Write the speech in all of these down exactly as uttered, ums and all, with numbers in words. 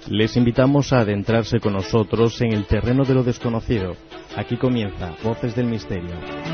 Les invitamos a adentrarse con nosotros en el terreno de lo desconocido. Aquí comienza Voces del Misterio.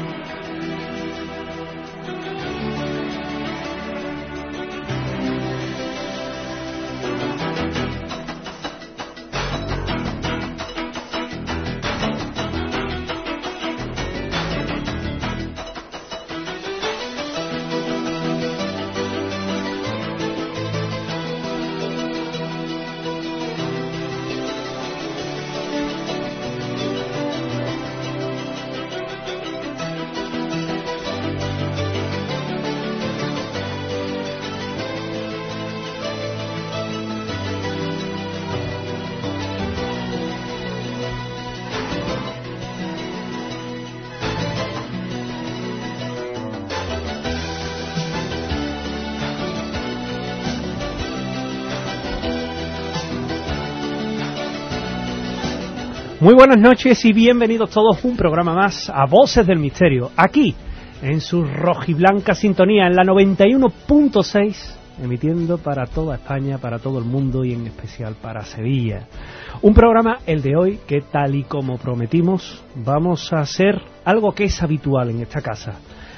Muy buenas noches y bienvenidos todos a un programa más a Voces del Misterio, aquí en su rojiblanca sintonía en la noventa y uno punto seis, emitiendo para toda España, para todo el mundo y en especial para Sevilla. Un programa, el de hoy, que tal y como prometimos, vamos a hacer algo que es habitual en esta casa.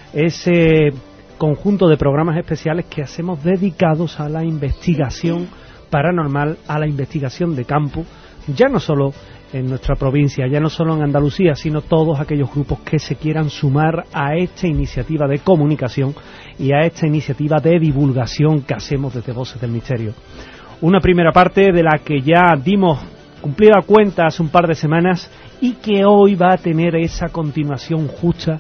Ese conjunto de programas especiales que hacemos dedicados a la investigación paranormal, a la investigación de campo, ya no solo en nuestra provincia, ya no solo en Andalucía, sino todos aquellos grupos que se quieran sumar a esta iniciativa de comunicación y a esta iniciativa de divulgación que hacemos desde Voces del Misterio. Una primera parte de la que ya dimos cumplida cuenta hace un par de semanas y que hoy va a tener esa continuación justa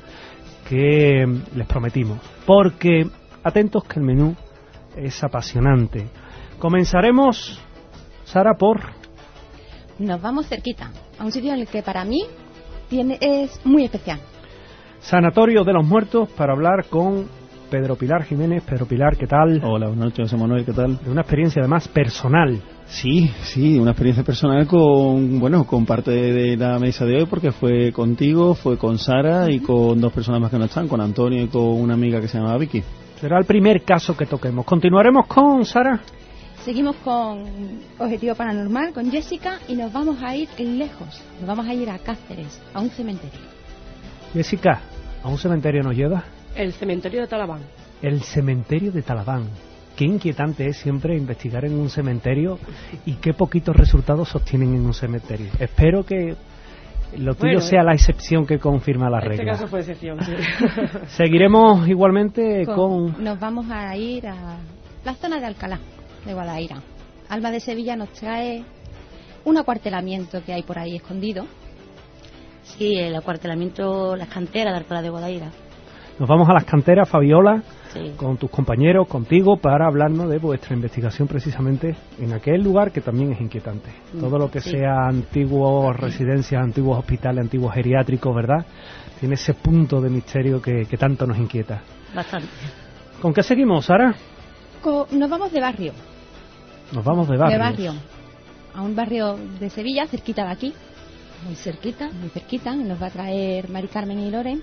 que les prometimos. Porque, atentos que el menú es apasionante. Comenzaremos, Sara, por... Nos vamos cerquita, a un sitio en el que para mí tiene, es muy especial. Sanatorio de los Muertos, para hablar con Pedro Pilar Jiménez. Pedro Pilar, ¿qué tal? Hola, buenas noches, José Manuel, ¿qué tal? De una experiencia además personal. Sí, sí, una experiencia personal con, bueno, con parte de la mesa de hoy, porque fue contigo, fue con Sara y con dos personas más que no están, con Antonio y con una amiga que se llama Vicky. Será el primer caso que toquemos. Continuaremos con Sara. Seguimos con Objetivo Paranormal, con Jessica, y nos vamos a ir lejos. Nos vamos a ir a Cáceres, a un cementerio. Jessica, ¿a un cementerio nos lleva? El cementerio de Talaván. El cementerio de Talaván. Qué inquietante es siempre investigar en un cementerio y qué poquitos resultados obtienen en un cementerio. Espero que lo tuyo bueno, sea la excepción que confirma la este regla. En este caso fue excepción, sí. Seguiremos igualmente con, con... Nos vamos a ir a la zona de Alcalá, de Guadaira. Alma de Sevilla nos trae un acuartelamiento que hay por ahí escondido. Sí, el acuartelamiento, las canteras de Alcalá de Guadaira. Nos vamos a las canteras, Fabiola, sí, con tus compañeros, contigo, para hablarnos de vuestra investigación precisamente en aquel lugar que también es inquietante. Mm, Todo lo que sí. sea antiguos residencias, antiguos hospitales, antiguos geriátricos, ¿verdad? Tiene ese punto de misterio que, que tanto nos inquieta. Bastante. ¿Con qué seguimos, Sara? Con, nos vamos de barrio. Nos vamos de barrio. De barrio. A un barrio de Sevilla, cerquita de aquí. Muy cerquita, muy cerquita. Nos va a traer Mari Carmen y Loren.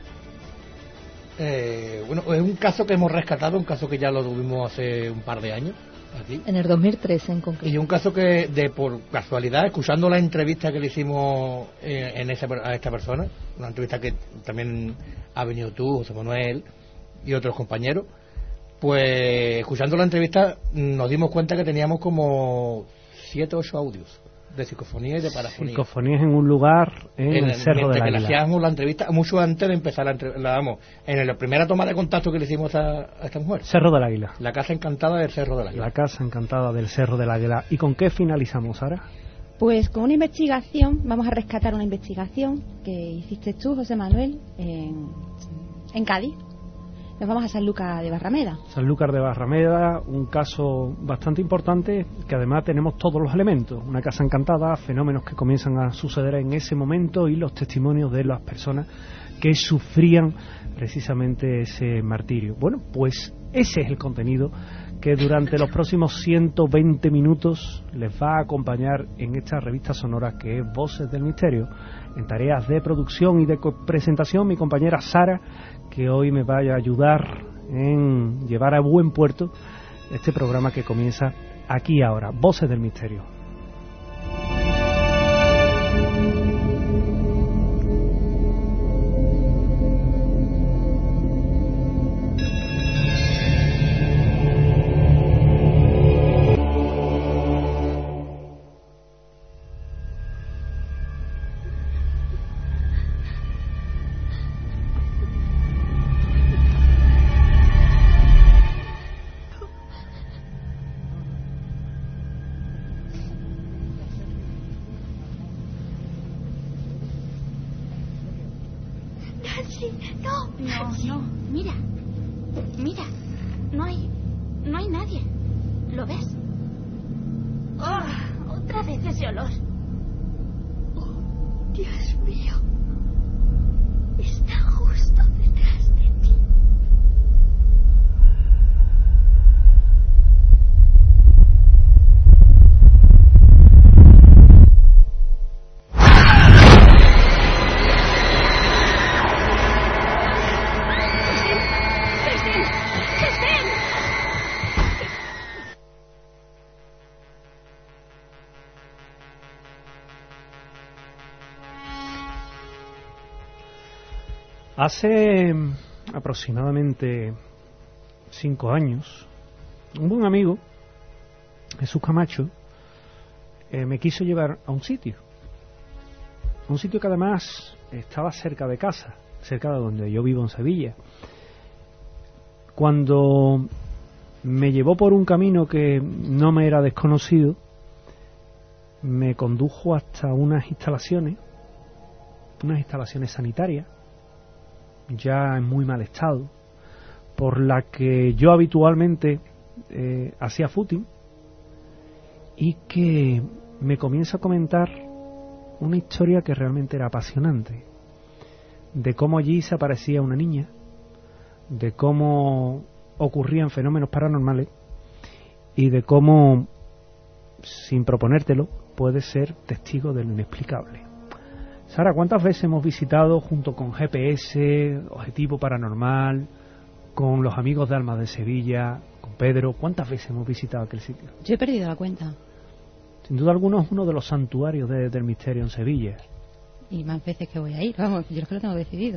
Eh, bueno, es un caso que hemos rescatado, un caso que ya lo tuvimos hace un par de años aquí. En el dos mil trece en concreto. Y un caso que, de por casualidad, escuchando la entrevista que le hicimos eh, en esa, a esta persona, una entrevista que también ha venido tú, José Manuel y otros compañeros, pues escuchando la entrevista nos dimos cuenta que teníamos como siete o ocho audios de psicofonía y de parafonía. Psicofonías en un lugar en, en el, el Cerro del Águila. Que le hacíamos la entrevista mucho antes de empezar la entrevista, la damos en la primera toma de contacto que le hicimos a, a esta mujer. Cerro del Águila. La casa encantada del Cerro del Águila. La casa encantada del Cerro del Águila. ¿Y con qué finalizamos, Sara? Pues con una investigación, vamos a rescatar una investigación que hiciste tú, José Manuel, en, en Cádiz. Nos vamos a Sanlúcar de Barrameda. Sanlúcar de Barrameda, un caso bastante importante que además tenemos todos los elementos. Una casa encantada, fenómenos que comienzan a suceder en ese momento y los testimonios de las personas que sufrían precisamente ese martirio. Bueno, pues ese es el contenido que durante los próximos ciento veinte minutos les va a acompañar en esta revista sonora que es Voces del Misterio. En tareas de producción y de presentación, mi compañera Sara, que hoy me vaya a ayudar en llevar a buen puerto este programa que comienza aquí ahora, Voces del Misterio. No hay... no hay nadie. ¿Lo ves? Oh, otra vez ese olor. Oh, Dios mío. Está justo detrás de ti. Hace aproximadamente cinco años, un buen amigo, Jesús Camacho, eh, me quiso llevar a un sitio. Un sitio que además estaba cerca de casa, cerca de donde yo vivo en Sevilla. Cuando me llevó por un camino que no me era desconocido, me condujo hasta unas instalaciones, unas instalaciones sanitarias, ya en muy mal estado, por la que yo habitualmente eh, hacía footing, y que me comienza a comentar una historia que realmente era apasionante, de cómo allí se aparecía una niña, de cómo ocurrían fenómenos paranormales y de cómo, sin proponértelo, puedes ser testigo de lo inexplicable. Sara, ¿cuántas veces hemos visitado junto con G P S, Objetivo Paranormal, con los amigos de Almas de Sevilla, con Pedro? ¿Cuántas veces hemos visitado aquel sitio? Yo he perdido la cuenta. Sin duda alguna es uno de los santuarios de, del misterio en Sevilla. Y más veces que voy a ir, vamos, yo es que lo tengo decidido.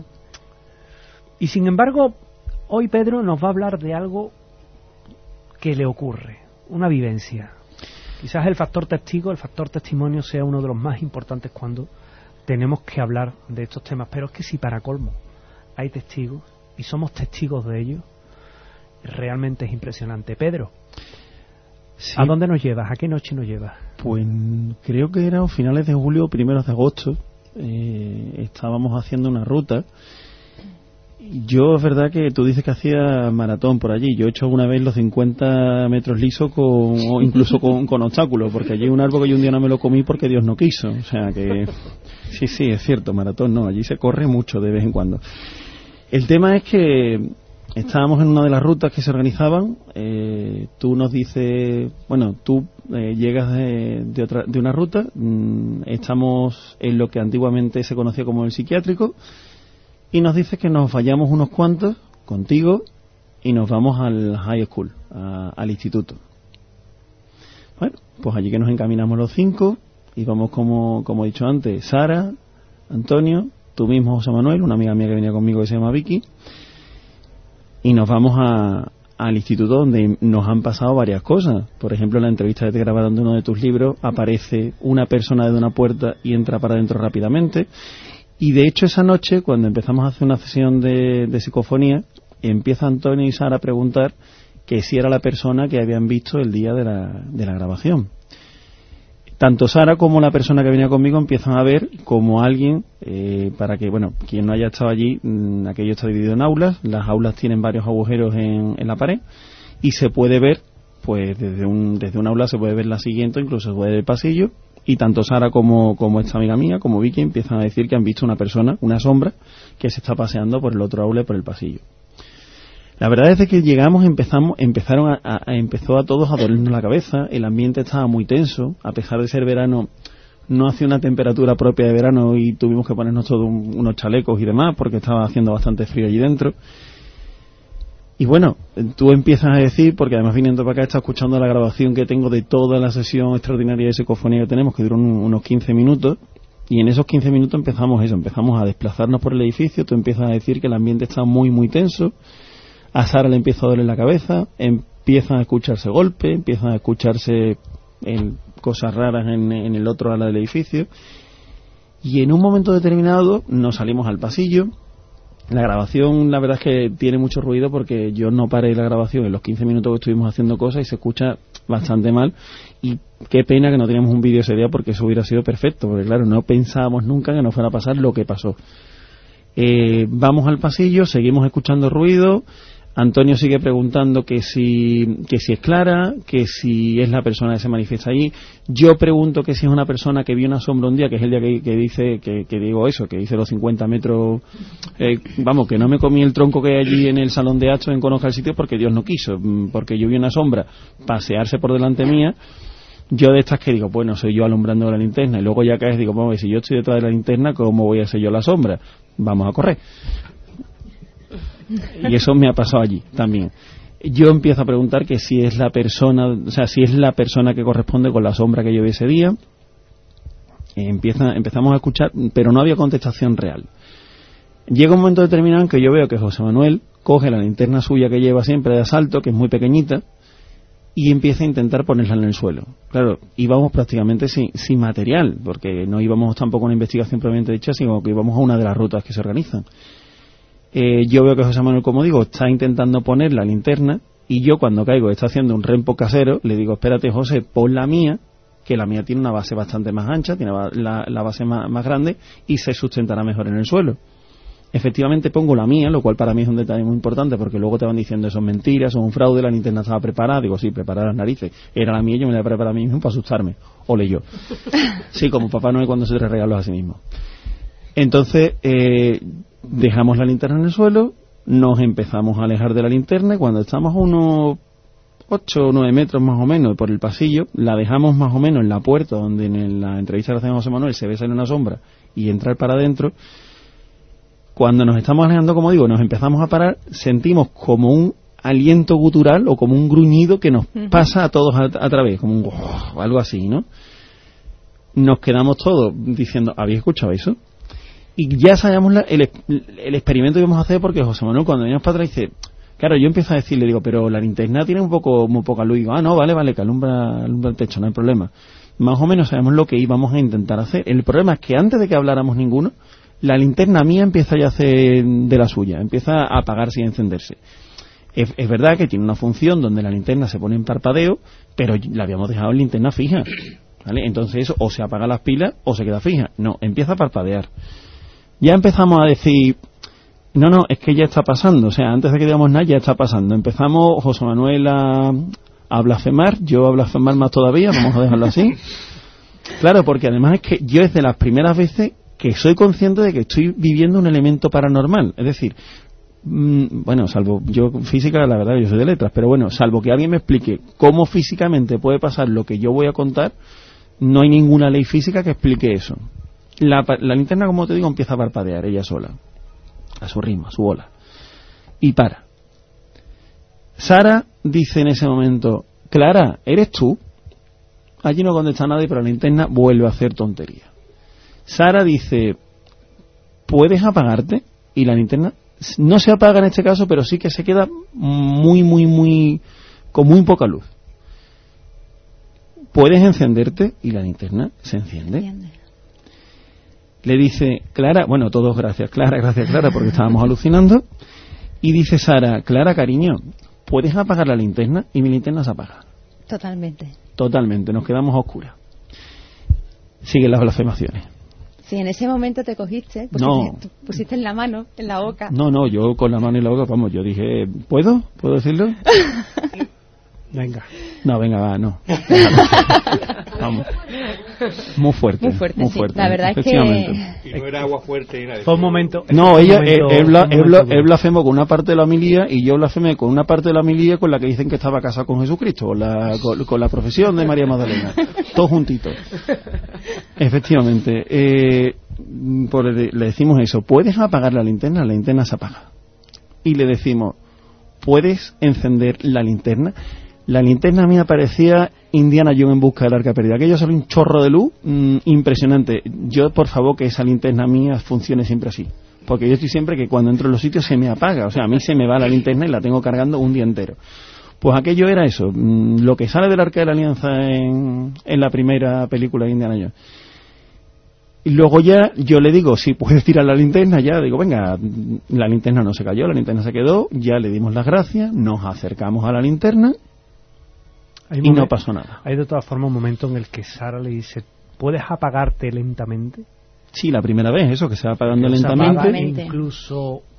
Y sin embargo, hoy Pedro nos va a hablar de algo que le ocurre, una vivencia. Quizás el factor testigo, el factor testimonio sea uno de los más importantes cuando tenemos que hablar de estos temas, pero es que si para colmo hay testigos y somos testigos de ellos, realmente es impresionante. Pedro, sí. ¿A dónde nos llevas? ¿A qué noche nos llevas? Pues creo que era a finales de julio, primeros de agosto. Eh, estábamos haciendo una ruta. Yo, es verdad que tú dices que hacía maratón por allí. Yo he hecho alguna vez los cincuenta metros lisos con, o incluso con, con obstáculos, porque allí hay un árbol que yo un día no me lo comí porque Dios no quiso. O sea que sí, sí, es cierto, maratón no, allí se corre mucho de vez en cuando. El tema es que estábamos en una de las rutas que se organizaban. Eh, tú nos dices, bueno, tú eh, llegas de, de, otra, de una ruta, mmm, estamos en lo que antiguamente se conocía como el psiquiátrico, y nos dices que nos vayamos unos cuantos contigo y nos vamos al high school, a, al instituto. Bueno, pues allí que nos encaminamos los cinco, y vamos como, como he dicho antes, Sara, Antonio, tú mismo, José Manuel, una amiga mía que venía conmigo que se llama Vicky, y nos vamos a, al instituto, donde nos han pasado varias cosas. Por ejemplo, en la entrevista que te grabaron de uno de tus libros, aparece una persona de una puerta y entra para adentro rápidamente. Y de hecho esa noche, cuando empezamos a hacer una sesión de, de psicofonía, empieza Antonio y Sara a preguntar que si era la persona que habían visto el día de la, de la grabación. Tanto Sara como la persona que venía conmigo empiezan a ver como alguien, eh, para que, bueno, quien no haya estado allí, mmm, aquello está dividido en aulas, las aulas tienen varios agujeros en, en la pared, y se puede ver, pues desde un, desde un aula se puede ver la siguiente, incluso se puede ver el pasillo. Y tanto Sara como, como esta amiga mía, como Vicky, empiezan a decir que han visto una persona, una sombra, que se está paseando por el otro aula y por el pasillo. La verdad es que llegamos, empezamos, empezaron a, a, a empezó a todos a dolernos la cabeza, el ambiente estaba muy tenso, a pesar de ser verano, no hacía una temperatura propia de verano y tuvimos que ponernos todos un, unos chalecos y demás, porque estaba haciendo bastante frío allí dentro. Y bueno, tú empiezas a decir, porque además viniendo para acá está escuchando la grabación que tengo de toda la sesión extraordinaria de psicofonía que tenemos, que duró un, unos quince minutos, y en esos quince minutos empezamos eso, empezamos a desplazarnos por el edificio, tú empiezas a decir que el ambiente está muy muy tenso, a Sara le empieza a doler la cabeza, empiezan a escucharse golpes, empiezan a escucharse el, cosas raras en, en el otro lado del edificio, y en un momento determinado nos salimos al pasillo. La grabación, la verdad es que tiene mucho ruido porque yo no paré la grabación en los quince minutos que estuvimos haciendo cosas y se escucha bastante mal, y qué pena que no teníamos un vídeo ese día, porque eso hubiera sido perfecto, porque claro, no pensábamos nunca que nos fuera a pasar lo que pasó. Eh, vamos al pasillo, seguimos escuchando ruido, Antonio sigue preguntando que si, que si es Clara, que si es la persona que se manifiesta allí. Yo pregunto que si es una persona que vio una sombra un día, que es el día que, que dice, que, que digo eso, que hice los cincuenta metros, eh, vamos, que no me comí el tronco que hay allí en el salón de actos en Conozca el Sitio porque Dios no quiso, porque yo vi una sombra pasearse por delante mía. Yo de estas que digo, bueno, soy yo alumbrando la linterna, y luego ya caes, digo, bueno, si yo estoy detrás de la linterna, ¿cómo voy a ser yo la sombra? Vamos a correr. Y eso me ha pasado allí también. Yo empiezo a preguntar que si es la persona, o sea, si es la persona que corresponde con la sombra que yo vi ese día. Empieza, empezamos a escuchar, pero no había contestación real. Llega un momento determinado en que yo veo que José Manuel coge la linterna suya que lleva siempre de asalto, que es muy pequeñita, y empieza a intentar ponerla en el suelo. Claro, íbamos prácticamente sin, sin material, porque no íbamos tampoco a una investigación propiamente dicha, sino que íbamos a una de las rutas que se organizan. Eh, yo veo que José Manuel, como digo, está intentando poner la linterna, y yo cuando caigo está haciendo un rempo casero, le digo, espérate José, pon la mía, que la mía tiene una base bastante más ancha, tiene la, la base más, más grande y se sustentará mejor en el suelo. Efectivamente pongo la mía, lo cual para mí es un detalle muy importante, porque luego te van diciendo eso es mentira, eso es un fraude, la linterna estaba preparada. Digo, sí, preparar las narices. Era la mía, yo me la preparé a mí mismo para asustarme. Ole yo. Sí, como Papá Noel cuando se trae regalos a sí mismo. Entonces, eh, dejamos la linterna en el suelo, nos empezamos a alejar de la linterna, y cuando estamos a unos ocho o nueve metros más o menos por el pasillo, la dejamos más o menos en la puerta donde en la entrevista que hacemos a José Manuel se ve salir una sombra y entrar para adentro. Cuando nos estamos alejando, como digo, nos empezamos a parar, sentimos como un aliento gutural o como un gruñido que nos uh-huh. pasa a todos a, a través, como un oh, algo así, ¿no? Nos quedamos todos diciendo, ¿habéis escuchado eso? Y ya sabíamos la, el, el experimento que íbamos a hacer, porque José Manuel cuando venimos para atrás dice, claro, yo empiezo a decirle, digo, pero la linterna tiene un poco, muy poca luz. Y digo, ah, no, vale, vale, que alumbra, alumbra el techo, no hay problema. Más o menos sabemos lo que íbamos a intentar hacer. El problema es que antes de que habláramos ninguno, la linterna mía empieza ya a hacer de la suya, empieza a apagarse y a encenderse. Es, es verdad que tiene una función donde la linterna se pone en parpadeo, pero la habíamos dejado en linterna fija, ¿vale? Entonces eso o se apaga las pilas o se queda fija. No, empieza a parpadear. Ya empezamos a decir, no, no, es que ya está pasando, o sea, antes de que digamos nada ya está pasando. Empezamos José Manuel a, a blasfemar, yo a blasfemar más todavía, vamos a dejarlo así. Claro, porque además es que yo es de las primeras veces que soy consciente de que estoy viviendo un elemento paranormal. Es decir, mmm, bueno, salvo yo física, la verdad, yo soy de letras, pero bueno, salvo que alguien me explique cómo físicamente puede pasar lo que yo voy a contar, no hay ninguna ley física que explique eso. La, la linterna, como te digo, empieza a parpadear ella sola, a su ritmo, a su bola, y para. Sara dice en ese momento, Clara, ¿eres tú? Allí no contesta nadie, pero la linterna vuelve a hacer tontería. Sara dice, ¿puedes apagarte? Y la linterna no se apaga en este caso, pero sí que se queda muy, muy, muy, con muy poca luz. ¿Puedes encenderte? Y la linterna se enciende. Entiende. Le dice, Clara, bueno, todos gracias, Clara, gracias, Clara, porque estábamos alucinando. Y dice Sara, Clara, cariño, ¿puedes apagar la linterna? Y mi linterna se apaga. Totalmente. Totalmente, nos quedamos a oscuras. Siguen las blasfemaciones. Sí, en ese momento te cogiste, pusiste, no. pusiste en la mano, en la boca. No, no, yo con la mano en la boca, vamos, yo dije, ¿puedo? ¿Puedo decirlo? Venga. No, venga, va, no. Vamos. Muy fuerte. Muy fuerte, muy sí. fuerte. La verdad es que... Y no era agua fuerte ni nada. Fue un momento... No, ella, un momento, él, bla, un él, bla, momento él blasfemó con una parte de la homilía y yo blasfemé con una parte de la homilía con la que dicen que estaba casado con Jesucristo, con la, con, con la profesión de María Magdalena. Todos juntitos. Efectivamente. Eh, por, le decimos eso, ¿puedes apagar la linterna? La linterna se apaga. Y le decimos, ¿puedes encender la linterna? La linterna mía parecía Indiana Jones en busca del arca perdida. Aquello sale un chorro de luz mmm, impresionante. Yo, por favor, que esa linterna mía funcione siempre así. Porque yo estoy siempre que cuando entro en los sitios se me apaga. O sea, a mí se me va la linterna y la tengo cargando un día entero. Pues aquello era eso. Mmm, lo que sale del Arca de la Alianza en, en la primera película de Indiana Jones. Y luego ya yo le digo, si puedes tirar la linterna, ya digo, venga, la linterna no se cayó, la linterna se quedó, ya le dimos las gracias, nos acercamos a la linterna. Hay y no pasó nada. Hay de todas formas un momento en el que Sara le dice, ¿puedes apagarte lentamente? Sí, la primera vez, eso, que se va apagando Porque lentamente. Incluso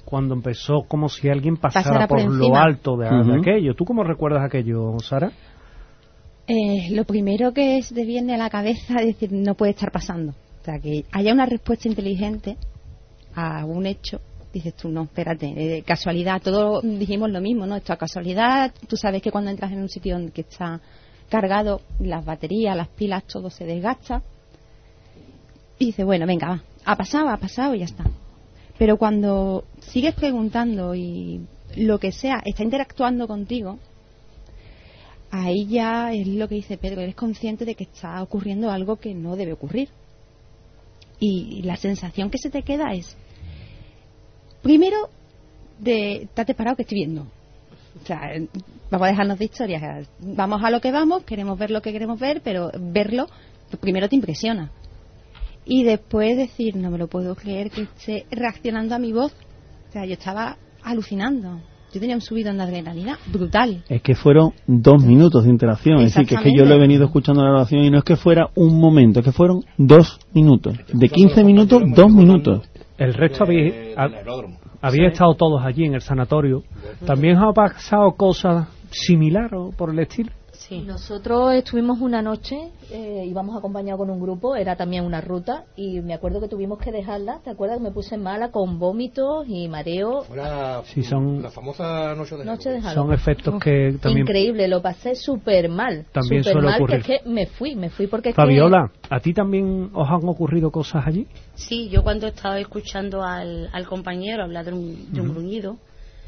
cuando empezó como si alguien pasara, Pasara por por, lo encima. alto de, Ujú. de aquello. ¿Tú cómo recuerdas aquello, Sara? Eh, lo primero que se te viene a la cabeza es decir, no puede estar pasando. O sea, que haya una respuesta inteligente a un hecho, dices tú, no, espérate, eh, casualidad, todos dijimos lo mismo, ¿no? Esto es casualidad, tú sabes que cuando entras en un sitio que está cargado, las baterías, las pilas, todo se desgasta. Y dices, bueno, venga, va, ha pasado, ha pasado y ya está. Pero cuando sigues preguntando y lo que sea está interactuando contigo, ahí ya es lo que dice Pedro, eres consciente de que está ocurriendo algo que no debe ocurrir. Y la sensación que se te queda es, primero, de estate parado que estoy viendo. O sea, vamos a dejarnos de historias. Vamos a lo que vamos, queremos ver lo que queremos ver, pero verlo primero te impresiona. Y después decir, no me lo puedo creer que esté reaccionando a mi voz. O sea, yo estaba alucinando. Yo tenía un subidón de adrenalina brutal. Es que fueron dos minutos de interacción. Es decir, que es que yo lo he venido escuchando la grabación y no es que fuera un momento, es que fueron dos minutos. De quince minutos, dos minutos. El resto había, Del aeródromo. había estado todos allí en el sanatorio. ¿También ha pasado cosas similares o por el estilo? Sí. Nosotros estuvimos una noche, eh, íbamos acompañados con un grupo, era también una ruta, y me acuerdo que tuvimos que dejarla. ¿Te acuerdas que me puse mala con vómitos y mareo? Fue la, Sí, son- la famosa noche de Noche de Halloween. Son Halloween. efectos que también... Increíble, lo pasé súper mal. También súper suele mal, ocurrir. que es que me fui, me fui porque es Fabiola, ¿a ti también os han ocurrido cosas allí? Sí, yo cuando estaba escuchando al, al compañero hablar de un, de un Ujú. gruñido,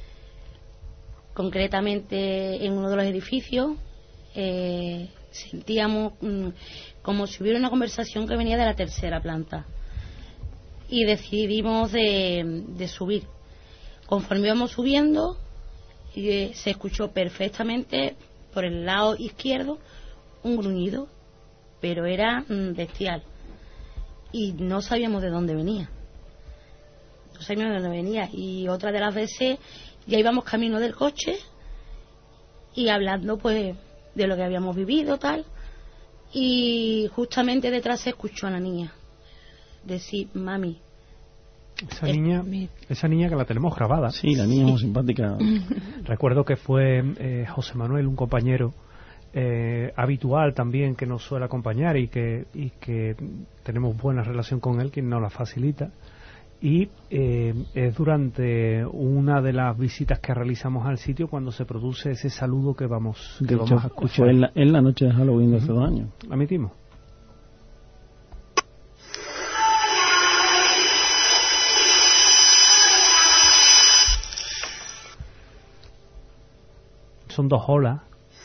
concretamente en uno de los edificios, eh, sentíamos mm, como si hubiera una conversación que venía de la tercera planta. Y decidimos de, de subir. Conforme íbamos subiendo, eh, se escuchó perfectamente por el lado izquierdo un gruñido, pero era mm, bestial. Y no sabíamos de dónde venía. No sabíamos de dónde venía. Y otra de las veces ya íbamos camino del coche y hablando pues de lo que habíamos vivido, tal. Y justamente detrás se escuchó a la niña decir, mami. Esa Eh, niña, esa niña que la tenemos grabada. Sí, la niña es muy simpática. Recuerdo que fue eh, José Manuel, un compañero eh, habitual también que nos suele acompañar y que, y que tenemos buena relación con él, quien nos la facilita. Y eh, es durante una de las visitas que realizamos al sitio cuando se produce ese saludo que vamos, que De vamos hecho, a fue escuchar. en la, en la noche de Halloween de hace dos años. ¿La emitimos? Son dos olas.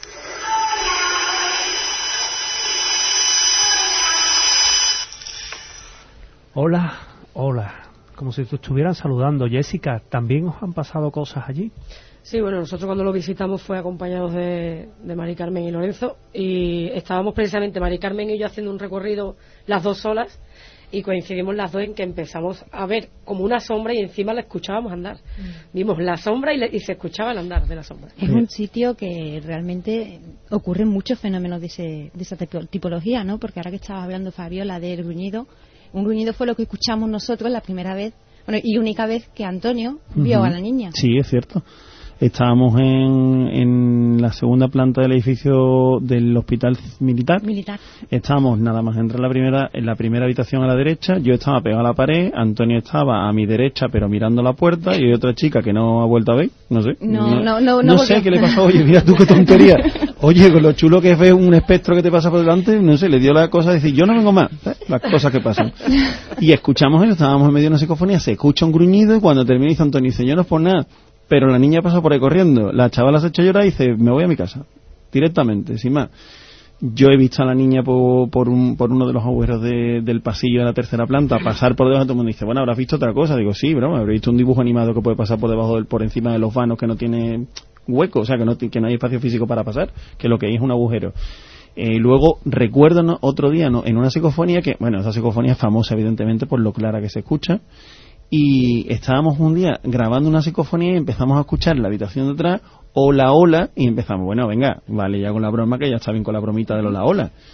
Hola, hola. Como si te estuvieran saludando. Jessica, ¿también os han pasado cosas allí? Sí, bueno, nosotros cuando lo visitamos fue acompañados de, de Mari Carmen y Lorenzo, y estábamos precisamente Mari Carmen y yo haciendo un recorrido las dos solas, y coincidimos las dos en que empezamos a ver como una sombra y encima la escuchábamos andar. Vimos la sombra y, le- y se escuchaba el andar de la sombra. Es un sitio que realmente ocurren muchos fenómenos de, ese, de esa tipo- tipología, ¿no? Porque ahora que estaba hablando Fabiola del gruñido, un gruñido fue lo que escuchamos nosotros la primera vez, bueno, y única vez que Antonio vio Ujú. a la niña. Sí, es cierto. Estábamos en, en la segunda planta del edificio del hospital militar. Militar. Estábamos nada más entrar en la primera, en la primera habitación a la derecha. Yo estaba pegado a la pared, Antonio estaba a mi derecha pero mirando la puerta, y hay otra chica que no ha vuelto a ver, no sé. No, no, no, no sé volvió. qué le pasó. Oye, mira tú qué tontería. Oye, con lo chulo que es ver un espectro que te pasa por delante, no sé, le dio la cosa de decir, yo no vengo más. ¿Sabes? Las cosas que pasan. Y escuchamos eso, estábamos en medio de una psicofonía, se escucha un gruñido y cuando termina dice Antonio, dice, yo no es por nada. Pero la niña pasa por ahí corriendo. La chavala se echa a llorar y dice, me voy a mi casa. Directamente, sin más. Yo he visto a la niña por, por, un, por uno de los agujeros de, del pasillo de la tercera planta pasar por debajo. Todo el mundo dice, bueno, habrás visto otra cosa. Digo, sí, broma, habré visto un dibujo animado que puede pasar por debajo, del, por encima de los vanos, que no tiene hueco, o sea, que no, que no hay espacio físico para pasar, que lo que hay es un agujero. Eh, luego recuerdo, ¿no?, otro día, ¿no?, en una psicofonía que, bueno, esa psicofonía es famosa evidentemente por lo clara que se escucha, y estábamos un día grabando una psicofonía y empezamos a escuchar en la habitación de atrás hola hola, y empezamos, bueno, venga, vale ya con la broma, que ya está bien con la bromita del hola hola.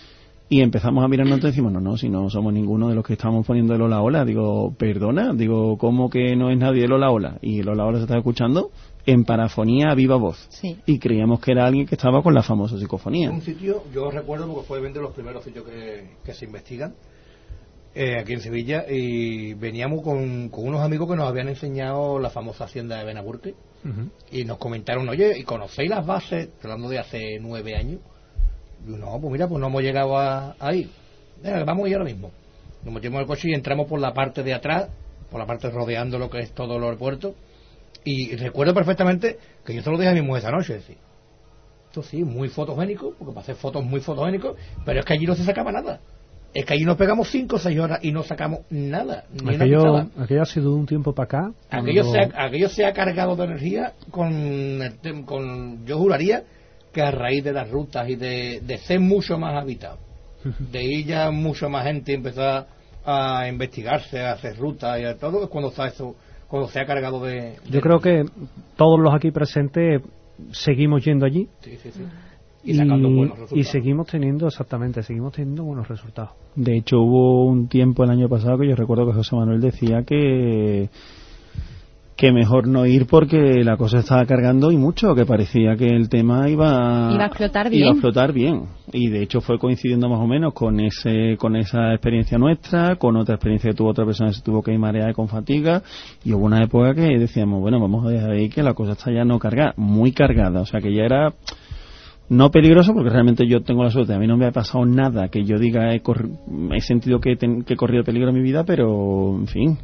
Y empezamos a mirarnos y decimos, no, no, si no somos ninguno de los que estamos poniendo el Hola Hola. Digo, perdona, digo, ¿cómo que no es nadie el Hola Hola? Y el Hola Hola se está escuchando en parafonía a viva voz. Sí. Y creíamos que era alguien que estaba con la famosa psicofonía. Un sitio, yo recuerdo porque fue de los primeros sitios que, que se investigan, eh, aquí en Sevilla, y veníamos con, con unos amigos que nos habían enseñado la famosa hacienda de Benaburte, uh-huh. y nos comentaron, oye, ¿y conocéis las bases? Hablando de hace nueve años. Y no, pues mira, pues no hemos llegado a, a ir. Venga, vamos a ir ahora mismo. Nos metemos en el coche y entramos por la parte de atrás, por la parte rodeando lo que es todo el aeropuerto. Y recuerdo perfectamente que yo se lo dije a mi mujer esa noche, decir, esto sí, muy fotogénico, porque para hacer fotos muy fotogénicos, pero es que allí no se sacaba nada. Es que allí nos pegamos cinco o seis horas y no sacamos nada. Ni aquello, una aquello ha sido de un tiempo para acá. Aquello, cuando... se ha, aquello se ha cargado de energía con, el, con yo juraría que a raíz de las rutas y de, de ser mucho más habitado, de ir ya mucho más gente y empezar a investigarse, a hacer rutas y a todo, es cuando está eso, cuando se ha cargado de, de yo creo que todos los aquí presentes seguimos yendo allí. Sí, sí, sí. Y, sacando y, buenos resultados. Y seguimos teniendo, exactamente, seguimos teniendo buenos resultados. De hecho, hubo un tiempo el año pasado que yo recuerdo que José Manuel decía que que mejor no ir porque la cosa estaba cargando y mucho, que parecía que el tema iba, iba a explotar bien. Iba a explotar bien. Y de hecho fue coincidiendo más o menos con ese con esa experiencia nuestra, con otra experiencia que tuvo otra persona que se tuvo que ir mareada y con fatiga, y hubo una época que decíamos, bueno, vamos a dejar ahí que la cosa está ya no cargada, muy cargada, o sea que ya era no peligroso, porque realmente yo tengo la suerte, a mí no me ha pasado nada que yo diga he, corri- he sentido que, ten- que he corrido peligro en mi vida, pero en fin.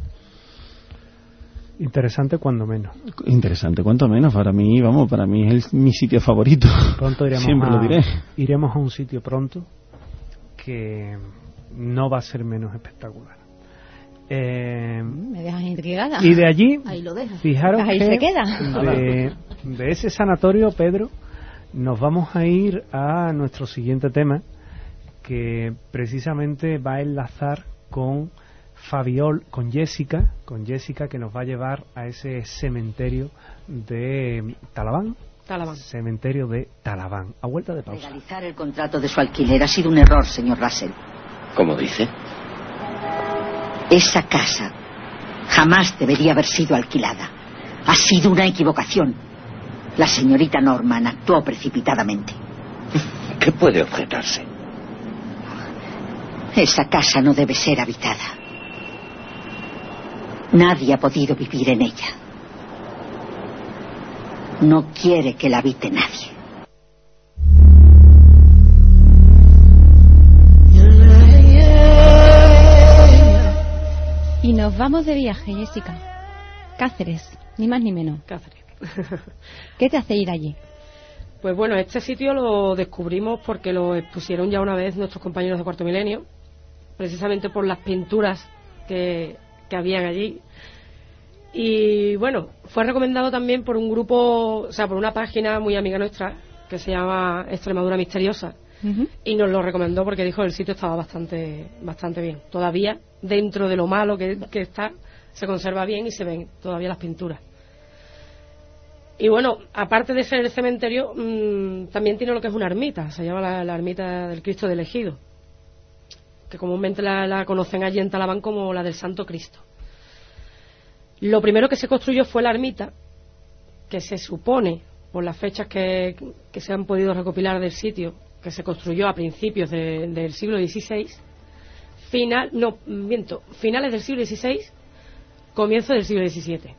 Interesante cuando menos. Interesante cuanto menos. Para mí, vamos, para mí es el, mi sitio favorito. Pronto iremos Siempre a, lo diré. Iremos a un sitio pronto que no va a ser menos espectacular. Eh, Me dejas intrigada. Y de allí, ahí lo dejas. fijaros ahí que se queda. De, de ese sanatorio, Pedro, nos vamos a ir a nuestro siguiente tema, que precisamente va a enlazar con Fabiol, con Jessica, con Jessica que nos va a llevar a ese cementerio de Talaván. Talaván. Cementerio de Talaván. A vuelta de pausa. Legalizar el contrato de su alquiler ha sido un error, señor Russell. ¿Cómo dice? Esa casa jamás debería haber sido alquilada. Ha sido una equivocación. La señorita Norman actuó precipitadamente. ¿Qué puede objetarse? Esa casa no debe ser habitada. Nadie ha podido vivir en ella. No quiere que la habite nadie. Y nos vamos de viaje, Jessica. Cáceres, ni más ni menos. Cáceres. ¿Qué te hace ir allí? Pues bueno, este sitio lo descubrimos porque lo expusieron ya una vez nuestros compañeros de Cuarto Milenio, precisamente por las pinturas que, que habían allí. Y bueno, fue recomendado también por un grupo, o sea, por una página muy amiga nuestra que se llama Extremadura Misteriosa. Uh-huh. Y nos lo recomendó porque dijo que el sitio estaba bastante bastante bien. Todavía, dentro de lo malo que, que está, se conserva bien y se ven todavía las pinturas. Y bueno, aparte de ser el cementerio, mmm, también tiene lo que es una ermita, se llama la, la ermita del Cristo del Ejido, que comúnmente la, la conocen allí en Talaván como la del Santo Cristo. Lo primero que se construyó fue la ermita, que se supone, por las fechas que, que se han podido recopilar del sitio, que se construyó a principios de, del siglo dieciséis, final, no, miento, finales del siglo dieciséis, comienzo del siglo diecisiete.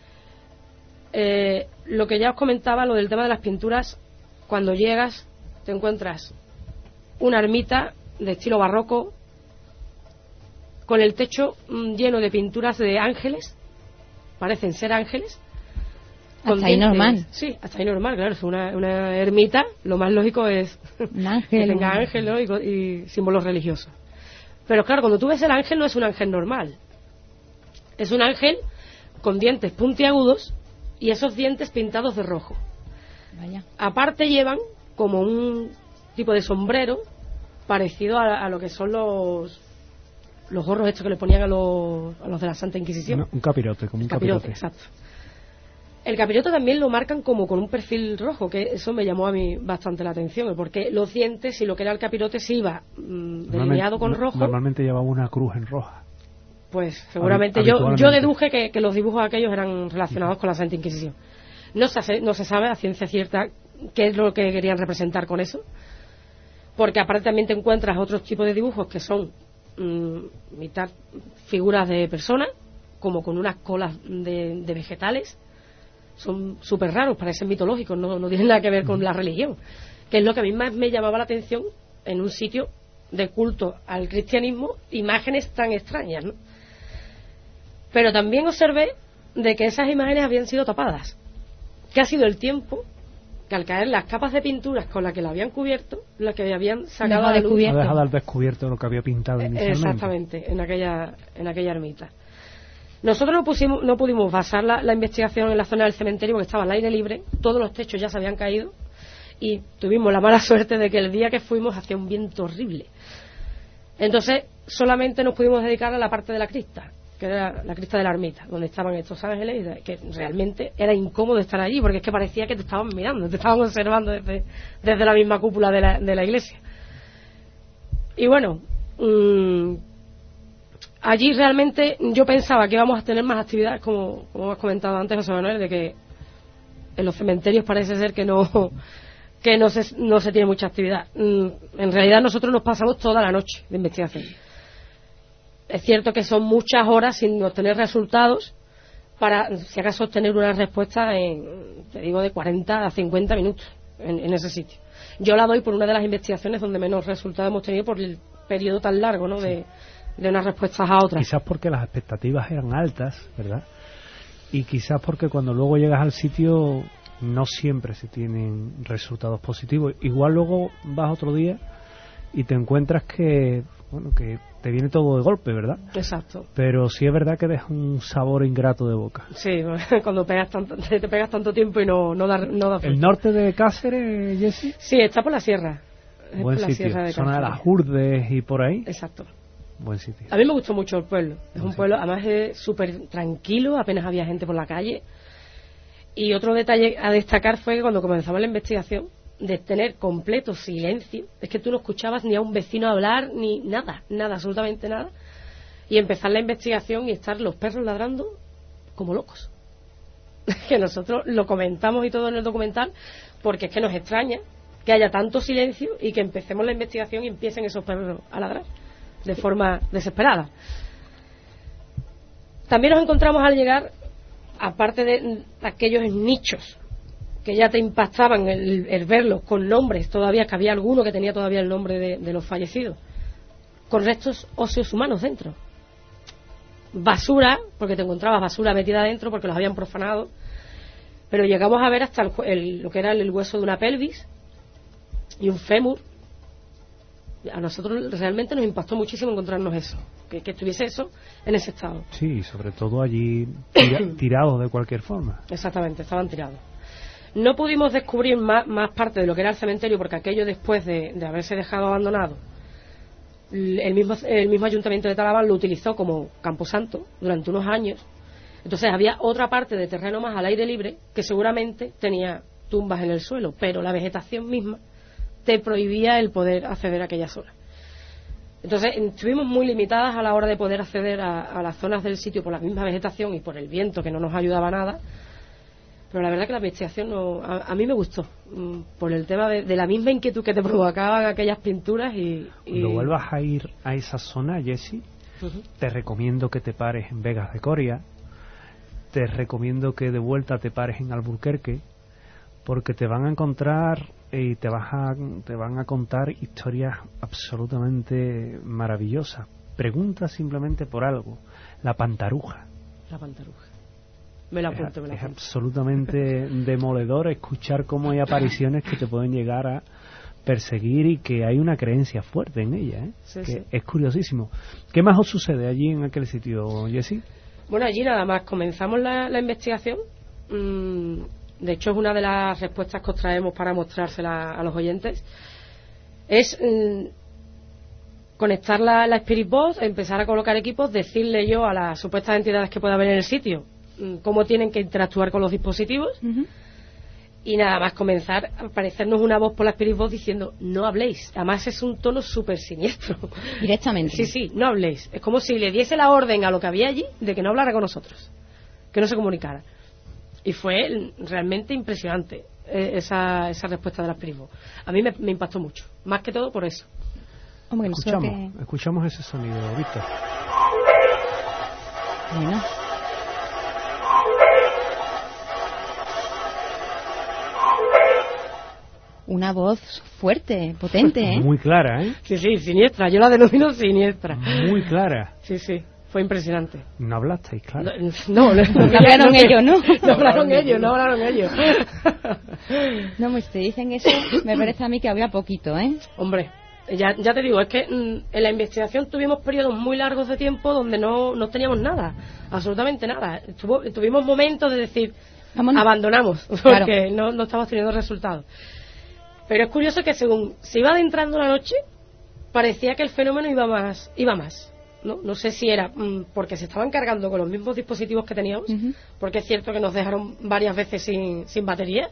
Eh, lo que ya os comentaba, lo del tema de las pinturas, cuando llegas te encuentras una ermita de estilo barroco con el techo mm, lleno de pinturas de ángeles, parecen ser ángeles. Hasta ahí normal. Sí, hasta ahí normal, claro, es una, una ermita, lo más lógico es un ángel, que tenga ángel, ¿no? y, y símbolos religiosos. Pero claro, cuando tú ves el ángel no es un ángel normal, es un ángel con dientes puntiagudos y esos dientes pintados de rojo. Vaya. Aparte llevan como un tipo de sombrero parecido a, a lo que son los los gorros estos que le ponían a los, a los de la Santa Inquisición. No, un capirote, como un capirote. capirote. Exacto. El capiroto también lo marcan como con un perfil rojo, que eso me llamó a mí bastante la atención, porque los dientes y lo que era el capirote se iba mmm, delineado con rojo. Normalmente llevaba una cruz en roja. Pues seguramente yo, yo deduje que, que los dibujos aquellos eran relacionados con la Santa Inquisición. No se, no se sabe a ciencia cierta qué es lo que querían representar con eso, porque aparte también te encuentras otros tipos de dibujos que son mmm, mitad figuras de personas, como con unas colas de, de vegetales. Son súper raros, parecen mitológicos, no, no tienen nada que ver con la religión, que es lo que a mí más me llamaba la atención en un sitio de culto al cristianismo, imágenes tan extrañas, ¿no? Pero también observé de que esas imágenes habían sido tapadas, que ha sido el tiempo que al caer las capas de pinturas con las que la habían cubierto, las que habían sacado a la luz. Ha dejado al descubierto lo que había pintado inicialmente. Exactamente, en aquella, en aquella ermita. Nosotros no, pusimos, no pudimos basar la, la investigación en la zona del cementerio porque estaba al aire libre, todos los techos ya se habían caído y tuvimos la mala suerte de que el día que fuimos hacía un viento horrible. Entonces solamente nos pudimos dedicar a la parte de la cripta, que era la cripta de la ermita, donde estaban estos ángeles, y que realmente era incómodo estar allí porque es que parecía que te estaban mirando, te estaban observando desde, desde la misma cúpula de la, de la iglesia. Y bueno, mmm, allí realmente yo pensaba que íbamos a tener más actividades, como, como hemos comentado antes, José Manuel, de que en los cementerios parece ser que no que no se, no se tiene mucha actividad. En realidad nosotros nos pasamos toda la noche de investigación. Es cierto que son muchas horas sin obtener resultados para, si acaso, obtener una respuesta en, te digo, de cuarenta a cincuenta minutos en, en ese sitio. Yo la doy por una de las investigaciones donde menos resultados hemos tenido por el periodo tan largo, ¿no?, de de unas respuestas a otras. Quizás porque las expectativas eran altas, ¿verdad? Y quizás porque cuando luego llegas al sitio no siempre se tienen resultados positivos. Igual luego vas otro día y te encuentras que, bueno, que te viene todo de golpe, ¿verdad? Exacto. Pero sí es verdad que deja un sabor ingrato de boca. Sí, cuando pegas tanto, te pegas tanto tiempo y no, no da, no da fruto. ¿El norte de Cáceres, Jessy? Sí, está por la sierra. Es Buen por la sitio, sierra de zona de Cáceres. las Urdes y por ahí. Exacto. Buen sitio. A mí me gustó mucho el pueblo. Es Buen un pueblo, además es súper tranquilo, apenas había gente por la calle. Y otro detalle a destacar fue que cuando comenzamos la investigación, de tener completo silencio, es que tú no escuchabas ni a un vecino hablar, ni nada, nada, absolutamente nada. Y empezar la investigación y estar los perros ladrando como locos. Que nosotros lo comentamos y todo en el documental, porque es que nos extraña que haya tanto silencio y que empecemos la investigación y empiecen esos perros a ladrar de forma desesperada. También nos encontramos al llegar, aparte de aquellos nichos que ya te impactaban el, el verlos con nombres, todavía que había alguno que tenía todavía el nombre de, de los fallecidos, con restos óseos humanos dentro, basura, porque te encontrabas basura metida dentro porque los habían profanado, pero llegamos a ver hasta el, el, lo que era el hueso de una pelvis y un fémur. A nosotros realmente nos impactó muchísimo encontrarnos eso, que, que estuviese eso en ese estado. Sí, sobre todo allí tira, tirados de cualquier forma. Exactamente, estaban tirados. No pudimos descubrir más, más parte de lo que era el cementerio, porque aquello, después de, de haberse dejado abandonado, el mismo, el mismo ayuntamiento de Talaván lo utilizó como camposanto durante unos años. Entonces había otra parte de terreno más al aire libre que seguramente tenía tumbas en el suelo, pero la vegetación misma te prohibía el poder acceder a aquellas zonas. Entonces estuvimos muy limitadas a la hora de poder acceder a, a las zonas del sitio por la misma vegetación y por el viento, que no nos ayudaba nada. Pero la verdad que la investigación no, a, a mí me gustó, mmm, por el tema de, de la misma inquietud que te provocaban aquellas pinturas. Y, y... Cuando vuelvas a ir a esa zona, Jessy, uh-huh, te recomiendo que te pares en Vegas de Coria, te recomiendo que de vuelta te pares en Alburquerque, porque te van a encontrar y te, vas a, te van a contar historias absolutamente maravillosas. Pregunta simplemente por algo: la pantaruja. La pantaruja. Me la apunto, me la es apunto. Absolutamente demoledor escuchar cómo hay apariciones que te pueden llegar a perseguir y que hay una creencia fuerte en ella, ¿eh? Sí, que sí. Es curiosísimo. ¿Qué más os sucede allí en aquel sitio, Jessy? Bueno, allí nada más comenzamos la, la investigación. Mmm, de hecho, es una de las respuestas que os traemos para mostrársela a los oyentes. Es mmm, conectar la, la Spirit Box, empezar a colocar equipos, decirle yo a las supuestas entidades que pueda haber en el sitio mm, cómo tienen que interactuar con los dispositivos. Uh-huh. Y nada más comenzar a aparecernos una voz por la Spirit Box diciendo no habléis. Además es un tono súper siniestro. Directamente. Sí, sí, no habléis. Es como si le diese la orden a lo que había allí de que no hablara con nosotros, que no se comunicara. Y fue realmente impresionante eh, esa, esa respuesta de la Spirit Box. A mí me, me impactó mucho, más que todo por eso. Hombre, escuchamos, que... escuchamos ese sonido, Víctor. Bueno. Una voz fuerte, potente, ¿eh? Muy clara, ¿eh? Sí, sí, siniestra. Yo la denomino siniestra. Muy clara. Sí, sí. Fue impresionante. ¿No hablasteis, claro? No, no, no, no, no hablaron ellos, ¿no? No hablaron ellos, no hablaron ellos. No, pues te dicen eso, me parece a mí que había poquito, ¿eh? Hombre, ya, ya te digo, es que mmm, en la investigación tuvimos periodos muy largos de tiempo donde no, no teníamos nada, absolutamente nada. Estuvo, tuvimos momentos de decir, Vámonos. abandonamos, porque claro. no, no estábamos teniendo resultados. Pero es curioso que según se iba adentrando la noche, parecía que el fenómeno iba más, iba más. No, no sé si era mmm, porque se estaban cargando con los mismos dispositivos que teníamos, uh-huh. porque es cierto que nos dejaron varias veces sin, sin batería.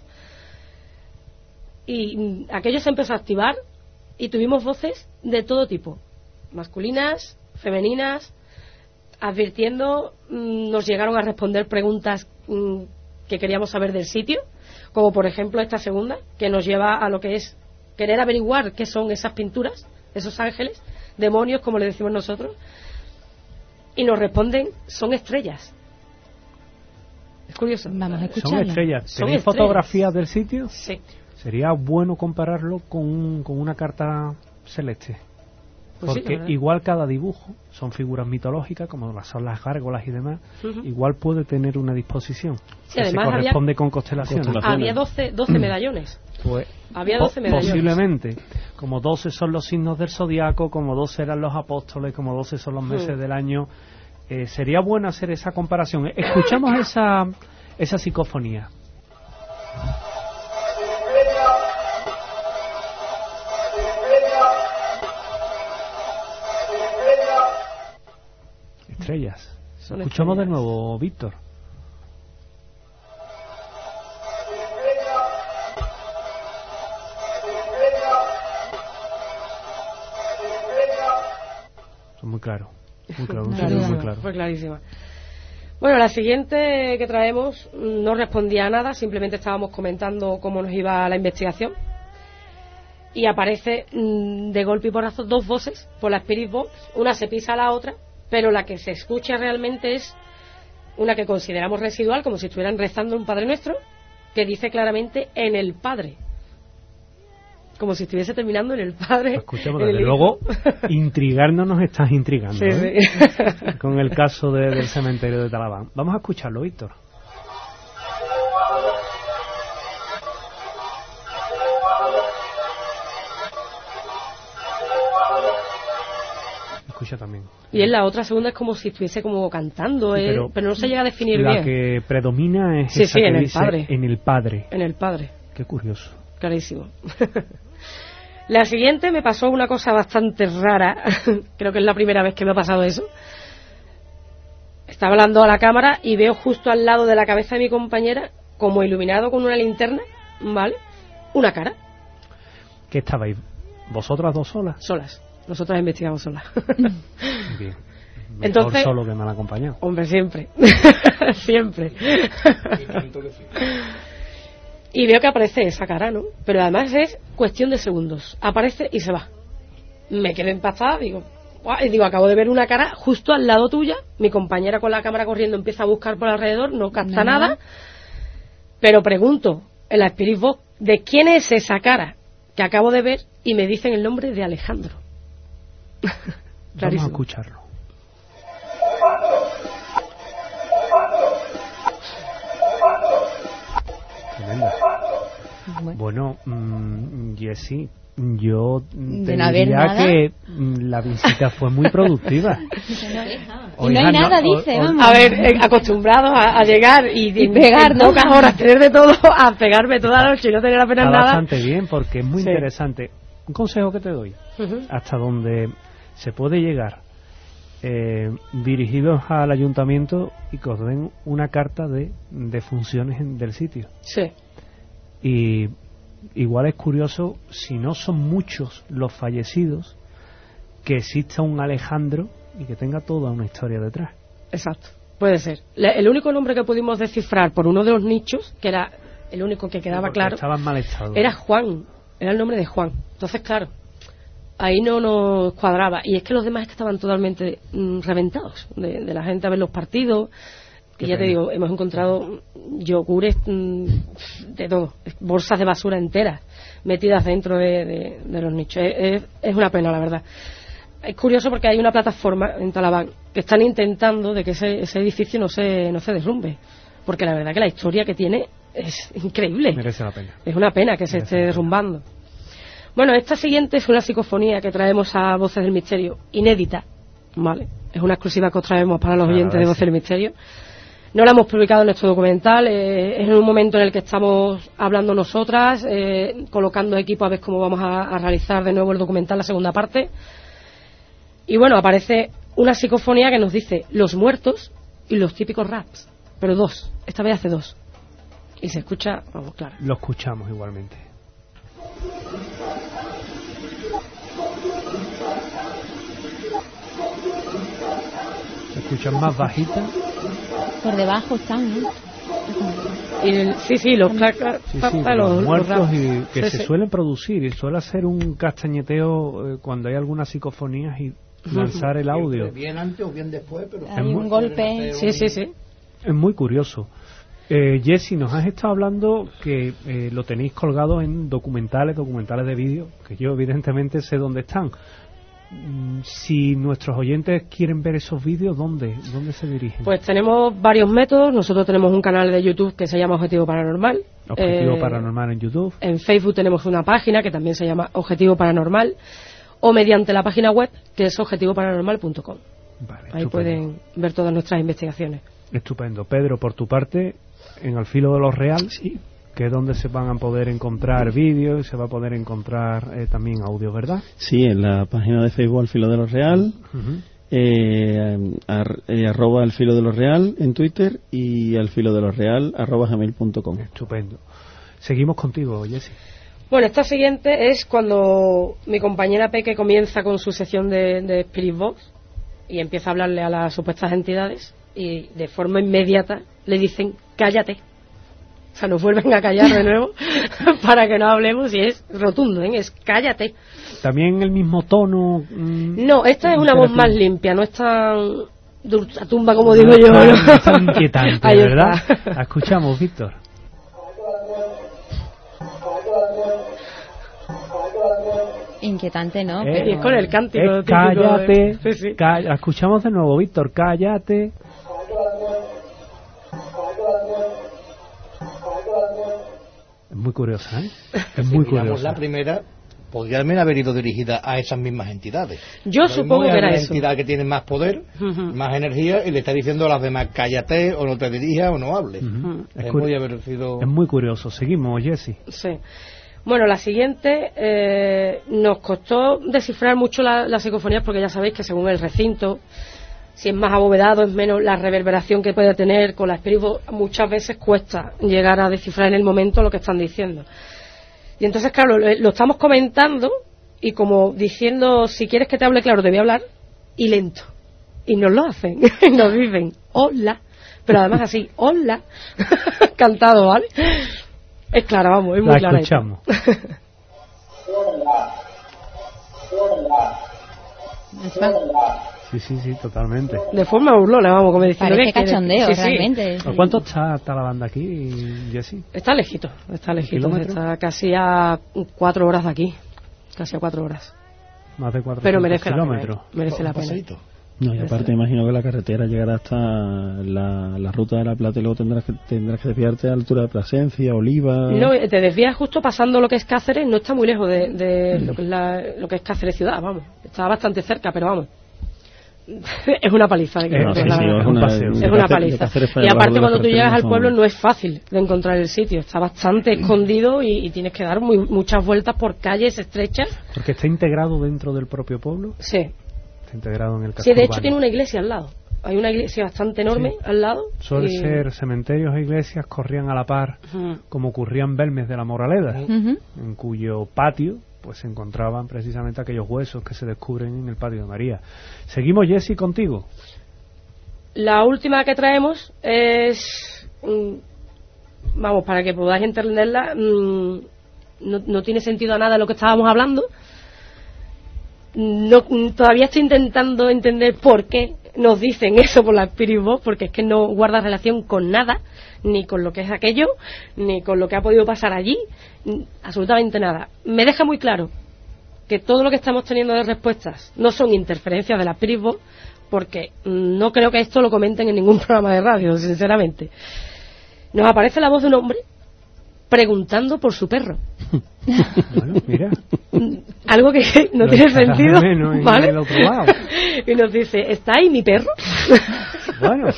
Y mmm, aquello se empezó a activar y tuvimos voces de todo tipo, masculinas, femeninas, advirtiendo, mmm, nos llegaron a responder preguntas mmm, que queríamos saber del sitio, como por ejemplo esta segunda, que nos lleva a lo que es querer averiguar qué son esas pinturas, esos ángeles, demonios, como le decimos nosotros, y nos responden, son estrellas. Es curioso. Vamos a escucharlo. Son estrellas. ¿Tenéis fotografías del sitio? Sí. Sería bueno compararlo con, un, con una carta celeste. Pues porque sí, igual cada dibujo son figuras mitológicas, como son las gárgolas y demás, uh-huh. igual puede tener una disposición. Sí, que además se corresponde había, con constelaciones. Había doce, doce medallones. Pues, había doce medallones. Posiblemente. Como doce son los signos del zodiaco, como doce eran los apóstoles, como doce son los meses uh-huh. del año. Eh, sería bueno hacer esa comparación. Escuchamos esa, esa psicofonía. Estrellas. Son Escuchamos estrellas. De nuevo, Víctor. Son muy claros. Muy claro, muy claro, muy claro. Fue clarísima. Bueno, la siguiente que traemos no respondía a nada, simplemente estábamos comentando cómo nos iba la investigación. Y aparece mmm, de golpe y porrazo dos voces por la Spirit Box, una se pisa a la otra, pero la que se escucha realmente es una que consideramos residual, como si estuvieran rezando un Padre Nuestro, que dice claramente en el Padre, como si estuviese terminando en el Padre. Pues escuchemos, desde luego, intrigarnos nos estás intrigando, sí, ¿eh? Sí. Con el caso de, del cementerio de Talabán. Vamos a escucharlo, Víctor. Escucha también. Y en la otra segunda es como si estuviese como cantando, eh, pero, pero no se llega a definir la bien. La que predomina es sí, esa sí, que en el dice padre. en el Padre. En el Padre. Qué curioso. Clarísimo. La siguiente me pasó una cosa bastante rara. Creo que es la primera vez que me ha pasado eso. Estaba hablando a la cámara y veo justo al lado de la cabeza de mi compañera, como iluminado con una linterna, ¿vale? Una cara. ¿Qué estabais? ¿Vosotras dos solas? Solas. Nosotras investigamos solas. Bien. Mejor Entonces, solo que mal acompañado. Hombre, siempre. Siempre. Y veo que aparece esa cara, ¿no? Pero además es cuestión de segundos. Aparece y se va. Me quedé impactada, digo, ¡guau! Y digo, acabo de ver una cara justo al lado tuya. Mi compañera con la cámara corriendo empieza a buscar por alrededor, no capta nada. nada. Pero pregunto en la Spirit Box, ¿de quién es esa cara que acabo de ver? Y me dicen el nombre de Alejandro. Vamos a escucharlo. Tremenda. Bueno, bueno mmm, Jessie, yo te diría que la visita fue muy productiva. Y no hay nada, no, dice. O, o, a ver, eh, acostumbrados a, a llegar y, y pegar, en ¿no? pocas horas tener de todo, a pegarme toda la noche y no tener apenas Está nada. Bastante bien, porque es muy sí. interesante. Un consejo que te doy, uh-huh. hasta donde se puede llegar eh, dirigidos al ayuntamiento y que os den una carta de, de funciones en, del sitio. Sí. Y igual es curioso, si no son muchos los fallecidos, que exista un Alejandro y que tenga toda una historia detrás. Exacto, puede ser. Le, el único nombre que pudimos descifrar por uno de los nichos, que era el único que quedaba claro, estaba en mal estado, era Juan, era el nombre de Juan. Entonces, claro, ahí no nos cuadraba. Y es que los demás es que estaban totalmente mm, reventados de, de la gente a ver los partidos. Que ya te digo, hemos encontrado yogures mm, de todo, bolsas de basura enteras metidas dentro de, de, de los nichos. Es, es, es una pena, la verdad. Es curioso porque hay una plataforma en Talaván que están intentando de que ese, ese edificio no se, no se derrumbe. Porque la verdad que la historia que tiene es increíble. Merece la pena. Es una pena que se esté derrumbando. Bueno, esta siguiente es una psicofonía que traemos a Voces del Misterio, inédita, ¿vale? Es una exclusiva que os traemos para los oyentes de Voces del Misterio. No la hemos publicado en nuestro documental, eh, es en un momento en el que estamos hablando nosotras, eh, colocando equipo a ver cómo vamos a, a realizar de nuevo el documental, la segunda parte. Y bueno, aparece una psicofonía que nos dice los muertos y los típicos raps, pero dos, esta vez hace dos. Y se escucha, vamos, claro. Lo escuchamos igualmente. Se escuchan más bajitas. Por debajo están, ¿no? Y el, sí, sí, los placas, sí, sí, los, los muertos los y que sí, se sí. suelen producir y suele hacer un castañeteo eh, cuando hay algunas psicofonías y lanzar el audio. Bien antes o bien después, pero hay un golpe. Sí, sí, sí. Es muy curioso. Eh, Jessy, nos has estado hablando que eh, lo tenéis colgado en documentales, documentales de vídeo, que yo evidentemente sé dónde están. Mm, si nuestros oyentes quieren ver esos vídeos, ¿dónde, dónde se dirigen? Pues tenemos varios métodos. Nosotros tenemos un canal de YouTube que se llama Objetivo Paranormal. Objetivo eh, Paranormal en YouTube. En Facebook tenemos una página que también se llama Objetivo Paranormal, o mediante la página web que es objetivo paranormal punto com. Vale, ahí estupendo. pueden ver todas nuestras investigaciones. Estupendo. Pedro, por tu parte, en Al Filo de lo Real, sí, que es donde se van a poder encontrar vídeos y se va a poder encontrar eh, también audio, ¿verdad? Sí, en la página de Facebook Al Filo de lo Real, Uh-huh. eh, ar, eh, arroba Al Filo de lo Real en Twitter y Al Filo de lo Real arroba gmail punto com. Estupendo. Seguimos contigo, Jessy. Bueno, esta siguiente es cuando mi compañera Peque comienza con su sección de, de Spirit Box y empieza a hablarle a las supuestas entidades y de forma inmediata le dicen cállate. O sea, nos vuelven a callar de nuevo para que no hablemos y es rotundo, ¿eh? Es cállate. También el mismo tono. Mmm, no, esta es una voz más limpia, no es tan de ultratumba como digo no yo. Tan, ¿no? no es tan inquietante, Ahí ¿verdad? está. La escuchamos, Víctor. Inquietante, ¿no? Eh, Pero... Y es con el cántico Eh, típico cállate. de- sí, sí. Ca- la escuchamos de nuevo, Víctor. Cállate. Es muy curiosa, ¿eh? Es muy si miramos curiosa. la primera, podría también haber ido dirigida a esas mismas entidades. Yo Lo supongo mismo que es era una eso. entidad que tiene más poder, Ujú. más energía, y le está diciendo a las demás cállate o no te dirijas o no hables. Ujú. Es Es, muy curi- haber sido... es muy curioso. Seguimos, Jessy. Sí. Bueno, la siguiente eh, nos costó descifrar mucho la- las psicofonías porque ya sabéis que según el recinto, si es más abovedado, es menos la reverberación que puede tener con la Spirit Box, muchas veces cuesta llegar a descifrar en el momento lo que están diciendo. Y entonces, claro, lo, lo estamos comentando y como diciendo, si quieres que te hable claro, te voy a hablar, y lento. Y nos lo hacen, y nos dicen, hola, pero además así, hola, cantado, ¿vale? Es clara, vamos, es muy La clara. escuchamos. Sí, sí, sí, totalmente. De forma burlona, vamos, como diciendo Parece que quiere- cachondeo, sí, sí. realmente. ¿A cuánto está, está la banda aquí, Jessy? Está lejito, está lejito, ¿Kilómetro? está casi a cuatro horas de aquí, casi a cuatro horas. Más de cuatrocientos Pero merece la pena, kilómetros. ¿eh? merece la pena. Paseíto. No, y aparte imagino que la carretera llegará hasta la, la ruta de la Plata y luego tendrás que tendrás que desviarte a la altura de Plasencia, Oliva. No, te desvías justo pasando lo que es Cáceres, no está muy lejos de, de lo, que es la- lo que es Cáceres ciudad, vamos, está bastante cerca, pero vamos. Es una paliza de Eh, kilómetros, sí, la sí, verdad. es un paseo. Es De una Cáceres- de paliza. Cáceres para Y abajo aparte de la cuando tú carretera llegas al son- pueblo no es fácil de encontrar el sitio, está bastante escondido y, y tienes que dar muy, muchas vueltas por calles estrechas. Porque está integrado dentro del propio pueblo. Sí, Está integrado en el casco Sí, de hecho urbano. tiene una iglesia al lado. Hay una iglesia bastante enorme Sí. al lado. Suele y- ser cementerios e iglesias corrían a la par, Ujú. como ocurría en Belmes de la Moraleda, Ujú. en cuyo patio pues se encontraban precisamente aquellos huesos que se descubren en el patio de María. Seguimos, Jessy, contigo. La última que traemos es, mm, vamos, para que podáis entenderla, mm, no, no tiene sentido a nada lo que estábamos hablando. No, mm, todavía estoy intentando entender por qué nos dicen eso por la Spirit Box, porque es que no guarda relación con nada, ni con lo que es aquello, ni con lo que ha podido pasar allí, mm, absolutamente nada. Me deja muy claro que todo lo que estamos teniendo de respuestas no son interferencias de la Spirit Box, porque mm, no creo que esto lo comenten en ningún programa de radio, sinceramente. Nos aparece la voz de un hombre preguntando por su perro. Bueno, mira. Algo que no Lo tiene echarás de sentido, menos en ¿vale? el otro lado. Y nos dice, ¿está ahí mi perro? Bueno.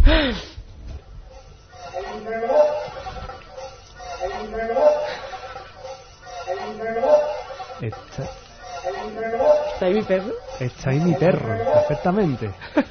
Está, ¿Está ahí mi perro? está ahí mi perro, perfectamente.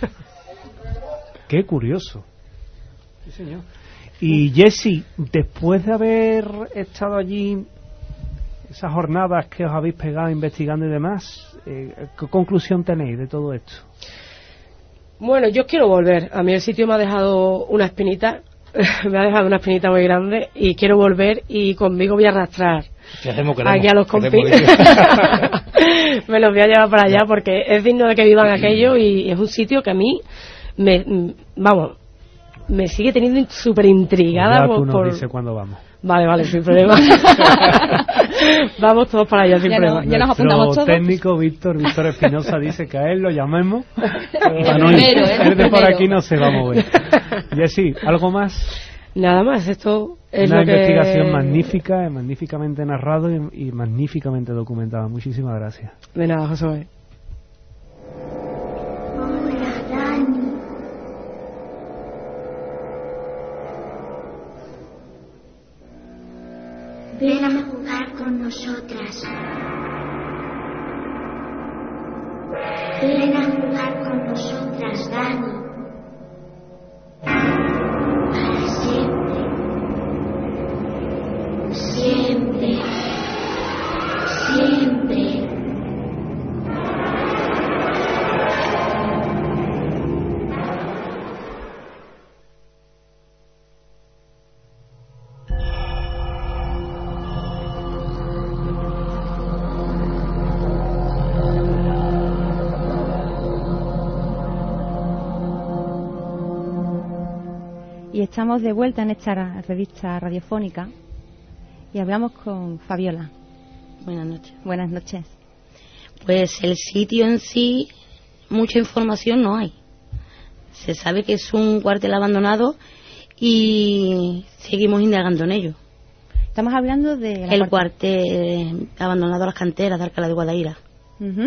Qué curioso. Sí, señor. Y Jessy, después de haber estado allí esas jornadas que os habéis pegado investigando y demás, eh, ¿qué conclusión tenéis de todo esto? Bueno, yo quiero volver. A mí el sitio me ha dejado una espinita, me ha dejado una espinita muy grande y quiero volver y conmigo voy a arrastrar Si hacemos, queremos, aquí a los compis. queremos. Me los voy a llevar para allá porque es digno de que vivan aquello y es un sitio que a mí me, vamos, me sigue teniendo súper intrigada Ya por, tú nos por- dices cuándo vamos. Vale, vale, sin problema. Vamos todos para allá sin Ya problema. no- ya nos apuntamos Nuestro todos. técnico Víctor, Víctor Espinosa dice que a él lo llamemos. El para no ir. primero, ¿eh? El Él de por primero. aquí no se va a mover. Jessy, ¿algo más? Nada más, esto es Una lo que... investigación magnífica, magníficamente narrado y, y magníficamente documentada. Muchísimas gracias. De nada, Josué. Hola, Dani. Ven a jugar con nosotras. Ven a jugar con nosotras, Dani. Para siempre. Siempre. Siempre. Y estamos de vuelta en esta ra- revista radiofónica y hablamos con Fabiola. Buenas noches. Buenas noches. Pues el sitio en sí, mucha información no hay. Se sabe que es un cuartel abandonado y seguimos indagando en ello. Estamos hablando de la El parte- cuartel abandonado a las canteras de Alcalá de Guadaira. Ujú.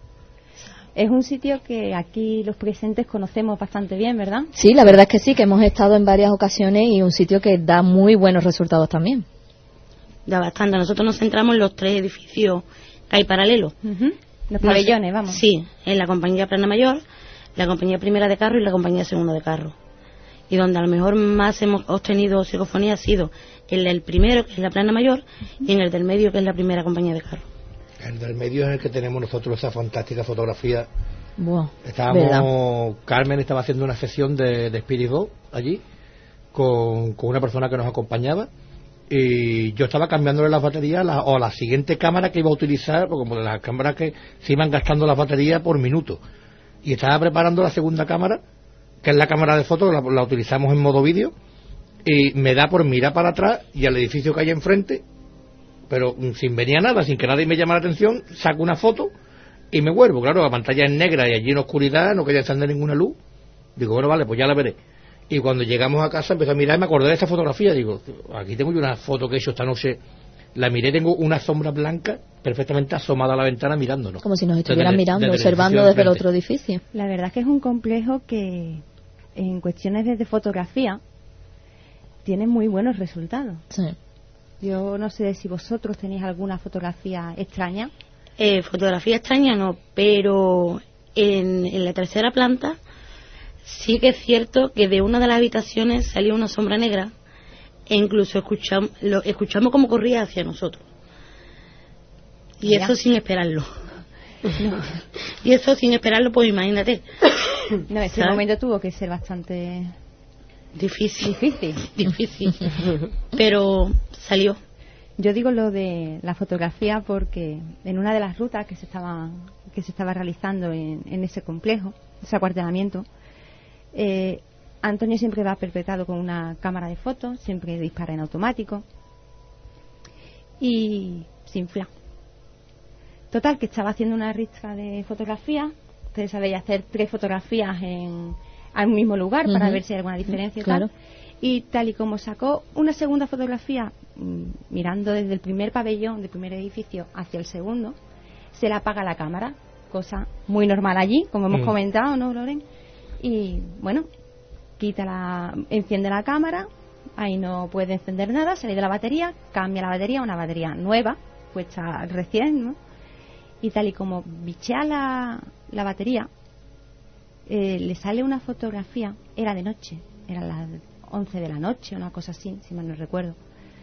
Es un sitio que aquí los presentes conocemos bastante bien, ¿verdad? Sí, la verdad es que sí, que hemos estado en varias ocasiones y un sitio que da muy buenos resultados también. Da bastante. Nosotros nos centramos en los tres edificios que hay paralelos. Ujú. Los No sé- pabellones, vamos. Sí, en la compañía Plana Mayor, la compañía primera de carro y la compañía segunda de carro. Y donde a lo mejor más hemos obtenido psicofonía ha sido en el primero, que es la Plana Mayor, y en el del medio, que es la primera compañía de carro. El del medio es el que tenemos nosotros esa fantástica fotografía. Wow, Estábamos, ¿verdad? Carmen estaba haciendo una sesión de, de Spirit Box allí con, con una persona que nos acompañaba y yo estaba cambiándole las baterías a la, o a la siguiente cámara que iba a utilizar, porque como de las cámaras que se iban gastando las baterías por minuto, y estaba preparando la segunda cámara, que es la cámara de fotos, la, la utilizamos en modo vídeo, y me da por mirar para atrás y al edificio que hay enfrente, pero mm, sin venir a nada, sin que nadie me llame la atención, saco una foto y me vuelvo. Claro, la pantalla es negra y allí en oscuridad, no quería encender ninguna luz. Digo, bueno, vale, pues ya la veré. Y cuando llegamos a casa empecé a mirar y me acordé de esta fotografía. Digo, aquí tengo yo una foto que he hecho esta noche. La miré, tengo una sombra blanca perfectamente asomada a la ventana mirándonos. Como si nos Desde estuvieran el- mirando, desde el observando edificio desde el enfrente. otro edificio. La verdad es que es un complejo que en cuestiones de, de fotografía tiene muy buenos resultados. Sí. Yo no sé si vosotros tenéis alguna fotografía extraña. Eh, fotografía extraña no, pero en, en la tercera planta sí que es cierto que de una de las habitaciones salía una sombra negra e incluso escuchamos, lo, escuchamos cómo corría hacia nosotros. Y Mira. eso sin esperarlo. No. Y eso sin esperarlo, pues imagínate. No, ese ¿sabes? momento tuvo que ser bastante difícil. Difícil. Difícil. Pero salió. Yo digo lo de la fotografía porque en una de las rutas que se estaba que se estaba realizando en, en ese complejo, ese acuartelamiento, eh, Antonio siempre va perpetrado con una cámara de fotos, siempre dispara en automático y sin flash. Total, que estaba haciendo una ristra de fotografías. Ustedes sabéis hacer tres fotografías en al mismo lugar para Uh-huh. ver si hay alguna diferencia y Claro. tal. Y tal y como sacó una segunda fotografía mmm, mirando desde el primer pabellón del primer edificio hacia el segundo, se le apaga la cámara, cosa muy normal allí, como hemos Mm. comentado, ¿no, Loren? Y bueno, quita la, enciende la cámara, ahí no puede encender nada, sale de la batería, cambia la batería a una batería nueva, puesta recién, ¿no? Y tal y como bichea la, la batería, eh, le sale una fotografía, era de noche, era las once de la noche, una cosa así, si mal no recuerdo.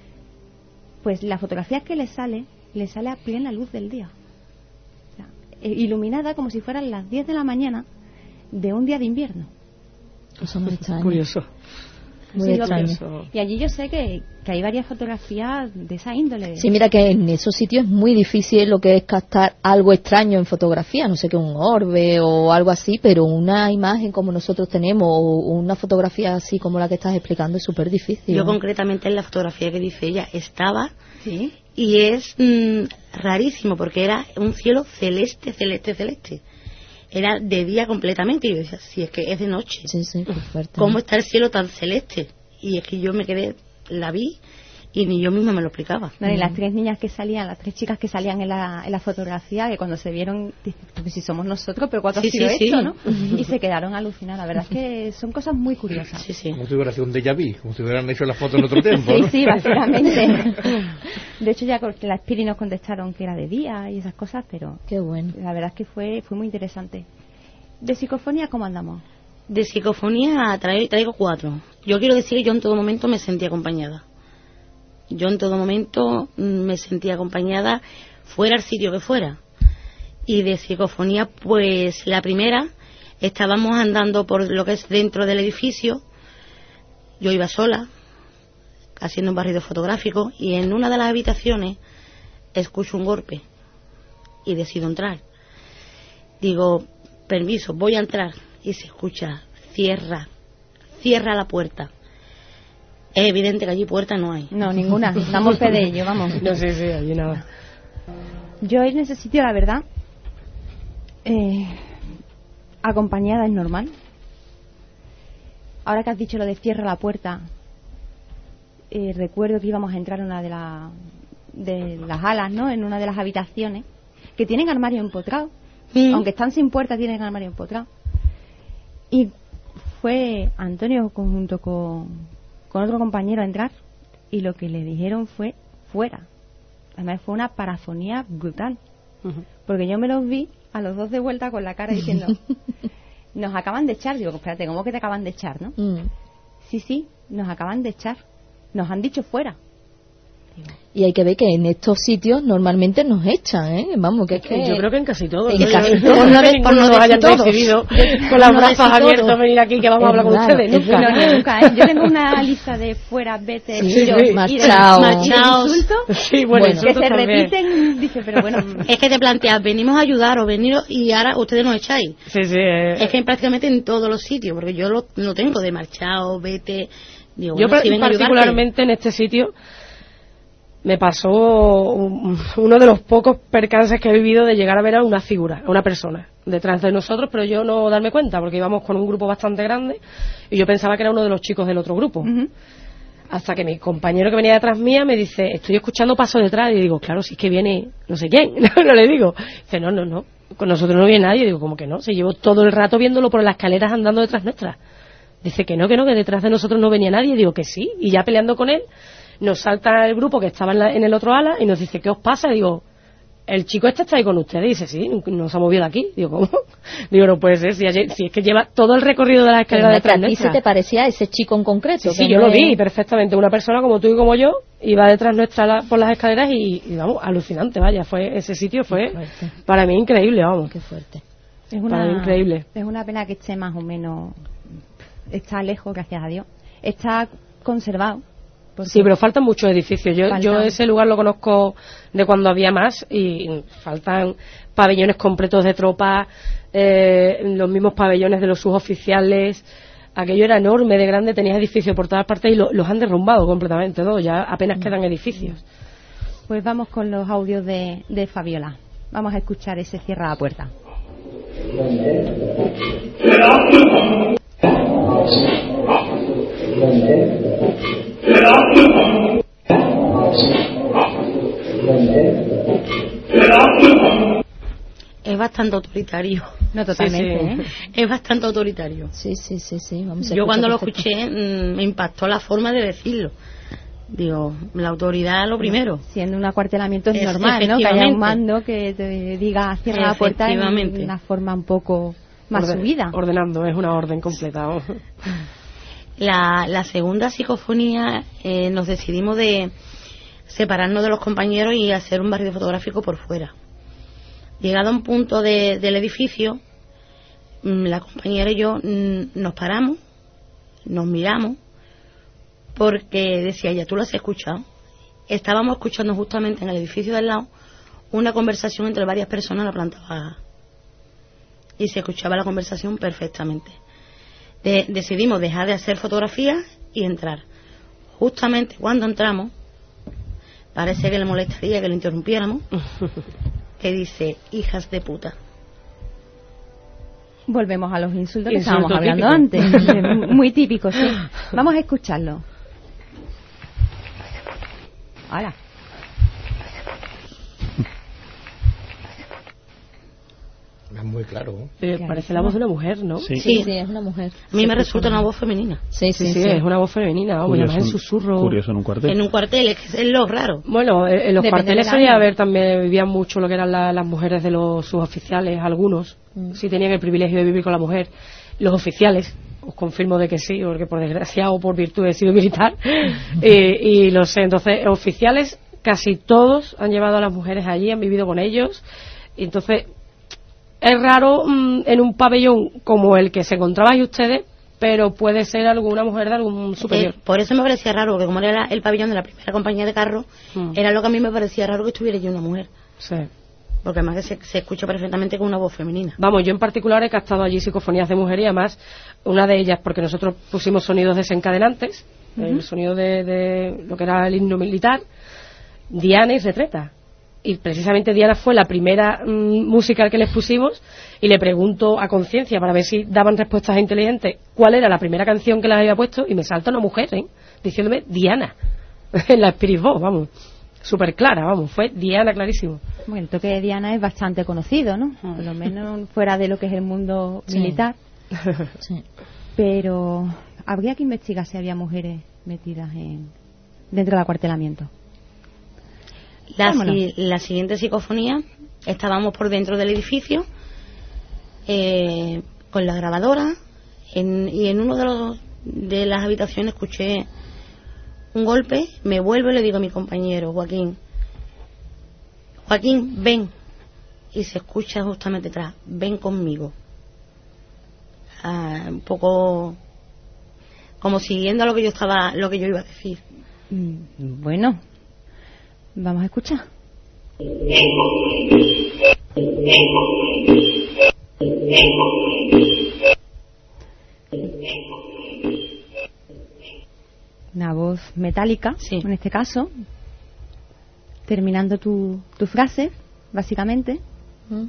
Pues la fotografía que le sale, le sale a plena luz del día. O sea, eh, iluminada como si fueran las diez de la mañana de un día de invierno. Cosa muy extraña. Curioso. Muy Sí, lo extraño. que- y allí yo sé que, que hay varias fotografías de esa índole. Sí, mira que en esos sitios es muy difícil lo que es captar algo extraño en fotografía, no sé qué, un orbe o algo así, pero una imagen como nosotros tenemos o una fotografía así como la que estás explicando es súper difícil. Yo ¿no? concretamente en la fotografía que dice ella estaba ¿Sí? y es mm, rarísimo porque era un cielo celeste, celeste, celeste. Era de día completamente y yo decía, si es que es de noche. Sí, sí, qué fuerte. ¿Cómo está el cielo tan celeste? Y es que yo me quedé, la vi y ni yo misma me lo explicaba. No, y las tres niñas que salían, las tres chicas que salían en la, en la fotografía, que cuando se vieron, dicen, pues si somos nosotros, pero ¿cuánto Sí, ha sido sí, esto, sí. no? Y se quedaron alucinadas. La verdad es que son cosas muy curiosas. Sí, sí. Como si hubiera sido un déjà vu, como si hubieran hecho la foto en otro tiempo, Sí, ¿no? sí, básicamente. De hecho, ya con la Spiri nos contestaron que era de día y esas cosas, pero Qué bueno. la verdad es que fue, fue muy interesante. ¿De psicofonía cómo andamos? De psicofonía traigo, traigo cuatro. Yo quiero decir que yo en todo momento me sentí acompañada. Yo en todo momento mm, me sentí acompañada, fuera el sitio que fuera. Y de psicofonía, pues la primera, estábamos andando por lo que es dentro del edificio. Yo iba sola, haciendo un barrido fotográfico, y en una de las habitaciones escucho un golpe y decido entrar. Digo, permiso, voy a entrar. Y se escucha, cierra, cierra la puerta. Es evidente que allí puerta no hay. No, ninguna. Damos fe de ello, vamos. No sé, sí, allí nada. Yo en ese sitio, la verdad, eh, acompañada es normal. Ahora que has dicho lo de cierra la puerta, eh, recuerdo que íbamos a entrar en una de, la, de las alas, ¿no? En una de las habitaciones, que tienen armario empotrado. Mm. Aunque están sin puerta, tienen armario empotrado. Y fue Antonio junto con, con otro compañero a entrar y lo que le dijeron fue fuera. Además fue una parafonía brutal. Ujú. Porque yo me los vi a los dos de vuelta con la cara diciendo, nos acaban de echar. Digo, espérate, ¿cómo que te acaban de echar, no? Mm. Sí, sí, nos acaban de echar. Nos han dicho fuera. Y hay que ver que en estos sitios normalmente nos echan, ¿eh? Vamos, que es que... Yo creo que en casi todos. En ¿no? casi Yo- todos. por no, Por por no no nos decir hayan todos. recibido Por con las no brazos decir abiertos todos. venir aquí que vamos a Es hablar con raro, ustedes. es Nunca. verdad. No, nunca, ¿eh? Yo tengo una lista de fuera, vete, Sí, iros, sí. iros, Marchaos. y de Marchaos. insultos Sí, bueno, Bueno. que insultos se también. repiten. Dice, pero bueno, Es que te planteas, venimos a ayudar o venir y ahora ustedes nos echáis. Sí, sí. eh, Es que en prácticamente en todos los sitios, porque yo lo, lo tengo de marchado, vete. Digo, Yo bueno, si par- vengo a ayudarte. particularmente en este sitio me pasó un- uno de los pocos percances que he vivido de llegar a ver a una figura, a una persona detrás de nosotros, pero yo no darme cuenta porque íbamos con un grupo bastante grande y yo pensaba que era uno de los chicos del otro grupo. ujú. Hasta que mi compañero que venía detrás mía me dice, estoy escuchando pasos detrás. Y digo, claro, si es que viene no sé quién. No, no le digo. Dice, no, no, no, con nosotros no viene nadie. Digo, como que no, se llevó todo el rato viéndolo por las escaleras andando detrás nuestras. Dice que no, que no, que detrás de nosotros no venía nadie. Digo que sí. Y ya peleando con él, nos salta el grupo que estaba en, la- en el otro ala y nos dice, ¿qué os pasa? Y digo, el chico este está ahí con ustedes. Y dice, sí, no se ha movido de aquí. Digo, ¿cómo? Digo, no puede ser, si, si es que lleva todo el recorrido de la escalera detrás nuestra. ¿A ti se te parecía ese chico en concreto? Sí, sí, yo no lo es... vi perfectamente. Una persona como tú y como yo iba detrás nuestra la, por las escaleras y, y, vamos, alucinante, vaya. fue Ese sitio fue, para mí, increíble, vamos. Qué fuerte. Es una, para mí, increíble. Es una pena que esté más o menos... Está lejos, gracias a Dios. Está conservado. Sí, pero faltan muchos edificios. Yo, faltan. yo ese lugar lo conozco de cuando había más y faltan pabellones completos de tropas, eh, los mismos pabellones de los suboficiales. Aquello era enorme, de grande, tenía edificios por todas partes y lo, los han derrumbado completamente, ¿no? Ya apenas quedan edificios. Pues vamos con los audios de, de Fabiola. Vamos a escuchar ese cierra la puerta. Es bastante autoritario. No totalmente, sí, sí. ¿eh? Es bastante autoritario. Sí, sí, sí, sí. Vamos, yo cuando lo escuché mmm, me impactó la forma de decirlo. Digo, la autoridad lo primero. Siendo un acuartelamiento es normal, ¿no? Que haya un mando que te diga cierra la puerta en una forma un poco más Orden, subida. Ordenando, es una orden completa. La, la segunda psicofonía eh, nos decidimos de separarnos de los compañeros y hacer un barrido fotográfico por fuera. Llegado a un punto de, del edificio, la compañera y yo nos paramos, nos miramos, porque decía ella, ¿tú lo has escuchado? Estábamos escuchando justamente en el edificio del lado una conversación entre varias personas en la planta baja. Y se escuchaba la conversación perfectamente. De, decidimos dejar de hacer fotografías y entrar. Justamente cuando entramos, parece que le molestaría que le interrumpiéramos, que dice, hijas de puta. Volvemos a los insultos que Insulto estábamos hablando típico. antes. Muy típico, sí. Vamos a escucharlo. Ahora. Es muy claro. Eh, parece la voz de una mujer, ¿no? Sí, sí, sí es una mujer. A mí me resulta una voz femenina. Sí, sí, sí, sí, es una voz femenina, vamos, y además en susurro. Curioso en un cuartel. En un cuartel, es que es lo raro. Bueno, en los Depende cuarteles del solía año. haber también, vivían mucho lo que eran la- las mujeres de los suboficiales, algunos, Mm. sí tenían el privilegio de vivir con la mujer. Los oficiales, os confirmo de que sí, porque por desgracia o por virtud he sido militar, eh, y lo sé, entonces, oficiales, casi todos han llevado a las mujeres allí, han vivido con ellos, y entonces, es raro mmm, en un pabellón como el que se encontraban ustedes, pero puede ser alguna mujer de algún superior. Eh, por eso me parecía raro, porque como era la- el pabellón de la primera compañía de carro, Mm. era lo que a mí me parecía raro que estuviera allí una mujer. Sí. Porque además que se, se escucha perfectamente con una voz femenina. Vamos, yo en particular he captado allí psicofonías de mujer y además una de ellas, porque nosotros pusimos sonidos desencadenantes, uh-huh. el sonido de, de lo que era el himno militar, Diana y Retreta. Y precisamente Diana fue la primera mmm, musical que les pusimos y le pregunto a conciencia para ver si daban respuestas inteligentes cuál era la primera canción que les había puesto y me salta una mujer, ¿eh? Diciéndome Diana, en la Spirit Box, vamos, súper clara, vamos, fue Diana clarísimo. Bueno, el toque de Diana es bastante conocido, ¿no? Por lo menos fuera de lo que es el mundo Sí. militar. Sí. Pero habría que investigar si había mujeres metidas en dentro del acuartelamiento. La, Vámonos. si- la siguiente psicofonía, estábamos por dentro del edificio, eh, con la grabadora, en, y en uno de, los, de las habitaciones escuché un golpe, me vuelvo y le digo a mi compañero, Joaquín, Joaquín, ven. Y se escucha justamente atrás, ven conmigo. Ah, un poco como siguiendo lo que yo estaba, lo que yo iba a decir. Mm, Bueno, vamos a escuchar. Una voz metálica, Sí. en este caso, terminando tu, tu frase, básicamente. Mm.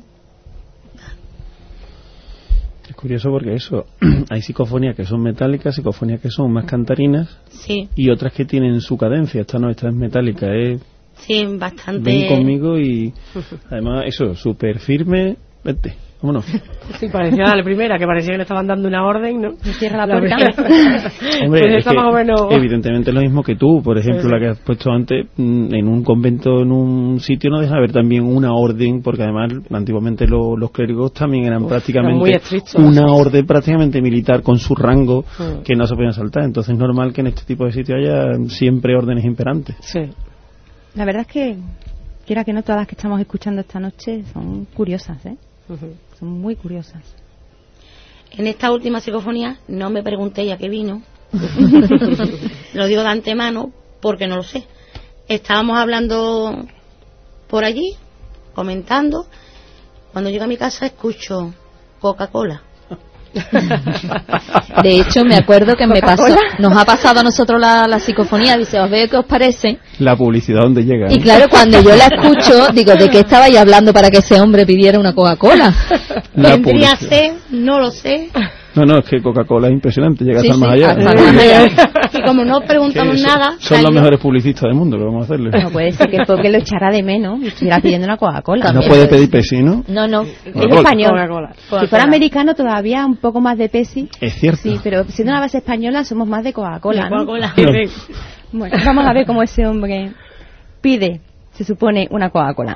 Es curioso porque eso, hay psicofonías que son metálicas, psicofonías que son más cantarinas Sí, y otras que tienen su cadencia. Esta no, esta es metálica, es sí, bastante. ven conmigo y además eso, súper firme, vete. Vámonos. Sí, parecía la primera, que parecía que le estaban dando una orden, ¿no? Cierra la puerta. Hombre, Pues es está que más o menos... evidentemente es lo mismo que tú. Por ejemplo, Sí. la que has puesto antes, mm, en un convento, en un sitio, no deja de haber también una orden, porque además antiguamente lo- los clérigos también eran Uf, prácticamente eran muy estrictos. una orden prácticamente militar con su rango Mm. que no se podían saltar. Entonces es normal que en este tipo de sitios haya siempre órdenes imperantes. Sí. La verdad es que, quiera que no, todas las que estamos escuchando esta noche son curiosas, ¿eh? Ujú. Son muy curiosas. En esta última psicofonía no me preguntéis a qué vino. Lo digo de antemano porque no lo sé. Estábamos hablando por allí, comentando. Cuando llego a mi casa escucho Coca-Cola. De hecho, me acuerdo que me pasó, nos ha pasado a nosotros la, la psicofonía, dice, os veo qué os parece. La publicidad donde llega. ¿eh? Y claro, cuando yo la escucho, digo, ¿de qué estabais hablando para que ese hombre pidiera una Coca-Cola? La Vendría a publicidad. ser, no lo sé. No, no, es que Coca-Cola es impresionante, llega Sí, hasta sí, más allá. hasta más allá. Y como no preguntamos Que son- nada, Son los cayó. mejores publicistas del mundo, que vamos a hacerle. No puede ser que el pobre lo echara de menos y estuviera pidiendo una Coca-Cola. No puede pedir Pepsi, ¿no? No, no. Es Coca-Cola. español. Coca-Cola. Si fuera americano todavía un poco más de Pepsi. Es cierto. Sí, pero siendo una base española somos más de Coca-Cola, ¿no? Coca-Cola. Bueno, vamos a ver cómo ese hombre pide, se supone, una Coca-Cola.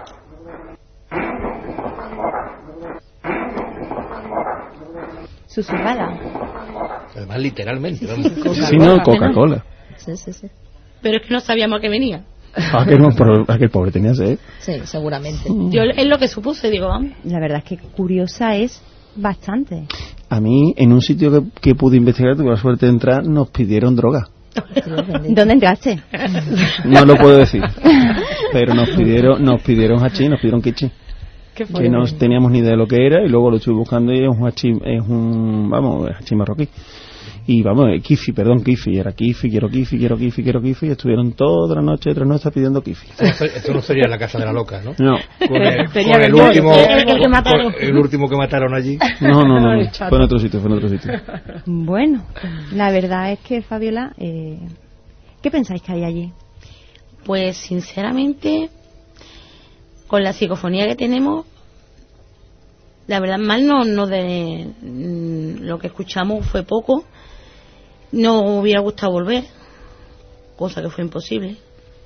Susurrada. Además, literalmente. Vamos. Sí, no, Coca-Cola. Sí, sí, sí. Pero es que no sabíamos a qué venía. Aquel, no, pero aquel pobre tenía sed. Sí, seguramente. Yo es lo que supuse, digo, vamos. La verdad es que curiosa es bastante. A mí, en un sitio que, que pude investigar, tuve la suerte de entrar, nos pidieron droga. ¿Dónde entraste? No lo puedo decir. Pero nos pidieron nos pidieron hachís, nos pidieron kichi. ¿Qué fue? Que no teníamos ni idea de lo que era y luego lo estuve buscando y es un hachís, es un, vamos, hachís marroquí. Y vamos, eh, kifi, perdón, kifi, era kifi, quiero kifi, quiero kifi, quiero kifi, y estuvieron toda la noche, tres noches pidiendo kifi. Esto, esto no sería la casa de la loca, ¿no? No, Con el, Tenía con el que- último, el que mataron. con el último que mataron allí. no, no, no, no, fue en otro sitio, fue en otro sitio. Bueno, la verdad es que, Fabiola, eh, ¿qué pensáis que hay allí? Pues sinceramente, con la psicofonía que tenemos, la verdad mal no, no de mm, lo que escuchamos fue poco. No hubiera gustado volver, cosa que fue imposible.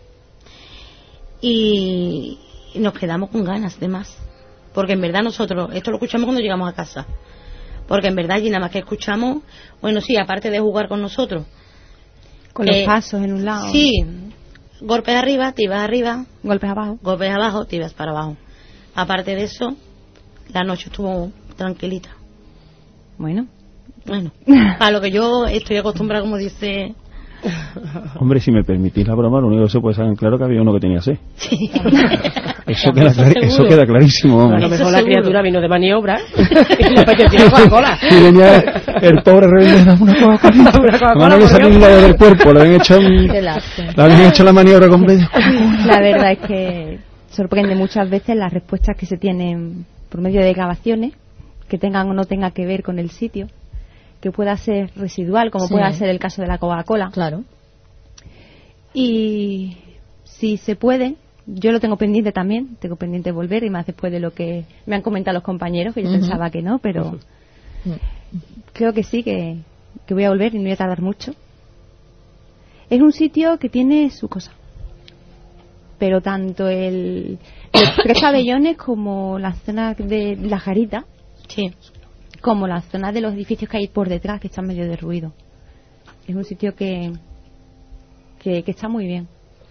Y, y nos quedamos con ganas de más. Porque en verdad nosotros, esto lo escuchamos cuando llegamos a casa. Porque en verdad allí nada más que escuchamos, bueno sí, aparte de jugar con nosotros. Con que- los pasos en un lado. Sí, golpes arriba, te ibas arriba, Golpes abajo. golpes abajo, te ibas para abajo. Aparte de eso, la noche estuvo tranquilita. Bueno. Bueno, a lo que yo estoy acostumbrada, como dice... Hombre, si me permitís la broma, lo único que se puede saber claro que había uno que tenía sed. Eso queda, clari- eso queda clarísimo. A Vamos. lo mejor Eso la seguro. criatura vino de maniobra y le apetecía Coca-Cola. Y venía el pobre rebelde, dame una Coca-Cola. Una Coca-Cola, No le por salía Dios. la del cuerpo, le habían hecho, Qué lástima. le habían hecho la maniobra completa. La verdad es que sorprende muchas veces las respuestas que se tienen por medio de grabaciones, que tengan o no tengan que ver con el sitio, que pueda ser residual, como Sí. pueda ser el caso de la Coca-Cola. Claro. Y si se puede, yo lo tengo pendiente también, tengo pendiente volver, y más después de lo que me han comentado los compañeros, que yo Ujú. pensaba que no, pero creo que sí, que, que voy a volver y no voy a tardar mucho. Es un sitio que tiene su cosa, pero tanto el los tres pabellones como la zona de la garita, Sí, como la zona de los edificios que hay por detrás, que están medio derruidos. Es un sitio que, que, que está muy bien.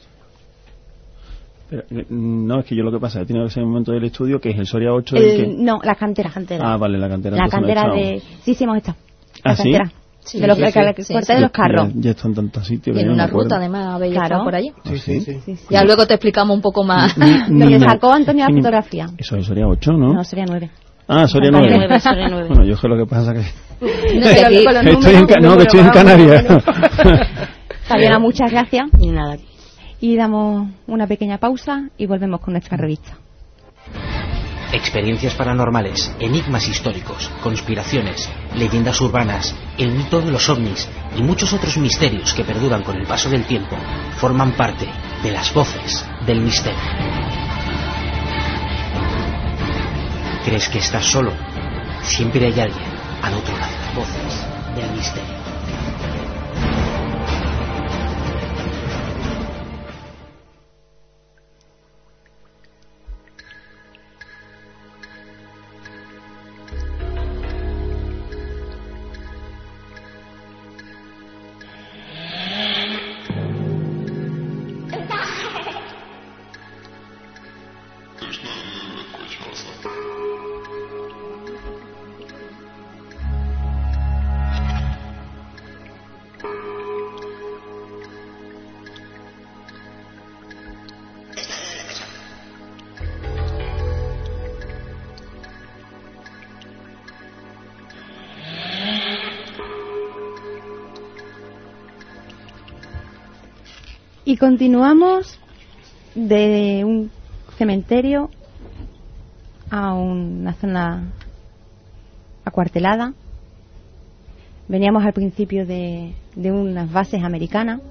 Pero, eh, no, es que yo lo que pasa, he tenido ese momento del estudio, que es el Soria ocho. el El- que... No, la cantera. Ah, vale, la cantera. La entonces no he cantera estado. de... Sí, sí, hemos estado. La ¿Ah, sí? cantera. Sí, de los sí, que, sí, que- sí, corte sí. de los carros. Ya, ya está en tantos sitios. que Tiene yo no una me acuerdo. ruta, además, habéis Claro. estado por allí. Ah, sí. Sí, sí. Ya luego te explicamos un poco más. Ni- ni Donde me- sacó Antonio la ni- fotografía. Eso es Soria ocho, ¿no? No, sería nueve. Ah, Soria Soria nueve. nueve, Soria nueve. Bueno, yo es que lo que pasa que... No, que aquí- Con los Estoy en, números, Ca- no, que estoy en Canarias. Fabiola, muchas gracias. Ni nada. Y damos una pequeña pausa y volvemos con nuestra revista. Experiencias paranormales, enigmas históricos, conspiraciones, leyendas urbanas, el mito de los ovnis y muchos otros misterios que perduran con el paso del tiempo forman parte de las voces del misterio. ¿Crees que estás solo? siempre hay alguien al otro lado. Voces del misterio. Y continuamos de un cementerio a una zona acuartelada. Veníamos al principio de, de unas bases americanas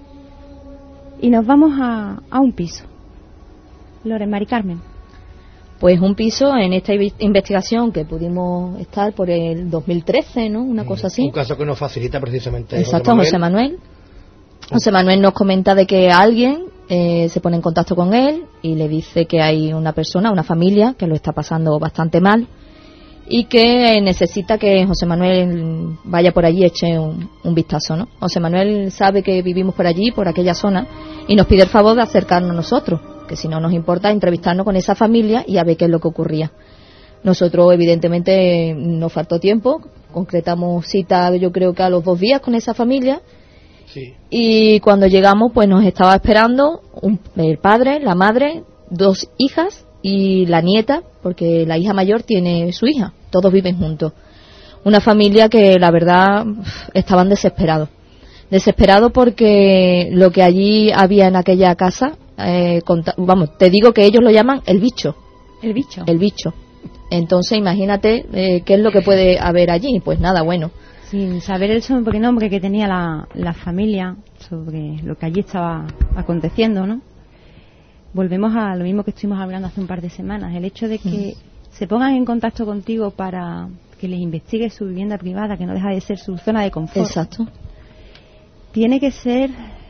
y nos vamos a, a un piso. Loren, Mari Carmen. Pues un piso en esta investigación que pudimos estar por el dos mil trece, ¿no? Una cosa así. Un caso que nos facilita precisamente Exacto, José Manuel. José Manuel nos comenta de que alguien eh, se pone en contacto con él y le dice que hay una persona, una familia que lo está pasando bastante mal y que necesita que José Manuel vaya por allí y eche un, un vistazo, ¿no? José Manuel sabe que vivimos por allí, por aquella zona, y nos pide el favor de acercarnos nosotros, que si no nos importa entrevistarnos con esa familia y a ver qué es lo que ocurría. Nosotros evidentemente nos faltó tiempo, concretamos cita yo creo que a los dos días con esa familia. Sí. Y cuando llegamos pues nos estaba esperando un, el padre, la madre, dos hijas y la nieta, porque la hija mayor tiene su hija, todos viven juntos. Una familia que la verdad estaban desesperados, desesperados porque lo que allí había en aquella casa, eh, conta, vamos, te digo que ellos lo llaman el bicho. El bicho. El bicho. Entonces imagínate eh, qué es lo que puede haber allí. Pues nada, bueno. Sin saber el sobrenombre que tenía la, la familia sobre lo que allí estaba aconteciendo, ¿no? Volvemos a lo mismo que estuvimos hablando hace un par de semanas, el hecho de que mm. se pongan en contacto contigo para que les investigue su vivienda privada, que no deja de ser su zona de confort. Exacto. Tiene que ser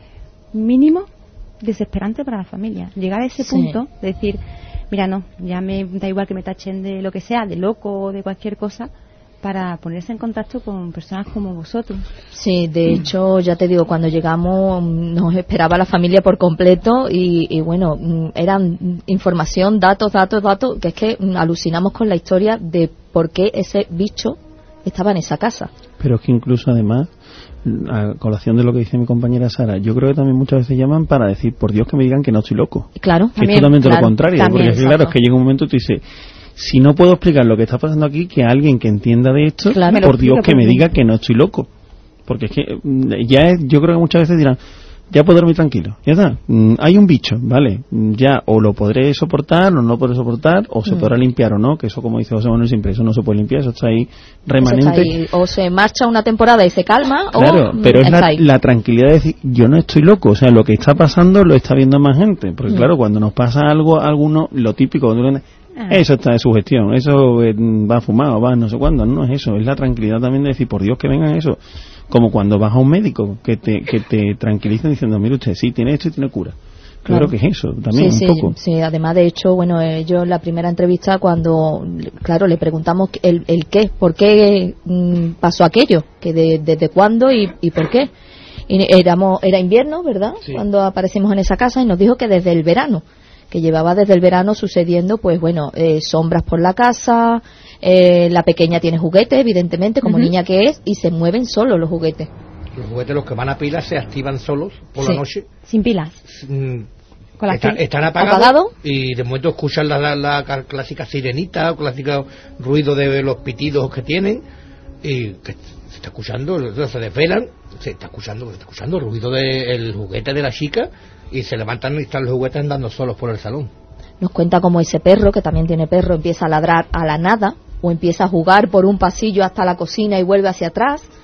mínimo desesperante para la familia. Llegar a ese sí. punto de decir, mira, no, ya me da igual que me tachen de lo que sea, de loco o de cualquier cosa, para ponerse en contacto con personas como vosotros. Sí, de hecho, ya te digo, cuando llegamos nos esperaba la familia por completo y, y bueno, eran información, datos, datos, datos, que es que alucinamos con la historia de por qué ese bicho estaba en esa casa. Pero es que incluso además, a colación de lo que dice mi compañera Sara, yo creo que también muchas veces llaman para decir, por Dios que me digan que no estoy loco. Claro, que también, es totalmente claro, lo contrario, también, porque claro, es que llega un momento y tú dices, si no puedo explicar lo que está pasando aquí, que alguien que entienda de esto, claro, por Dios que me diga que no estoy loco. Porque es que ya es, yo creo que muchas veces dirán, ya puedo dormir tranquilo, ya está, hay un bicho, vale, ya o lo podré soportar o no lo podré soportar, o se mm. podrá limpiar o no, que eso como dice José Manuel siempre, eso no se puede limpiar, eso está ahí remanente. Está ahí. O se marcha una temporada y se calma, claro, o pero es la, ahí. la tranquilidad de decir, yo no estoy loco, o sea, lo que está pasando lo está viendo más gente, porque mm. claro, cuando nos pasa algo a alguno, lo típico, ah. eso está de sugestión, eso eh, va fumado, va no sé cuándo, no es eso, es la tranquilidad también de decir, por Dios que vengan eso. Como cuando vas a un médico que te que te tranquilizan diciendo, mire usted, sí, tiene esto y tiene cura. Claro, claro que es eso, también sí, un sí, poco. Sí, además de hecho, bueno, eh, yo en la primera entrevista cuando, claro, le preguntamos el, el qué, por qué mm, pasó aquello, que de, desde cuándo y, y por qué. Y éramos, era invierno, ¿verdad? Sí. Cuando aparecimos en esa casa y nos dijo que desde el verano, que llevaba desde el verano sucediendo, pues bueno, eh, sombras por la casa. Eh, la pequeña tiene juguetes, evidentemente, como uh-huh. niña que es, y se mueven solos los juguetes. Los juguetes, los que van a pilas, se activan solos por sí. la noche. Sin pilas. Mm, Con la están, están apagados ¿Apagado? Y de momento escuchan la, la, la clásica sirenita, o clásico ruido de los pitidos que tienen, y que se está escuchando, se desvelan, se está escuchando, se está escuchando el ruido del juguete de la chica, y se levantan y están los juguetes andando solos por el salón. Nos cuenta como ese perro, que también tiene perro, empieza a ladrar a la nada, o empieza a jugar por un pasillo hasta la cocina y vuelve hacia atrás.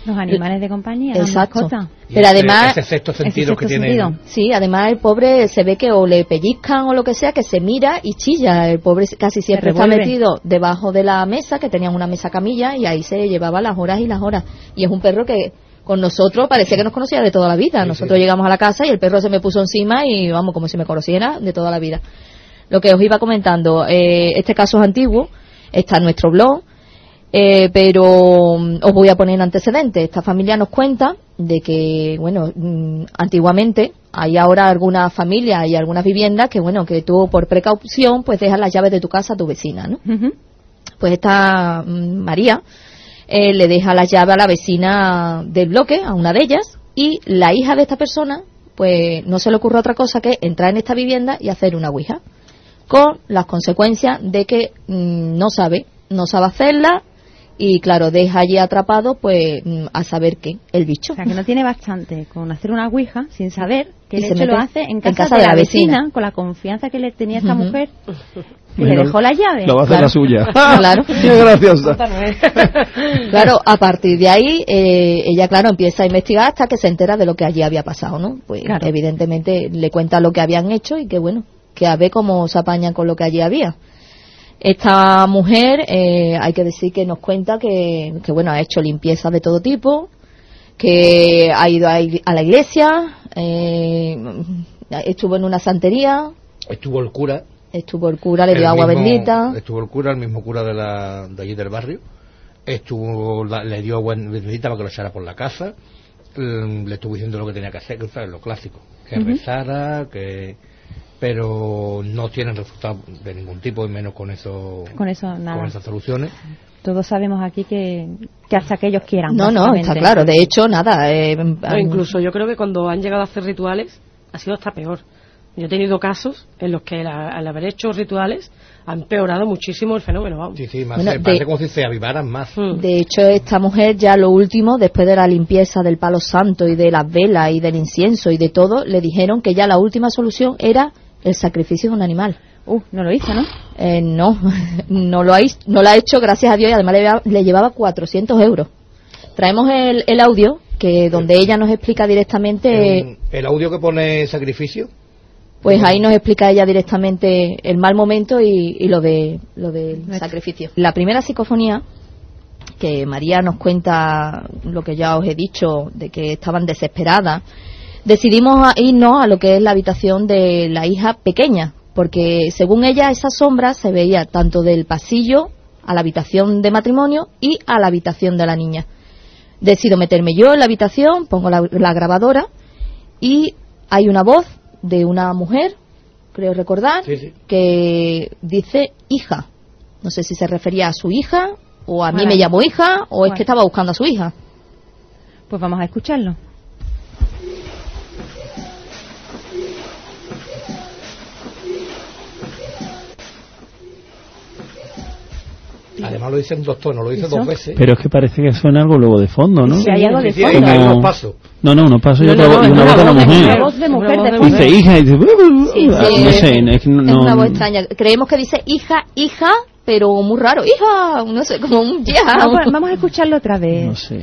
Los animales de compañía, exacto. las mascotas. Pero además, ese sexto sentido que tiene. Sí, además el pobre se ve que o le pellizcan o lo que sea, que se mira y chilla. El pobre casi siempre está metido debajo de la mesa, que tenían una mesa camilla, y ahí se llevaba las horas y las horas. Y es un perro que con nosotros parecía que nos conocía de toda la vida. Sí, nosotros sí. Llegamos a la casa y el perro se me puso encima y vamos, como si me conociera de toda la vida. Lo que os iba comentando, eh, este caso es antiguo, está en nuestro blog. Eh, pero os voy a poner antecedentes. Esta familia nos cuenta de que, bueno, mmm, antiguamente hay ahora algunas familias y algunas viviendas que, bueno, que tú por precaución pues dejas las llaves de tu casa a tu vecina, ¿no? Uh-huh. Pues esta mmm, María eh, le deja las llaves a la vecina del bloque, a una de ellas, y la hija de esta persona pues no se le ocurre otra cosa que entrar en esta vivienda y hacer una ouija, con las consecuencias de que mmm, no sabe, no sabe hacerla. Y claro, deja allí atrapado, pues, a saber qué, el bicho. O sea, que no tiene bastante con hacer una ouija sin saber que el y hecho lo hace en casa, en casa de, de la la vecina, vecina, con la confianza que le tenía esta uh-huh. mujer, que bueno, le dejó la llave. Lo va a hacer claro. la suya. Claro. Qué graciosa. Claro, a partir de ahí, eh, ella, claro, empieza a investigar hasta que se entera de lo que allí había pasado, ¿no? Pues, claro. Evidentemente, le cuenta lo que habían hecho y que, bueno, que a ver cómo se apañan con lo que allí había. Esta mujer, eh, hay que decir que nos cuenta que, que, bueno, ha hecho limpieza de todo tipo, que ha ido a, a la iglesia, eh, estuvo en una santería. Estuvo el cura. Estuvo el cura, le dio agua mismo, bendita. Estuvo el cura, el mismo cura de, la, de allí del barrio. Estuvo, la, le dio agua bendita para que lo echara por la casa. Le estuvo diciendo lo que tenía que hacer, que es lo clásico. Que uh-huh. rezara, que... pero no tienen resultado de ningún tipo, y menos con eso, con eso nada. Con esas soluciones. Todos sabemos aquí que, que hasta que ellos quieran. No, no, está claro. De hecho, nada. Eh, no, incluso yo creo que cuando han llegado a hacer rituales ha sido hasta peor. Yo he tenido casos en los que la, al haber hecho rituales han empeorado muchísimo el fenómeno. Vamos. Sí, sí, más bueno, se, de, parece como si se avivaran más. De hecho, esta mujer ya lo último, después de la limpieza del palo santo y de las velas y del incienso y de todo, le dijeron que ya la última solución era el sacrificio de un animal. Uh, no lo hizo, ¿no? Eh, no, no lo ha, no lo ha hecho, gracias a Dios, y además le, le llevaba cuatrocientos euros. Traemos el, el audio, que donde ella nos explica directamente... ¿El, el audio que pone sacrificio? Pues ahí nos explica ella directamente el mal momento y, y lo de lo del sacrificio. La primera psicofonía, que María nos cuenta lo que ya os he dicho, de que estaban desesperadas, decidimos irnos a lo que es la habitación de la hija pequeña, porque según ella esa sombra se veía tanto del pasillo a la habitación de matrimonio y a la habitación de la niña. Decido meterme yo en la habitación, pongo la, la grabadora y hay una voz de una mujer, creo recordar, sí, sí. que dice hija. No sé si se refería a su hija o a bueno, mí me llamo hija o bueno. es que estaba buscando a su hija. Pues vamos a escucharlo. Además lo dice en dos tonos, lo dice ¿Eso? dos veces. Pero es que parece que suena algo luego de fondo, ¿no? Sí, hay algo de sí, fondo. Sí, hay Como... unos pasos. No, no, unos pasos no, y, no, otra, no, y una voz de la mujer. Una voz de mujer de fondo. Dice hija y dice... Sí, sí, no sé, es, que no, es una voz extraña. Creemos que dice hija, hija, pero muy raro. Hija, no sé, como un ya. Vamos, vamos a escucharlo otra vez. No sé.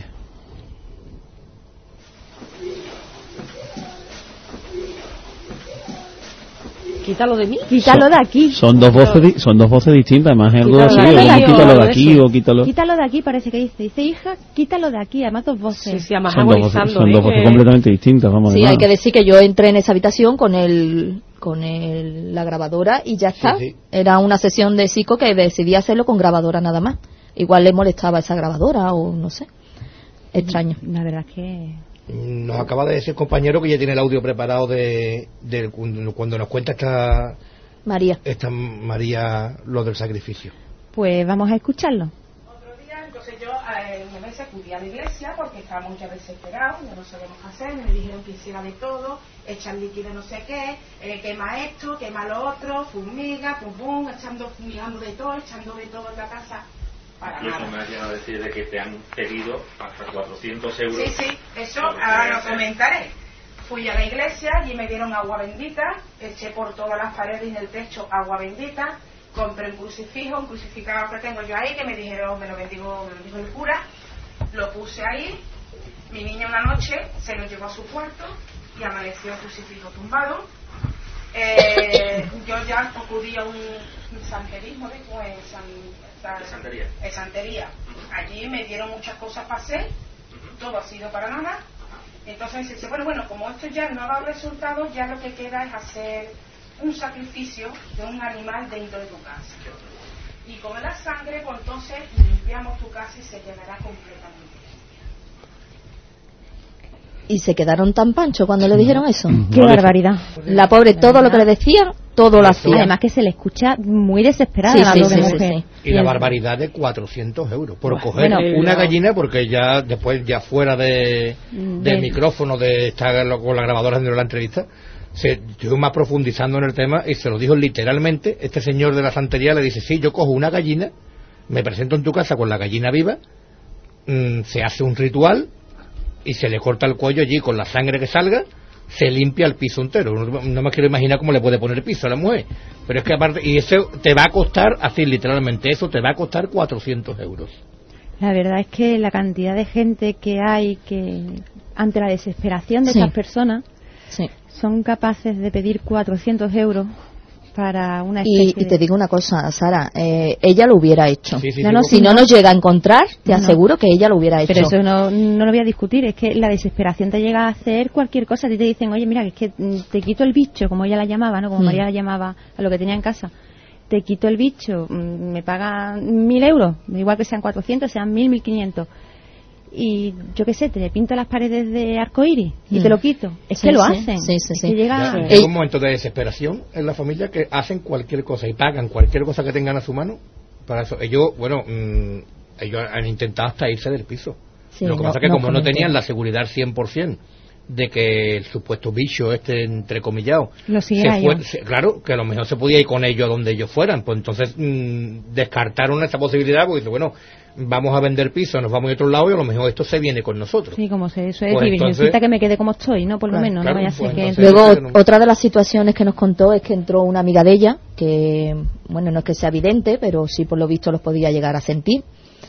Quítalo de mí. Quítalo de aquí. Son dos voces, di- son dos voces distintas, además es algo así, Quítalo o de aquí, quítalo de o aquí eso. o quítalo. Quítalo de aquí, parece que dice. Dice hija, quítalo de aquí, además dos voces. Sí, sí, además Son dos voces, agonizando, son ¿eh? dos voces Que- completamente distintas, vamos. Sí, además. hay que decir que yo entré en esa habitación con el con el, la grabadora y ya está. Sí, sí. Era una sesión de psico que decidí hacerlo con grabadora nada más. Igual le molestaba esa grabadora o no sé. Extraño. La verdad es que... Nos acaba de decir compañero que ya tiene el audio preparado de, de cuando nos cuenta esta María. esta María lo del sacrificio. Pues vamos a escucharlo. Otro día, entonces yo eh, una vez acudí a la iglesia porque estábamos ya desesperados, ya no sabíamos qué hacer, me dijeron que hiciera de todo, echar líquido no sé qué, eh, quema esto, quema lo otro, fumiga, pum pum, echando, fumigando de todo, echando de todo en la casa. Para Incluso nada. me has llegado a decir de que te han pedido hasta cuatrocientos euros. Sí, sí, eso por lo que ahora lo hacer. comentaré. Fui a la iglesia y me dieron agua bendita, eché por todas las paredes y en el techo agua bendita, compré un crucifijo, un crucificado que tengo yo ahí, que me dijeron, me lo bendigo, me lo dijo el cura, lo puse ahí Mi niña una noche se lo llevó a su cuarto y amaneció crucifijo tumbado. Eh, yo ya acudí a un, un santerismo, ¿ves? Pues, san, san, santería. Eh, santería. Allí me dieron muchas cosas para hacer, todo ha sido para nada. Entonces dice, bueno, bueno, como esto ya no ha dado resultados, ya lo que queda es hacer un sacrificio de un animal dentro de tu casa. Y con la sangre, pues entonces limpiamos tu casa y se llenará completamente. Y se quedaron tan panchos cuando le dijeron eso. Qué barbaridad. La pobre, todo lo que le decía, todo lo hacía. Además que se le escucha muy desesperada sí, a la sí, pobre sí, mujer. sí, Y la barbaridad de cuatrocientos euros por Bueno, coger bueno, una no. gallina, porque ya después, ya fuera de, De- del micrófono, de estar con la grabadora haciendo la entrevista, se estuvo más profundizando en el tema y se lo dijo literalmente. Este señor de la santería le dice, sí, yo cojo una gallina, me presento en tu casa con la gallina viva, mmm, se hace un ritual y se le corta el cuello allí con la sangre que salga, se limpia el piso entero. No, no me quiero imaginar cómo le puede poner piso a la mujer, pero es que aparte, y eso te va a costar, así literalmente, eso te va a costar cuatrocientos euros. La verdad es que la cantidad de gente que hay que ante la desesperación de Sí. estas personas Sí. son capaces de pedir cuatrocientos euros para una Y, especie y te digo una cosa, Sara, eh, ella lo hubiera hecho. Sí, sí, No, no, sí, si no no. nos llega a encontrar, te No. aseguro que ella lo hubiera hecho. Pero eso no, no lo voy a discutir, es que la desesperación te llega a hacer cualquier cosa. A ti te dicen, oye, mira, que es que mm, te quito el bicho, como ella la llamaba, ¿no? Como Mm. María la llamaba a lo que tenía en casa. Te quito el bicho, mm, me pagan mil euros, igual que sean cuatrocientos, sean mil, mil quinientos. Y yo qué sé, te pinto las paredes de arcoíris y Mm. te lo quito. Es Sí, que lo sí, hacen. sí, sí, Es sí. que llega... Ya, llega un momento de desesperación en la familia que hacen cualquier cosa y pagan cualquier cosa que tengan a su mano para eso. Ellos, bueno, mmm, ellos han intentado hasta irse del piso. Sí, Lo que no- pasa es que no como no comenten. tenían la seguridad cien por ciento de que el supuesto bicho este entrecomillado Lo se siguiera fue, yo. se- claro, que a lo mejor se podía ir con ellos a donde ellos fueran, pues entonces mmm, descartaron esa posibilidad porque dice, bueno, vamos a vender piso, nos vamos a otro lado y a lo mejor esto se viene con nosotros. Sí, como se, eso es, Pues y entonces- necesita que me quede como estoy, ¿no? Por lo Claro, menos, claro, no vaya a pues ser que... entonces- Luego, otra de las situaciones que nos contó es que entró una amiga de ella, que, bueno, no es que sea evidente, pero sí por lo visto los podía llegar a sentir.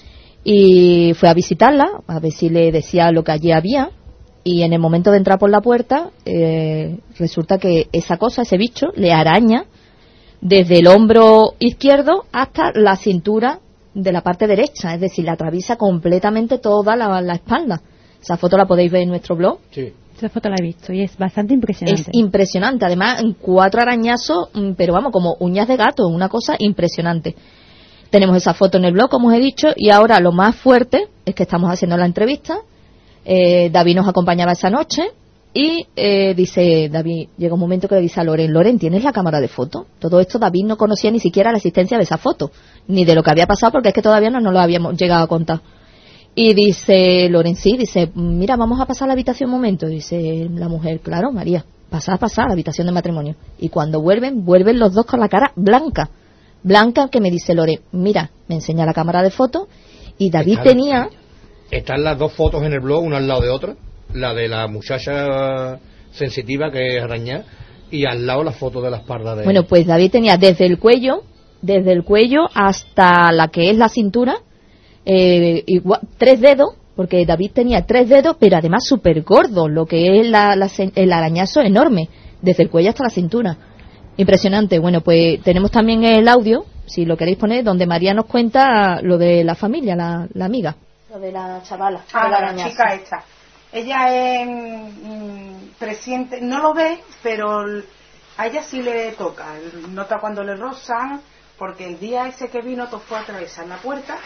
Y fue a visitarla, a ver si le decía lo que allí había. Y en el momento de entrar por la puerta, eh, resulta que esa cosa, ese bicho, le araña desde el hombro izquierdo hasta la cintura de la parte derecha. Es decir, la atraviesa completamente toda la, la espalda. Esa foto la podéis ver en nuestro blog. Sí. Esa foto la he visto y es bastante impresionante. Es impresionante, además en cuatro arañazos, mm, pero vamos, como uñas de gato, una cosa impresionante. Tenemos esa foto en el blog, como os he dicho, y ahora lo más fuerte es que estamos haciendo la entrevista. Eh, David nos acompañaba esa noche y eh, dice, David, llega un momento que le dice a Loren, Loren, ¿tienes la cámara de foto? Todo esto David no conocía ni siquiera la existencia de esa foto, ni de lo que había pasado, porque es que todavía no nos lo habíamos llegado a contar. Y dice Loren, sí, dice, mira, vamos a pasar a la habitación un momento. Dice la mujer, claro, María, pasad a pasar a la habitación de matrimonio. Y cuando vuelven, vuelven los dos con la cara blanca. Blanca, que me dice Loren, mira, me enseña la cámara de foto. Y David Está- tenía... Están las dos fotos en el blog, una al lado de otra, la de la muchacha sensitiva que es arañada y al lado la foto de la espalda de... Bueno, pues David tenía desde el cuello, desde el cuello hasta la que es la cintura, eh, igual, tres dedos, porque David tenía tres dedos, pero además súper gordo, lo que es la, la ce- el arañazo enorme, desde el cuello hasta la cintura. Impresionante. Bueno, pues tenemos también el audio, si lo queréis poner, donde María nos cuenta lo de la familia, la, la amiga. Lo de la chavala, Ah, del la arañazo. chica esta. Ella es mm, presiente, no lo ve, pero l- a ella sí le toca. Nota cuando le rozan, porque el día ese que vino, todo fue a atravesar la puerta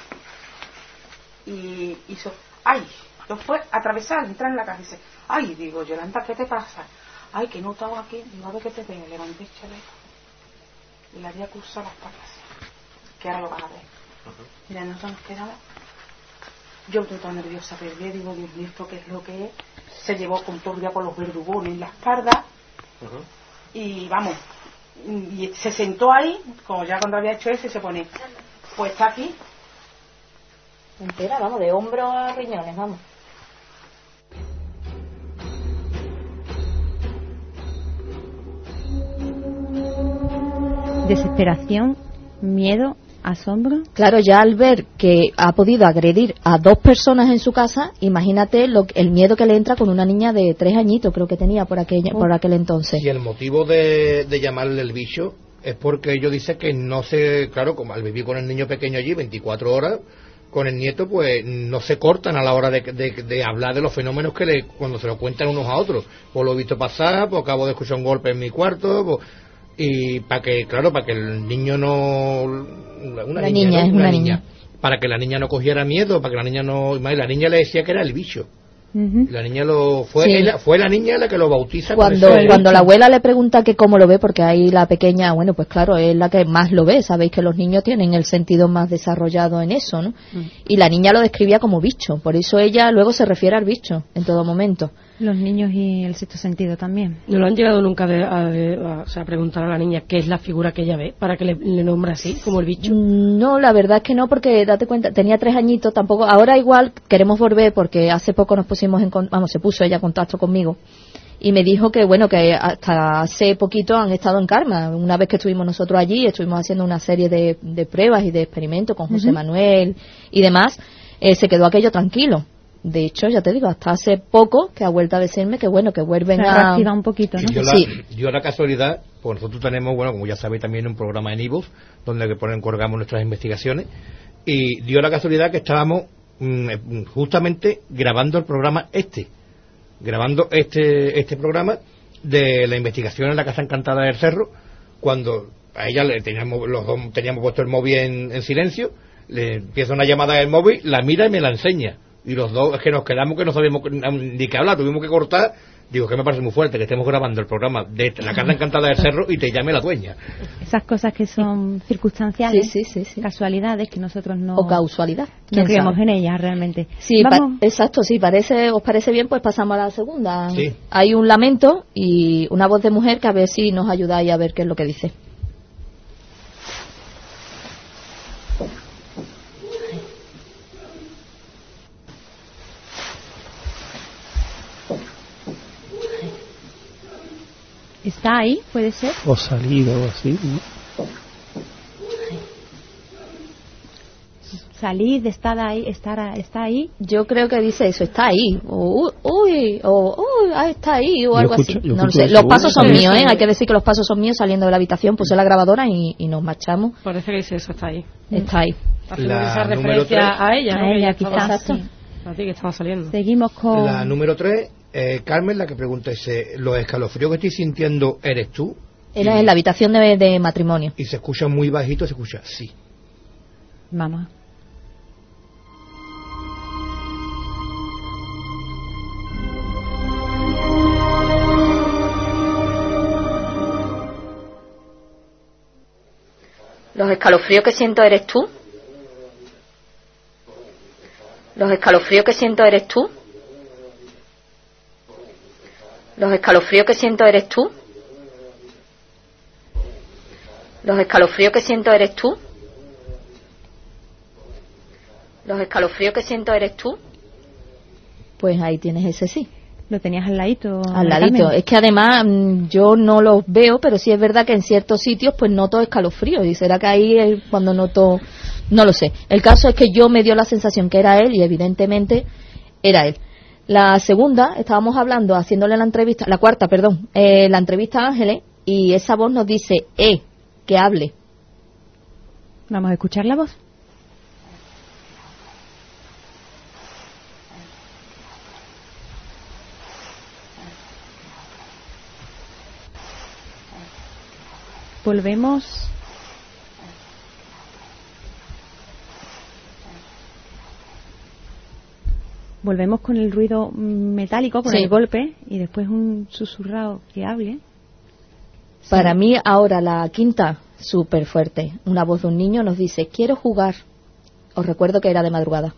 y hizo, ¡ay! Todo fue a atravesar, entrar en la casa y dice, ¡ay! Digo, Yolanda, ¿qué te pasa? ¡Ay, que no estaba aquí! Digo, a ver qué te veo. Levanté el chaleco y la había cruzado las patas. Que ahora lo van a ver. Mira, no se nos quedaba. Yo estoy tan nerviosa, perdí, digo, Dios mío, ¿esto qué es lo que es? Se llevó con todo el día con los verdugones en la espalda y vamos, y se sentó ahí, como ya cuando había hecho eso, y se pone, pues está aquí. Entera, vamos, de hombro a riñones, vamos. Desesperación, miedo asombro. Claro, ya al ver que ha podido agredir a dos personas en su casa, imagínate lo, el miedo que le entra con una niña de tres añitos, creo que tenía por aquel, oh. por aquel entonces. Y el motivo de, de llamarle el bicho es porque ellos dicen que no se, claro, como al vivir con el niño pequeño allí veinticuatro horas, con el nieto, pues no se cortan a la hora de, de, de hablar de los fenómenos que le, cuando se lo cuentan unos a otros. Pues lo he visto pasar, pues acabo de escuchar un golpe en mi cuarto, pues, y para que, claro, para que el niño no... Una la niña, niña, ¿no? es una, una niña. niña. Para que la niña no cogiera miedo, para que la niña no... La niña le decía que era el bicho. Uh-huh. La niña lo... Fue, sí. ella, fue la niña la que lo bautiza. Cuando, con ese cuando bicho. la abuela le pregunta que cómo lo ve, porque ahí la pequeña, bueno, pues claro, es la que más lo ve. Sabéis que los niños tienen el sentido más desarrollado en eso, ¿no? Uh-huh. Y la niña lo describía como bicho. Por eso ella luego se refiere al bicho en todo momento. Los niños y el sexto sentido también. ¿No lo han llegado nunca de, a, de, a, o sea, a preguntar a la niña qué es la figura que ella ve para que le, le nombre así, como el bicho? No, la verdad es que no, porque date cuenta, tenía tres añitos, tampoco. Ahora igual queremos volver porque hace poco nos pusimos en, vamos, se puso ella en contacto conmigo y me dijo que bueno, que hasta hace poquito han estado en Karma. Una vez que estuvimos nosotros allí, estuvimos haciendo una serie de, de pruebas y de experimentos con José uh-huh. Manuel y demás, eh, se quedó aquello tranquilo. De hecho, ya te digo, hasta hace poco que ha vuelto a decirme que bueno, que vuelven se a... reactiva un poquito, ¿no? Yo la, sí. yo la casualidad, pues nosotros tenemos, bueno, como ya sabéis, también un programa en iVoox, donde que ponen, colgamos nuestras investigaciones, y dio la casualidad que estábamos mmm, justamente grabando el programa este, grabando este este programa de la investigación en la Casa Encantada del Cerro, cuando a ella le teníamos, los dos teníamos puesto el móvil en, en silencio, le empieza una llamada del móvil, la mira y me la enseña. Y los dos, es que nos quedamos que no sabíamos ni qué hablar, tuvimos que cortar. Digo, que me parece muy fuerte que estemos grabando el programa de la Casa Encantada del Cerro y te llame la dueña. Esas cosas que son circunstanciales, sí, sí, sí, sí. casualidades que nosotros no... O causalidad. No creemos en ellas realmente. Sí, pa- exacto, sí, parece, os parece bien, pues pasamos a la segunda. Sí. Hay un lamento y una voz de mujer que a ver si nos ayudáis a ver qué es lo que dice. ¿Está ahí? ¿Puede ser? O salido o así, ¿no? Salir de estar ahí, estar, está ahí. Yo creo que dice eso, está ahí. O uy, o uy, ah, está ahí, o yo algo escucho, así. No lo sé. Los pasos son míos, ¿eh? Hay que decir que los pasos son míos. Saliendo de la habitación puse la grabadora y, y nos marchamos. Parece que dice eso, está ahí. Está ahí. Haciendo esa referencia a ella, ¿no? A ella, ella quizás. Exacto. A ti que estaba saliendo. Seguimos con... La número tres, eh, Carmen, la que pregunta ese, ¿los escalofríos que estoy sintiendo eres tú? Era en la habitación de, de matrimonio. Y se escucha muy bajito, se escucha sí. Vamos. Los escalofríos que siento eres tú. Los escalofríos que siento eres tú. Los escalofríos que siento eres tú. Los escalofríos que siento eres tú. Los escalofríos que siento eres tú. Pues ahí tienes ese sí. Lo tenías al ladito. Al ladito. Es que además yo no los veo, pero sí es verdad que en ciertos sitios pues noto escalofríos. Y será que ahí es cuando noto... No lo sé. El caso es que yo me dio la sensación que era él y evidentemente era él. La segunda, estábamos hablando, haciéndole la entrevista, la cuarta, perdón, eh, la entrevista a Ángeles, y esa voz nos dice, eh, que hable. Vamos a escuchar la voz. Volvemos. Volvemos con el ruido metálico, con sí. el golpe, y después un susurrado que hable. Para sí. mí ahora la quinta, súper fuerte. Una voz de un niño nos dice, quiero jugar. Os recuerdo que era de madrugada.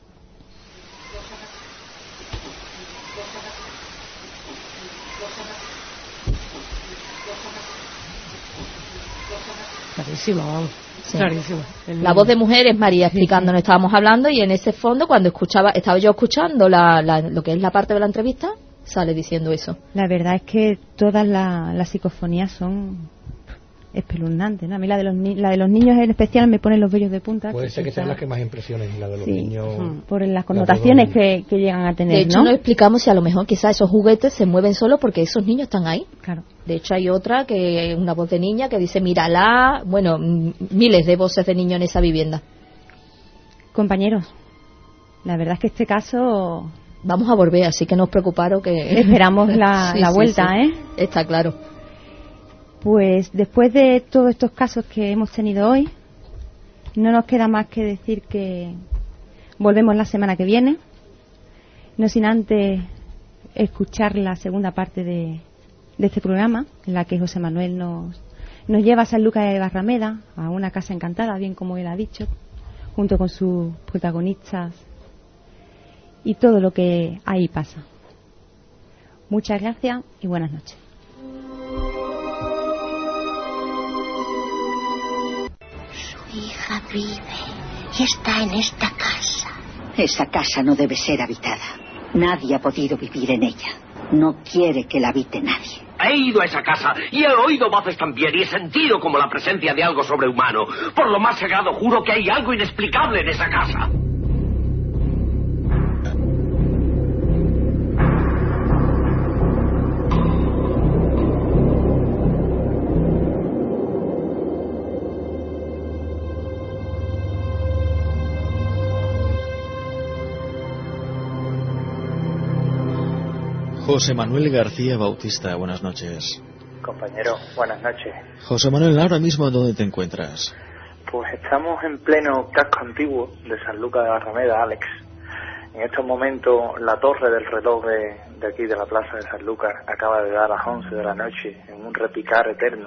Clarísimo, vamos. Sí. Clarísimo. La voz de mujer es María explicándonos, estábamos hablando y en ese fondo cuando escuchaba, estaba yo escuchando la, la, lo que es la parte de la entrevista, sale diciendo eso. La verdad es que todas la, las psicofonías son espeluznante, ¿no? A mí la de los ni la de los niños en especial me pone los vellos de punta. Puede que ser que está... sean las que más impresionen, la de los sí, niños. mm, por las connotaciones que, que llegan a tener, de hecho, ¿no? no explicamos si a lo mejor quizás esos juguetes se mueven solo porque esos niños están ahí. Claro. De hecho, hay otra que una voz de niña que dice mírala, bueno, miles de voces de niños en esa vivienda. Compañeros, la verdad es que este caso vamos a volver, así que no os preocuparos que esperamos la, sí, la sí, vuelta, sí. ¿eh? Está claro. Pues después de todos estos casos que hemos tenido hoy, no nos queda más que decir que volvemos la semana que viene, no sin antes escuchar la segunda parte de, de este programa, en la que José Manuel nos, nos lleva a San Lucas de Barrameda, a una casa encantada, bien como él ha dicho, junto con sus protagonistas y todo lo que ahí pasa. Muchas gracias y buenas noches. Su hija vive y está en esta casa. Esa casa no debe ser habitada. Nadie ha podido vivir en ella. No quiere que la habite nadie. He ido a esa casa y he oído voces también y he sentido como la presencia de algo sobrehumano. Por lo más sagrado juro que hay algo inexplicable en esa casa. José Manuel García Bautista, buenas noches. Compañero, buenas noches. José Manuel, ahora mismo ¿dónde te encuentras? Pues estamos en pleno casco antiguo de San Lucas de Barrameda, Alex. En estos momentos la torre del reloj de, de aquí de la plaza de San Lucas acaba de dar las once de la noche en un repicar eterno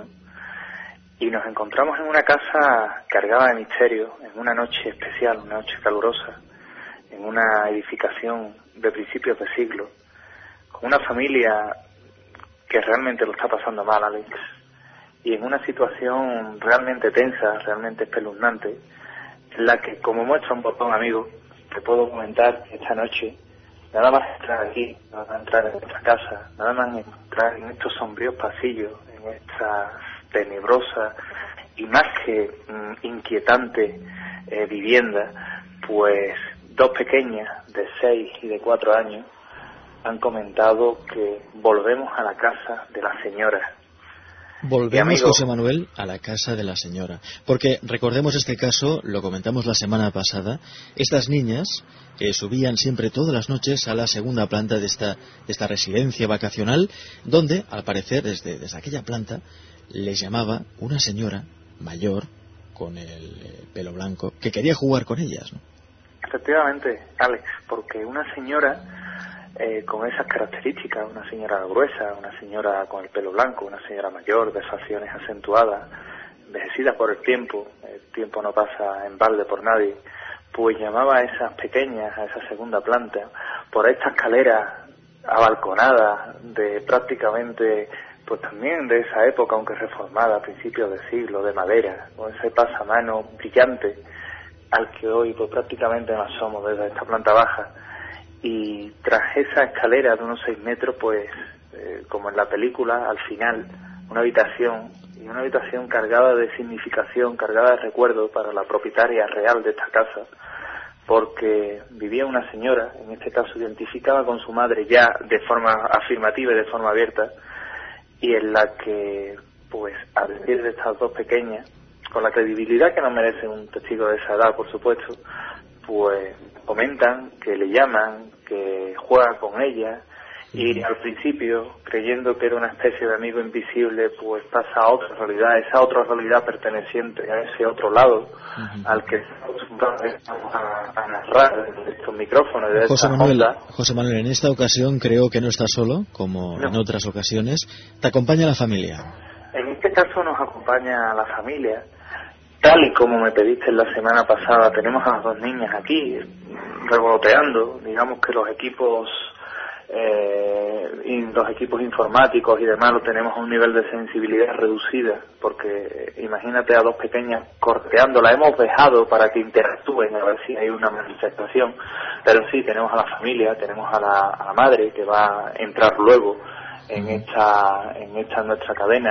y nos encontramos en una casa cargada de misterio, en una noche especial, una noche calurosa, en una edificación de principios de siglo, con una familia que realmente lo está pasando mal, Alex, y en una situación realmente tensa, realmente espeluznante, en la que, como muestra un botón, amigo, te puedo comentar que esta noche, nada más entrar aquí, nada más entrar en nuestra casa, nada más entrar en estos sombríos pasillos, en esta tenebrosa y más que mm, inquietante eh, vivienda, pues dos pequeñas de seis y de cuatro años han comentado que volvemos a la casa de la señora. Volvemos, amigo, José Manuel, a la casa de la señora. Porque recordemos este caso, lo comentamos la semana pasada, estas niñas eh, subían siempre todas las noches a la segunda planta de esta, de esta residencia vacacional, donde, al parecer, desde, desde aquella planta, les llamaba una señora mayor, con el eh, pelo blanco, que quería jugar con ellas, ¿no? Efectivamente, Alex, porque una señora Eh, con esas características, una señora gruesa, una señora con el pelo blanco, una señora mayor, de facciones acentuadas, envejecida por el tiempo, el tiempo no pasa en balde por nadie, pues llamaba a esas pequeñas, a esa segunda planta, por esta escalera abalconada de prácticamente, pues también de esa época, aunque reformada, a principios de siglo, de madera, con ese pasamano brillante, al que hoy pues prácticamente no asomos desde esta planta baja. Y tras esa escalera de unos seis metros, pues, eh, como en la película, al final, una habitación, y una habitación cargada de significación, cargada de recuerdo para la propietaria real de esta casa, porque vivía una señora, en este caso identificada con su madre ya de forma afirmativa y de forma abierta, y en la que, pues, a decir de estas dos pequeñas, con la credibilidad que no merece un testigo de esa edad, por supuesto, pues comentan que le llaman, que juega con ella, y al principio, creyendo que era una especie de amigo invisible, pues pasa a otra realidad, esa otra realidad perteneciente a ese otro lado, uh-huh. al que estamos a, a narrar desde estos micrófonos, de José esta Manuel, onda. José Manuel, en esta ocasión creo que no estás solo, como no. en otras ocasiones. ¿Te acompaña la familia? En este caso nos acompaña la familia. Tal y como me pediste la semana pasada, tenemos a las dos niñas aquí revoloteando. Digamos que los equipos eh, y los equipos informáticos y demás lo tenemos a un nivel de sensibilidad reducida, porque imagínate a dos pequeñas corteando, la hemos dejado para que interactúen a ver si hay una manifestación, pero sí, tenemos a la familia, tenemos a la, a la madre que va a entrar luego en esta en esta nuestra cadena,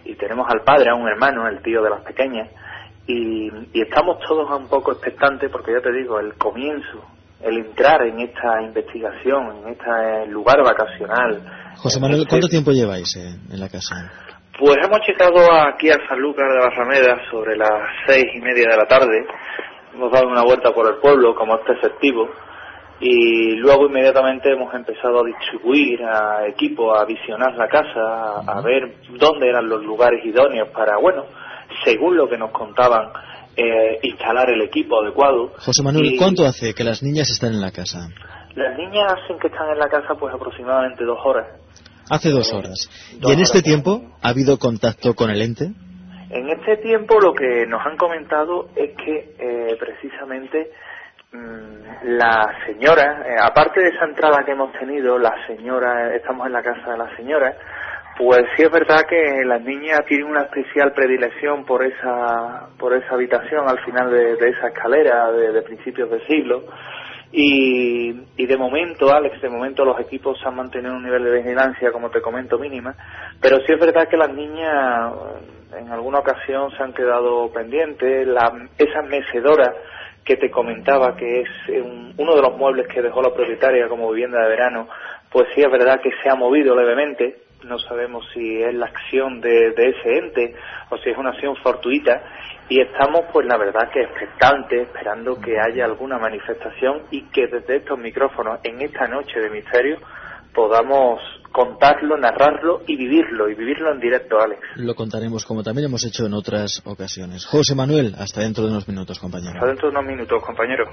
y tenemos al padre, a un hermano, el tío de las pequeñas, y, y estamos todos un poco expectantes porque ya te digo, el comienzo, el entrar en esta investigación, en este lugar vacacional. José Manuel, este... ¿cuánto tiempo lleváis eh, en la casa? Pues hemos llegado aquí a Sanlúcar de Barrameda sobre las seis y media de la tarde. Hemos dado una vuelta por el pueblo, como este festivo, y luego inmediatamente hemos empezado a distribuir a equipo, a visionar la casa, a, a ver dónde eran los lugares idóneos para, bueno, según lo que nos contaban, eh, instalar el equipo adecuado. José Manuel, y ¿cuánto hace que las niñas están en la casa? Las niñas hacen que están en la casa pues aproximadamente dos horas. Hace dos horas. Dos ¿Y en este horas. tiempo ha habido contacto con el ente? En este tiempo lo que nos han comentado es que eh, precisamente mmm, la señora, eh, aparte de esa entrada que hemos tenido, la señora, estamos en la casa de la señora, pues sí es verdad que las niñas tienen una especial predilección por esa por esa habitación al final de, de esa escalera de, de principios de siglo. Y, y de momento, Alex, de momento los equipos se han mantenido un nivel de vigilancia, como te comento, mínima, pero sí es verdad que las niñas en alguna ocasión se han quedado pendientes. La, esa mecedora que te comentaba, que es un, uno de los muebles que dejó la propietaria como vivienda de verano, pues sí es verdad que se ha movido levemente. No sabemos si es la acción de, de ese ente o si es una acción fortuita, y estamos pues la verdad que expectantes, esperando que haya alguna manifestación y que desde estos micrófonos en esta noche de misterio podamos contarlo, narrarlo y vivirlo, y vivirlo en directo, Alex. Lo contaremos como también hemos hecho en otras ocasiones. José Manuel, hasta dentro de unos minutos, compañero. Hasta dentro de unos minutos, compañero.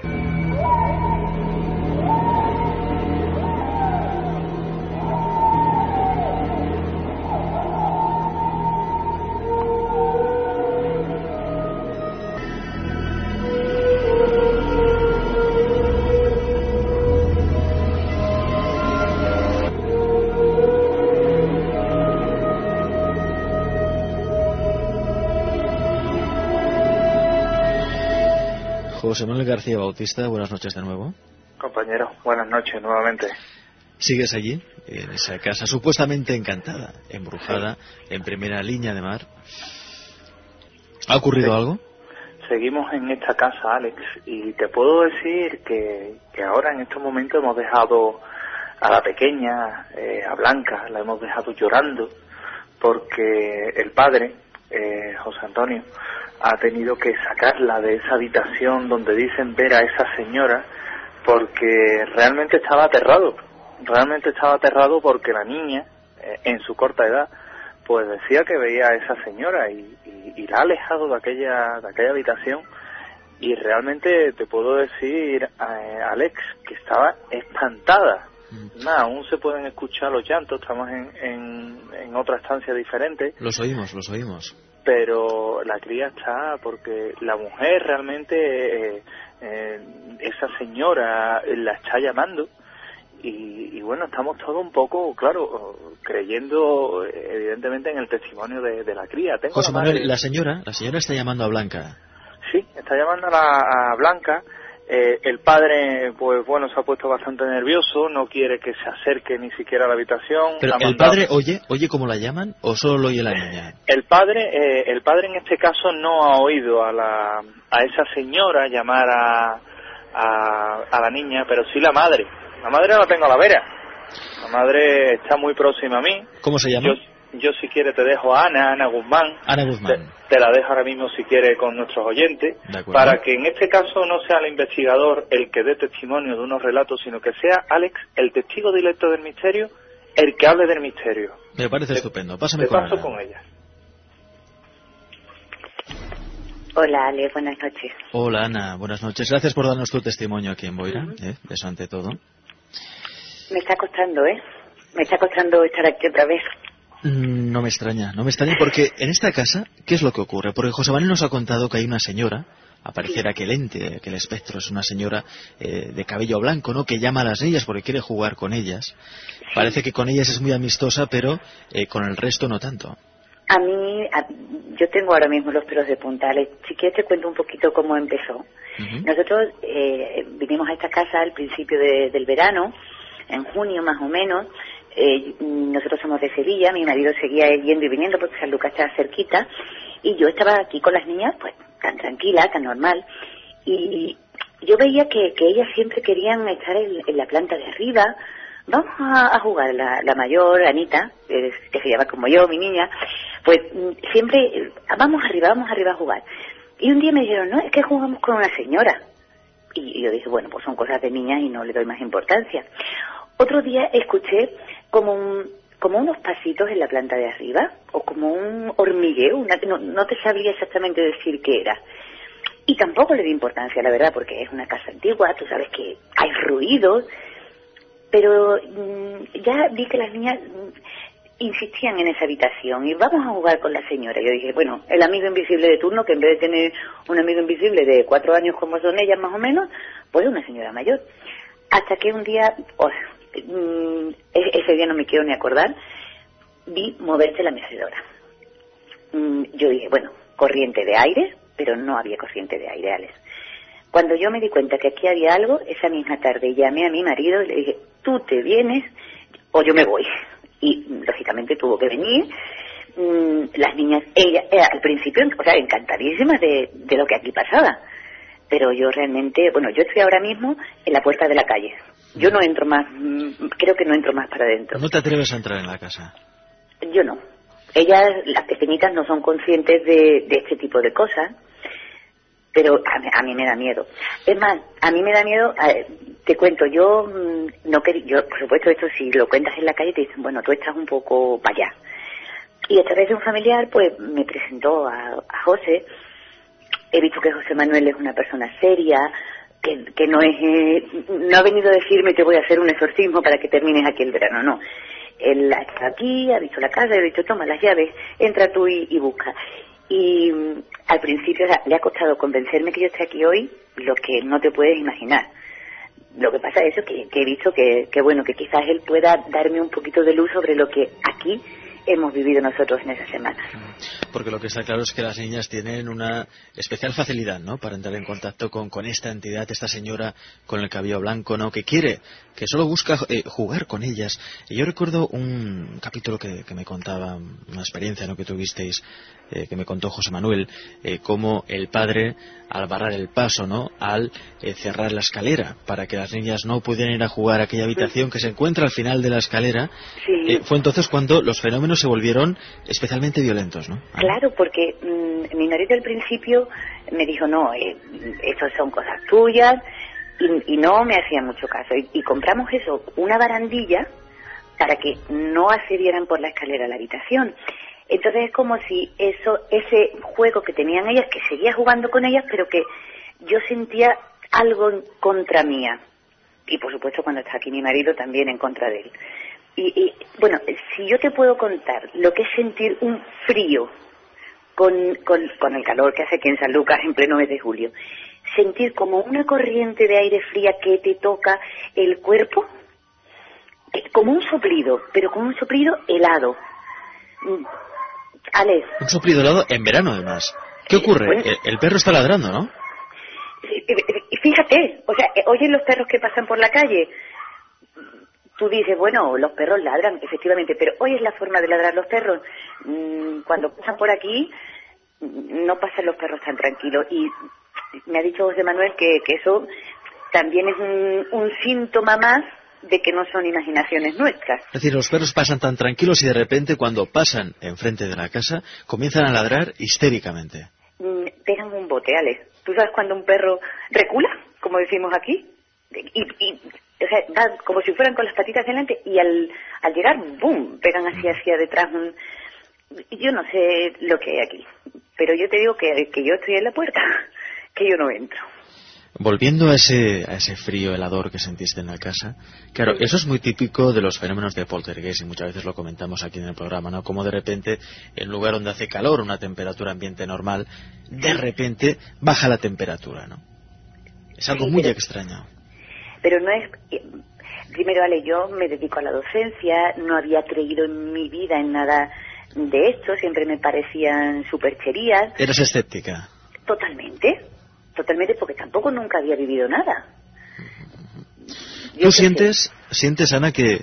José Manuel García Bautista, buenas noches de nuevo. Compañero, buenas noches nuevamente. ¿Sigues allí, en esa casa supuestamente encantada, embrujada, sí, en primera línea de mar? ¿Ha ocurrido sí. algo? Seguimos en esta casa, Alex, y te puedo decir que, que ahora en estos momentos hemos dejado a la pequeña, eh, a Blanca, la hemos dejado llorando, porque el padre, eh, José Antonio, ha tenido que sacarla de esa habitación donde dicen ver a esa señora, porque realmente estaba aterrado, realmente estaba aterrado porque la niña, eh, en su corta edad, pues decía que veía a esa señora y, y, y la ha alejado de aquella, de aquella habitación, y realmente te puedo decir, eh, Alex, que estaba espantada. Mm. Nada, aún se pueden escuchar los llantos, estamos en, en, en otra estancia diferente. Los oímos, los oímos. Pero la cría está, porque la mujer realmente, eh, eh, esa señora la está llamando, y, y bueno, estamos todos un poco, claro, creyendo evidentemente en el testimonio de, de la cría. Tengo José la Manuel, madre... la señora, la señora está llamando a Blanca. Sí, está llamando a, la, a Blanca. Eh, el padre, pues bueno, se ha puesto bastante nervioso, no quiere que se acerque ni siquiera a la habitación. Pero el mandado... padre oye, oye cómo la llaman, o solo lo oye la niña. El padre, eh, el padre en este caso no ha oído a la, a esa señora llamar a, a, a la niña, pero sí la madre. La madre la tengo a la vera. La madre está muy próxima a mí. ¿Cómo se llama? Yo, yo si quiere te dejo a Ana, Ana Guzmán. Ana Guzmán. Te, te la dejo ahora mismo si quiere con nuestros oyentes, para que en este caso no sea el investigador el que dé testimonio de unos relatos, sino que sea Alex, el testigo directo del misterio, el que hable del misterio. Me parece te, estupendo. Pásame te con paso Ana. con ella. Hola, Ale, buenas noches. Hola, Ana, buenas noches. Gracias por darnos tu testimonio aquí en Boira, uh-huh. ¿eh? Eso ante todo. Me está costando, ¿eh? Me está costando estar aquí otra vez. No me extraña, no me extraña, porque en esta casa, ¿qué es lo que ocurre? Porque José Manuel nos ha contado que hay una señora, apareciera aquel ente, aquel espectro, es una señora eh, de cabello blanco, ¿no?, que llama a las niñas porque quiere jugar con ellas. Sí. Parece que con ellas es muy amistosa, pero eh, con el resto no tanto. A mí, a, yo tengo ahora mismo los pelos de punta. Si quieres te cuento un poquito cómo empezó. Uh-huh. Nosotros eh, vinimos a esta casa al principio de, del verano, en junio más o menos, Eh, nosotros somos de Sevilla, mi marido seguía yendo y viniendo porque San Lucas está cerquita, y yo estaba aquí con las niñas, pues tan tranquila, tan normal, y yo veía que, que ellas siempre querían estar en, en la planta de arriba. Vamos a, a jugar, la, la mayor, Anita, eh, que se llama como yo, mi niña, pues siempre, vamos arriba, vamos arriba a jugar. Y un día me dijeron, no, es que jugamos con una señora. Y yo dije, bueno, pues son cosas de niñas y no le doy más importancia. Otro día escuché como un, como unos pasitos en la planta de arriba, o como un hormigueo, una, no, no te sabría exactamente decir qué era. Y tampoco le di importancia, la verdad, porque es una casa antigua, tú sabes que hay ruidos, pero mmm, ya vi que las niñas mmm, insistían en esa habitación y vamos a jugar con la señora. Yo dije, bueno, el amigo invisible de turno, que en vez de tener un amigo invisible de cuatro años como son ellas más o menos, pues una señora mayor. Hasta que un día, oh, mmm, ese día no me quiero ni acordar, vi moverse la mecedora. Mmm, yo dije, bueno, corriente de aire, pero no había corriente de aire, Alex. Cuando yo me di cuenta que aquí había algo, esa misma tarde llamé a mi marido y le dije, tú te vienes o yo me voy. Y lógicamente tuvo que venir. Mm, las niñas, ella, ella al principio, o sea, encantadísimas de, de lo que aquí pasaba. Pero yo realmente, bueno, yo estoy ahora mismo en la puerta de la calle. Yo no entro más, mm, creo que no entro más para adentro. ¿No te atreves a entrar en la casa? Yo no. Ellas, las pequeñitas, no son conscientes de, de este tipo de cosas. Pero a mí, a mí me da miedo. Es más, a mí me da miedo, ver, te cuento, yo mmm, no quería, yo por supuesto esto si lo cuentas en la calle te dicen, bueno, tú estás un poco para allá. Y a través de un familiar pues me presentó a, a José. He visto que José Manuel es una persona seria, que, que no es, eh, no ha venido a decirme que voy a hacer un exorcismo para que termines aquí el verano, no. Él está aquí, ha visto la casa, he dicho, toma las llaves, entra tú y, y busca. Y um, al principio o sea, le ha costado convencerme que yo esté aquí hoy, lo que no te puedes imaginar. Lo que pasa es eso, que, que he visto que, que, bueno, que quizás él pueda darme un poquito de luz sobre lo que aquí hemos vivido nosotros en esa semana. Porque lo que está claro es que las niñas tienen una especial facilidad, ¿no?, para entrar en contacto con, con esta entidad, esta señora con el cabello blanco, ¿no?, que quiere, que solo busca eh, jugar con ellas. Y yo recuerdo un capítulo que, que me contaba, una experiencia, ¿no?, que tuvisteis, eh, que me contó José Manuel, eh, cómo el padre, al barrar el paso, ¿no?, al eh, cerrar la escalera para que las niñas no pudieran ir a jugar a aquella habitación que se encuentra al final de la escalera, sí. eh, fue entonces cuando los fenómenos se volvieron especialmente violentos, ¿no? Ah. Claro, porque mmm, mi marido al principio me dijo, no, eh, estas son cosas tuyas, y, y no me hacía mucho caso. Y, y compramos eso, una barandilla, para que no accedieran por la escalera a la habitación. Entonces es como si eso, ese juego que tenían ellas, que seguía jugando con ellas, pero que yo sentía algo en contra mía. Y por supuesto cuando está aquí mi marido también en contra de él. Y, y bueno, si yo te puedo contar lo que es sentir un frío con, con, con el calor que hace aquí en San Lucas en pleno mes de julio, sentir como una corriente de aire fría que te toca el cuerpo, como un soplido, pero como un soplido helado. Alex. Un soplido helado en verano, además. ¿Qué ocurre? Bueno, el, el perro está ladrando, ¿no? Fíjate, o sea, oyen los perros que pasan por la calle. Tú dices, bueno, los perros ladran, efectivamente, pero hoy es la forma de ladrar los perros. Cuando pasan por aquí, no pasan los perros tan tranquilos. Y me ha dicho José Manuel que, que eso también es un, un síntoma más de que no son imaginaciones nuestras. Es decir, los perros pasan tan tranquilos y de repente cuando pasan enfrente de la casa comienzan a ladrar histéricamente. Pegan un bote, Alex. ¿Tú sabes cuando un perro recula, como decimos aquí? Y... y o sea, van como si fueran con las patitas delante y al, al llegar, ¡boom!, pegan así hacia detrás. Un... Yo no sé lo que hay aquí, pero yo te digo que, que yo estoy en la puerta, que yo no entro. Volviendo a ese, a ese frío helador que sentiste en la casa, claro, eso es muy típico de los fenómenos de poltergeist y muchas veces lo comentamos aquí en el programa, ¿no? Como de repente, en lugar donde hace calor, una temperatura ambiente normal, de repente baja la temperatura, ¿no? Es algo sí, muy pero... extraño. Pero no es... Primero, Ale, yo me dedico a la docencia, no había creído en mi vida en nada de esto, siempre me parecían supercherías. ¿Eres escéptica? Totalmente, totalmente, porque tampoco nunca había vivido nada. ¿Tú sientes, sientes, Ana, que,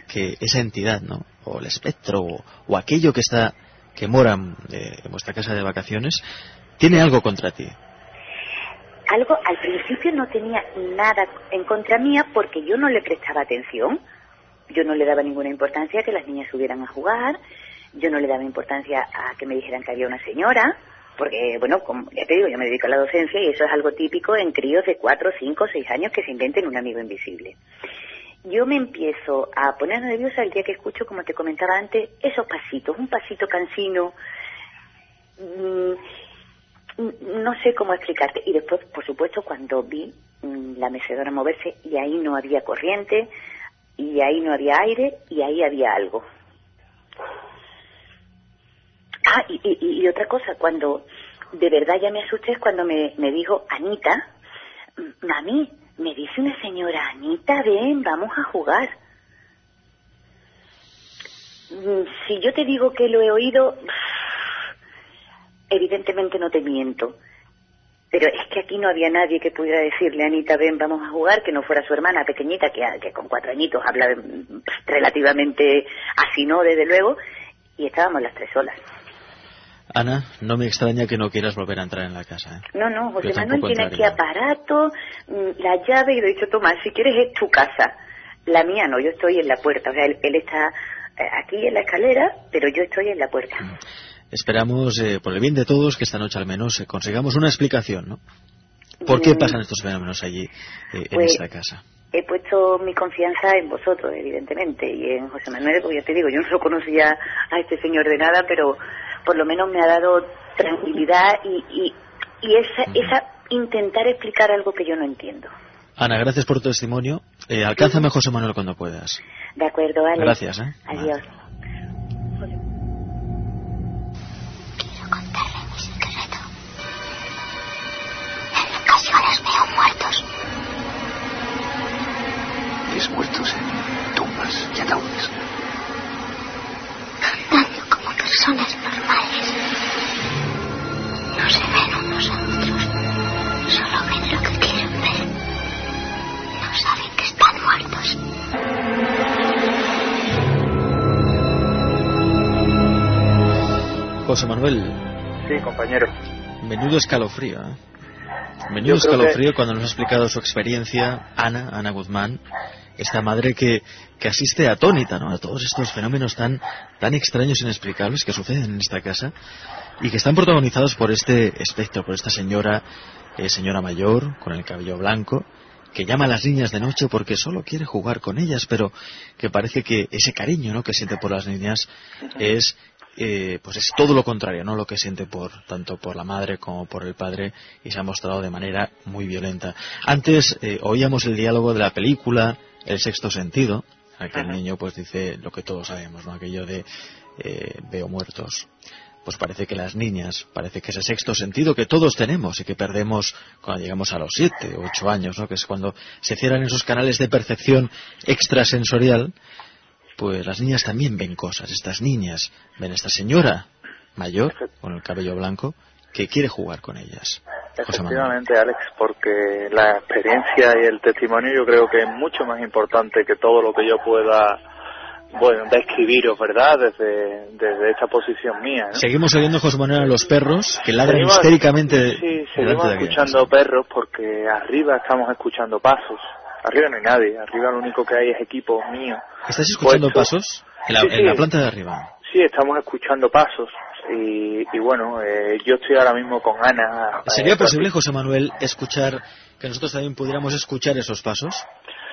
que esa entidad, ¿no? O el espectro, o, o aquello que está, que mora eh, en vuestra casa de vacaciones, tiene algo contra ti. Algo, al principio no tenía nada en contra mía porque yo no le prestaba atención. Yo no le daba ninguna importancia a que las niñas subieran a jugar. Yo no le daba importancia a que me dijeran que había una señora. Porque, bueno, como ya te digo, yo me dedico a la docencia y eso es algo típico en críos de cuatro, cinco, seis años que se inventen un amigo invisible. Yo me empiezo a poner nerviosa el día que escucho, como te comentaba antes, esos pasitos, un pasito cansino. Mmm, no sé cómo explicarte. Y después, por supuesto, cuando vi mmm, la mecedora moverse y ahí no había corriente, y ahí no había aire, y ahí había algo. Ah, y, y, y otra cosa, cuando de verdad ya me asusté es cuando me, me dijo Anita, mami, me dice una señora, Anita, ven, vamos a jugar. Si yo te digo que lo he oído, evidentemente no te miento. Pero es que aquí no había nadie que pudiera decirle, Anita, ven, vamos a jugar, que no fuera su hermana pequeñita, que, que con cuatro añitos habla relativamente así, ¿no? Desde luego, y estábamos las tres solas. Ana, no me extraña que no quieras volver a entrar en la casa, ¿eh? No, no, José Manuel tiene aquí aparato, la llave, y le he dicho, toma, si quieres es tu casa. La mía no, yo estoy en la puerta, o sea, él, él está aquí en la escalera, pero yo estoy en la puerta. Esperamos, eh, por el bien de todos, que esta noche al menos eh, consigamos una explicación, ¿no? ¿Por qué pasan estos fenómenos allí, eh, en pues, esta casa? He puesto mi confianza en vosotros, evidentemente, y en José Manuel, porque ya te digo, yo no lo conocía a este señor de nada, pero por lo menos me ha dado tranquilidad y, y, y esa, uh-huh. esa intentar explicar algo que yo no entiendo. Ana, gracias por tu testimonio. Eh, alcánzame a José Manuel cuando puedas. De acuerdo, Alex. Gracias, ¿eh? Adiós. Quiero contarle mi secreto. En ocasiones veo muertos. ¿Ves muertos en tumbas y ataúdes? Andando como personas normales. No se ven unos a otros. Solo ven lo que quieren ver. No saben que están muertos. José Manuel. Sí, compañero. Menudo escalofrío, ¿eh? Menudo escalofrío que... cuando nos ha explicado su experiencia Ana, Ana Guzmán, esta madre que, que asiste atónita, ¿no?, a todos estos fenómenos tan, tan extraños e inexplicables que suceden en esta casa y que están protagonizados por este espectro, por esta señora, eh, señora mayor, con el cabello blanco, que llama a las niñas de noche porque solo quiere jugar con ellas, pero que parece que ese cariño, ¿no?, que siente por las niñas es... Eh, pues es todo lo contrario, ¿no?, lo que siente por tanto por la madre como por el padre, y se ha mostrado de manera muy violenta. Antes eh, oíamos el diálogo de la película El sexto sentido, aquel uh-huh. niño pues dice lo que todos sabemos, ¿no?, aquello de eh, veo muertos. Pues parece que las niñas, parece que ese sexto sentido que todos tenemos y que perdemos cuando llegamos a los siete, ocho años, ¿no?, que es cuando se cierran esos canales de percepción extrasensorial. Pues las niñas también ven cosas. Estas niñas ven a esta señora mayor, con el cabello blanco, que quiere jugar con ellas. Efectivamente, Alex, porque la experiencia y el testimonio yo creo que es mucho más importante que todo lo que yo pueda, bueno, describiros, ¿verdad?, desde, desde esta posición mía, ¿no? Seguimos oyendo, José Manuel, a los perros que ladran seguimos, histéricamente. Sí, seguimos escuchando perros porque arriba estamos escuchando pasos. Arriba no hay nadie, arriba lo único que hay es equipo mío. ¿Estás escuchando puesto. pasos? En la, sí, en sí. la planta de arriba. Sí, estamos escuchando pasos y, y bueno, eh, yo estoy ahora mismo con Ana. ¿Sería eh, posible, José Manuel, escuchar, que nosotros también pudiéramos escuchar esos pasos?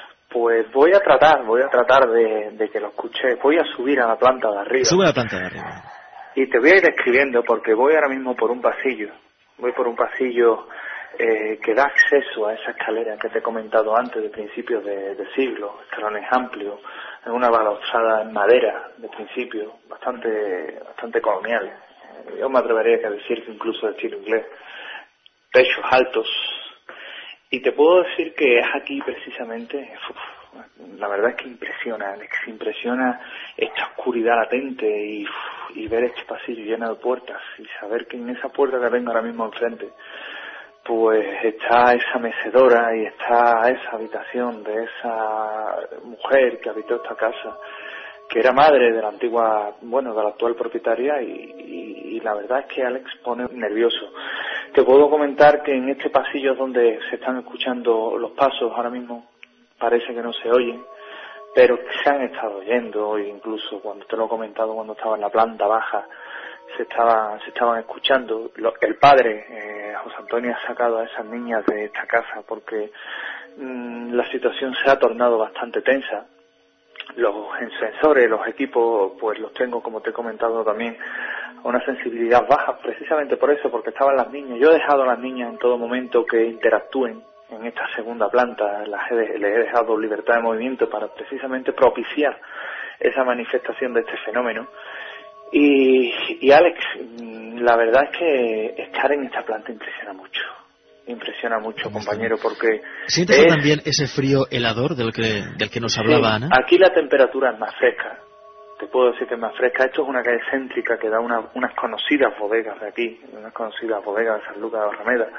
Pues voy a tratar, voy a tratar de, de que lo escuche. Voy a subir a la planta de arriba. Sube a la planta de arriba. Y te voy a ir escribiendo porque voy ahora mismo por un pasillo. Voy por un pasillo... Eh, que da acceso a esa escalera que te he comentado antes, de principios de, de siglo, escalones amplios, en una balaustrada en madera de principio, bastante bastante colonial. Eh, yo me atrevería a decir que incluso de estilo inglés. Techos altos. Y te puedo decir que es aquí precisamente, uf, la verdad es que impresiona, Alex, impresiona esta oscuridad latente y, uf, y ver este pasillo lleno de puertas y saber que en esa puerta que tengo ahora mismo enfrente pues está esa mecedora y está esa habitación de esa mujer que habitó esta casa, que era madre de la antigua, bueno, de la actual propietaria, y, y, y la verdad es que Alex pone nervioso. Te puedo comentar que en este pasillo donde se están escuchando los pasos ahora mismo, parece que no se oyen, pero se han estado oyendo, e incluso cuando te lo he comentado, cuando estaba en la planta baja, se estaban, se estaban escuchando. El padre, eh, José Antonio, ha sacado a esas niñas de esta casa porque mmm, la situación se ha tornado bastante tensa. Los sensores, los equipos, pues los tengo, como te he comentado también, a una sensibilidad baja, precisamente por eso, porque estaban las niñas. Yo he dejado a las niñas en todo momento que interactúen en esta segunda planta, las he, les he dejado libertad de movimiento para precisamente propiciar esa manifestación de este fenómeno. Y, y Alex, la verdad es que estar en esta planta impresiona mucho. Impresiona mucho, compañero, porque... ¿Sientes es... también ese frío helador del que, del que nos hablaba, sí, Ana? Aquí la temperatura es más fresca, te puedo decir que es más fresca. Esto es una calle céntrica que da una, unas conocidas bodegas de aquí, unas conocidas bodegas de San Lucas de Barrameda.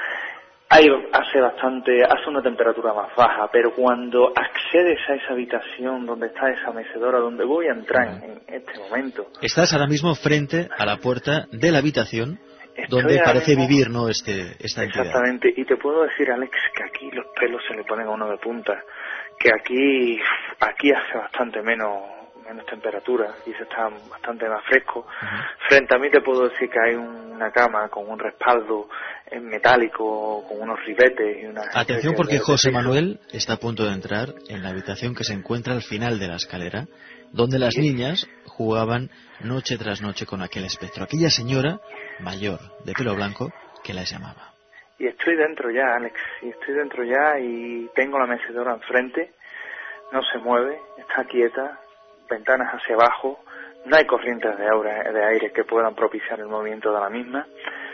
Ahí hace bastante, hace una temperatura más baja, pero cuando accedes a esa habitación donde está esa mecedora, donde voy a entrar en este momento... Estás ahora mismo frente a la puerta de la habitación donde parece mismo, vivir, ¿no?, este, esta entidad. Exactamente, y te puedo decir, Alex, que aquí los pelos se le ponen a uno de punta, que aquí aquí hace bastante menos menos temperatura y se está bastante más fresco. Uh-huh. Frente a mí te puedo decir que hay una cama con un respaldo en metálico, con unos ribetes y una... Atención, porque José Manuel está a punto de entrar en la habitación que se encuentra al final de la escalera, donde las niñas jugaban noche tras noche con aquel espectro, aquella señora mayor de pelo blanco que las llamaba. Y estoy dentro ya, Alex, y estoy dentro ya y tengo la mecedora enfrente, no se mueve, está quieta, ventanas hacia abajo, no hay corrientes de aire, de aire que puedan propiciar el movimiento de la misma.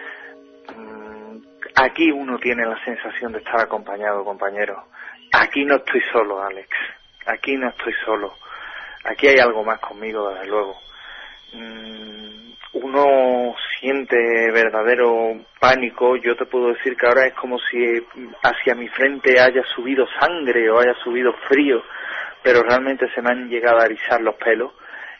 Aquí uno tiene la sensación de estar acompañado, compañero. Aquí no estoy solo, Alex, aquí no estoy solo. Aquí hay algo más conmigo, desde luego. Uno siente verdadero pánico. Yo te puedo decir que ahora es como si hacia mi frente haya subido sangre o haya subido frío, pero realmente se me han llegado a erizar los pelos.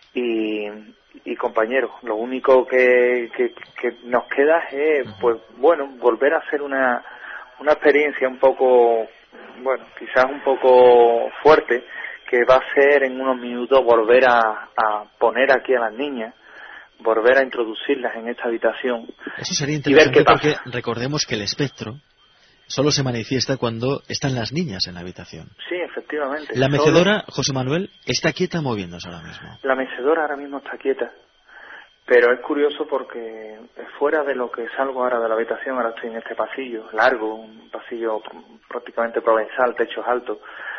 Y, y compañero, lo único que, que, que nos queda es, pues bueno, volver a hacer una, una experiencia un poco, bueno, quizás un poco fuerte, que va a ser en unos minutos volver a, a poner aquí a las niñas, volver a introducirlas en esta habitación. Eso sería interesante porque recordemos que el espectro solo se manifiesta cuando están las niñas en la habitación. Sí, efectivamente. La mecedora, solo... José Manuel, está quieta moviéndose ahora mismo. La mecedora ahora mismo está quieta, pero es curioso porque fuera de lo que salgo ahora de la habitación, ahora estoy en este pasillo largo, un pasillo prácticamente provenzal, techos altos.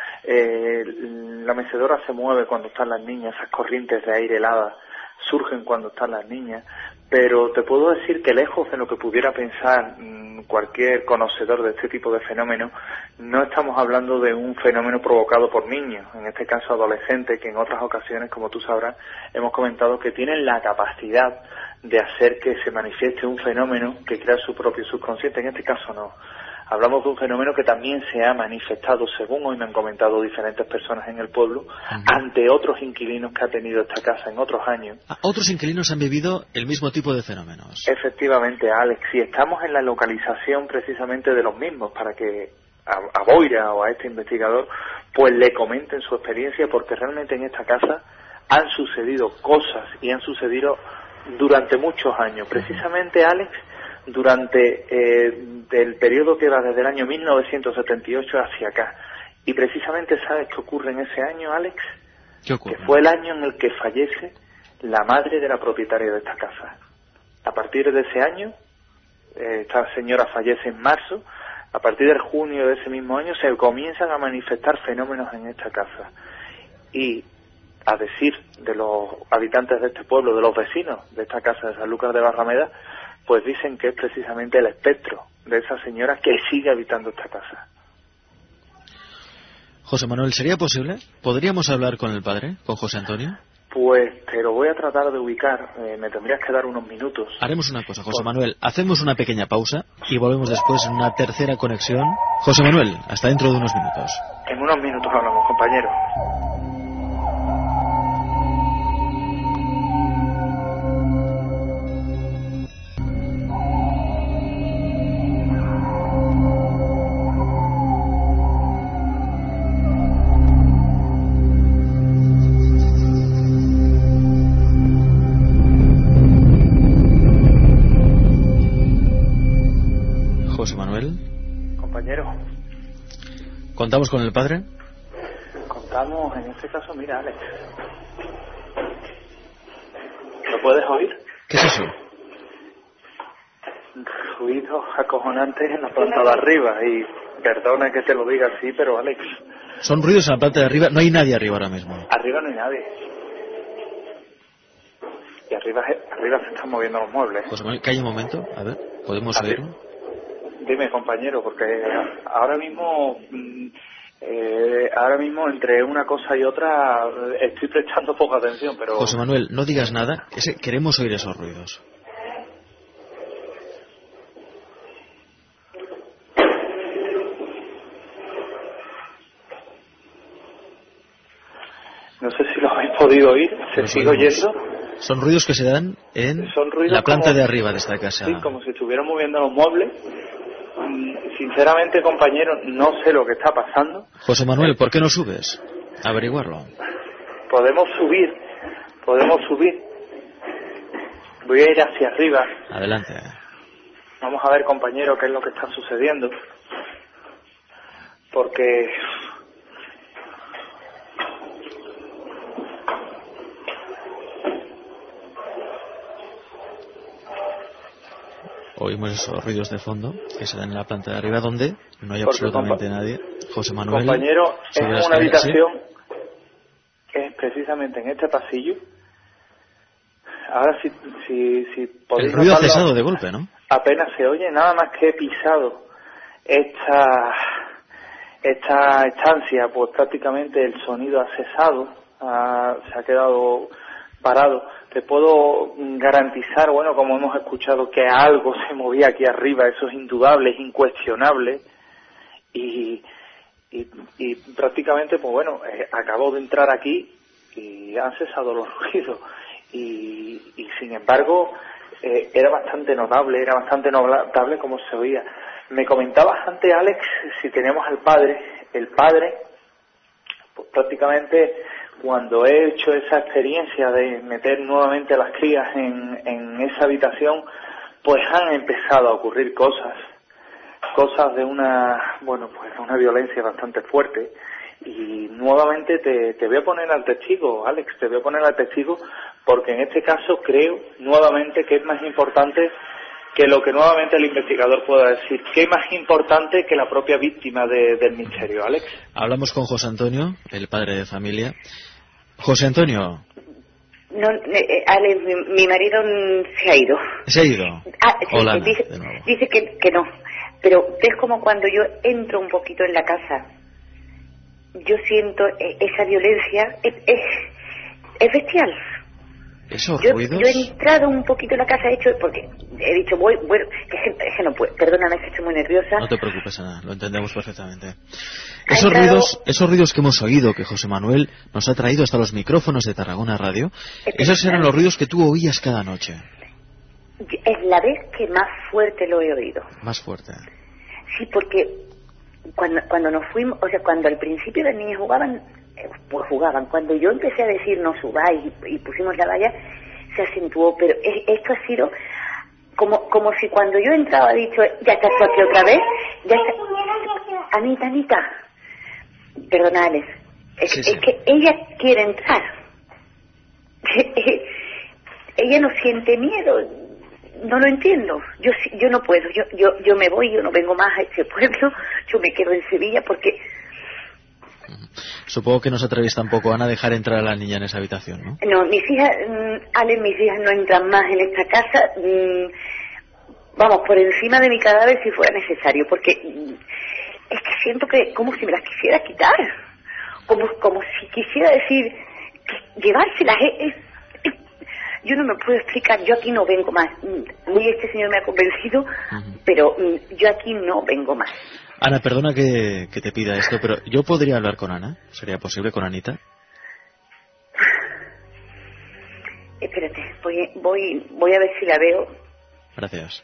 Eh, la mecedora se mueve cuando están las niñas, esas corrientes de aire helada surgen cuando están las niñas, pero te puedo decir que lejos de lo que pudiera pensar mmm, cualquier conocedor de este tipo de fenómenos, no estamos hablando de un fenómeno provocado por niños, en este caso adolescentes, que en otras ocasiones, como tú sabrás, hemos comentado que tienen la capacidad de hacer que se manifieste un fenómeno que crea su propio subconsciente. En este caso no. Hablamos de un fenómeno que también se ha manifestado, según hoy me han comentado diferentes personas en el pueblo, uh-huh. ante otros inquilinos que ha tenido esta casa en otros años. ¿Otros inquilinos han vivido el mismo tipo de fenómenos? Efectivamente, Alex, y estamos en la localización precisamente de los mismos, para que a, a Boira o a este investigador pues le comenten su experiencia, porque realmente en esta casa han sucedido cosas y han sucedido durante muchos años. Precisamente, Alex, durante eh, el periodo que va desde el año mil novecientos setenta y ocho hacia acá. Y precisamente, ¿sabes qué ocurre en ese año, Alex? ¿Qué ocurre? Que fue el año en el que fallece la madre de la propietaria de esta casa. A partir de ese año, eh, esta señora fallece en marzo, a partir del junio de ese mismo año se comienzan a manifestar fenómenos en esta casa. Y a decir de los habitantes de este pueblo, de los vecinos de esta casa de San Lucas de Barrameda, pues dicen que es precisamente el espectro de esa señora que sigue habitando esta casa. José Manuel, ¿sería posible? ¿Podríamos hablar con el padre, con José Antonio? Pues te lo voy a tratar de ubicar, eh, me tendrías que dar unos minutos. Haremos una cosa, José Manuel, hacemos una pequeña pausa y volvemos después en una tercera conexión. José Manuel, hasta dentro de unos minutos. En unos minutos hablamos, compañero. José Manuel. Compañero. ¿Contamos con el padre? Contamos, en este caso, mira, Alex. ¿Lo puedes oír? ¿Qué es eso? Ruidos acojonantes en la planta de arriba y perdona que te lo diga así, pero Alex... Son ruidos en la planta de arriba, no hay nadie arriba ahora mismo. Arriba no hay nadie. Y arriba, arriba se están moviendo los muebles. José Manuel, calla un momento, a ver, ¿podemos oírlo? Dime, compañero, porque ahora mismo, eh, ahora mismo entre una cosa y otra estoy prestando poca atención, pero... José Manuel, no digas nada, ese, queremos oír esos ruidos. No sé si lo habéis podido oír, ¿se sigue oyendo? Son ruidos que se dan en la planta como, de arriba de esta casa. Sí, como si estuvieran moviendo los muebles. Sinceramente, compañero, no sé lo que está pasando. José Manuel, ¿por qué no subes? Averiguarlo. Podemos subir, podemos subir. Voy a ir hacia arriba. Adelante. Vamos a ver, compañero, qué es lo que está sucediendo. Porque... Oímos esos ruidos de fondo que se dan en la planta de arriba donde no hay Porque, absolutamente nadie. José Manuel. Compañero, es una una habitación que ¿sí? es precisamente en este pasillo. Ahora si, si, si podéis El ruido ha notarlo, cesado de golpe, ¿no? Apenas se oye, nada más que he pisado esta, esta estancia, pues prácticamente el sonido ha cesado, ha, se ha quedado parado. Te puedo garantizar, bueno, como hemos escuchado, que algo se movía aquí arriba, eso es indudable, es incuestionable, y, y, y prácticamente, pues bueno, eh, acabo de entrar aquí y han cesado los ruidos, y, y sin embargo, eh, era bastante notable, era bastante notable como se oía. Me comentabas antes, Alex, si teníamos al padre, el padre, pues prácticamente... Cuando he hecho esa experiencia de meter nuevamente a las crías en, en esa habitación, pues han empezado a ocurrir cosas, cosas de una, bueno, pues de una violencia bastante fuerte. Y nuevamente te, te voy a poner al testigo, Alex, te voy a poner al testigo, porque en este caso creo nuevamente que es más importante que lo que nuevamente el investigador pueda decir. ¿Qué es más importante que la propia víctima de, del misterio, Alex? Hablamos con José Antonio, el padre de familia. José Antonio. No, eh, Alex, mi, mi marido se ha ido. ¿Se ha ido? Ah, sí, Hola, dice, de nuevo. dice que, que no. Pero es como cuando yo entro un poquito en la casa. Yo siento eh, esa violencia. Es, es, es bestial. ¿Esos yo, ruidos? Yo he entrado un poquito en la casa, he hecho, porque he dicho, voy, bueno, es que, es que no puedo, perdóname, que estoy muy nerviosa. No te preocupes, Ana, lo entendemos perfectamente. Esos ruidos, esos ruidos que hemos oído, que José Manuel nos ha traído hasta los micrófonos de Tarragona Radio, esos eran los ruidos que tú oías cada noche. Es la vez que más fuerte lo he oído. Más fuerte. Sí, porque cuando, cuando nos fuimos, o sea, cuando al principio las niñas jugaban, pues jugaban. Cuando yo empecé a decir no subáis y, y pusimos la valla, se acentuó, pero es, esto ha sido como como si cuando yo entraba ha dicho, ya estás tú aquí otra vez, ya está. Anita, Anita, perdona, Alex, es, sí, sí. es que ella quiere entrar. Ella no siente miedo, no lo entiendo. Yo yo no puedo, yo yo yo me voy, yo no vengo más a este pueblo, yo me quedo en Sevilla porque... Supongo que no se atrevéis tampoco, Ana, a dejar entrar a la niña en esa habitación, ¿no? No, mis hijas, Ale, mis hijas no entran más en esta casa, vamos, por encima de mi cadáver si fuera necesario, porque es que siento que como si me las quisiera quitar, como como si quisiera decir, ¿qué, llevárselas es, es, es, yo no me puedo explicar, yo aquí no vengo más. Muy este señor me ha convencido, uh-huh. pero yo aquí no vengo más. Ana, perdona que, que te pida esto, pero ¿yo podría hablar con Ana? ¿Sería posible con Anita? Espérate, voy, voy, voy a ver si la veo. Gracias.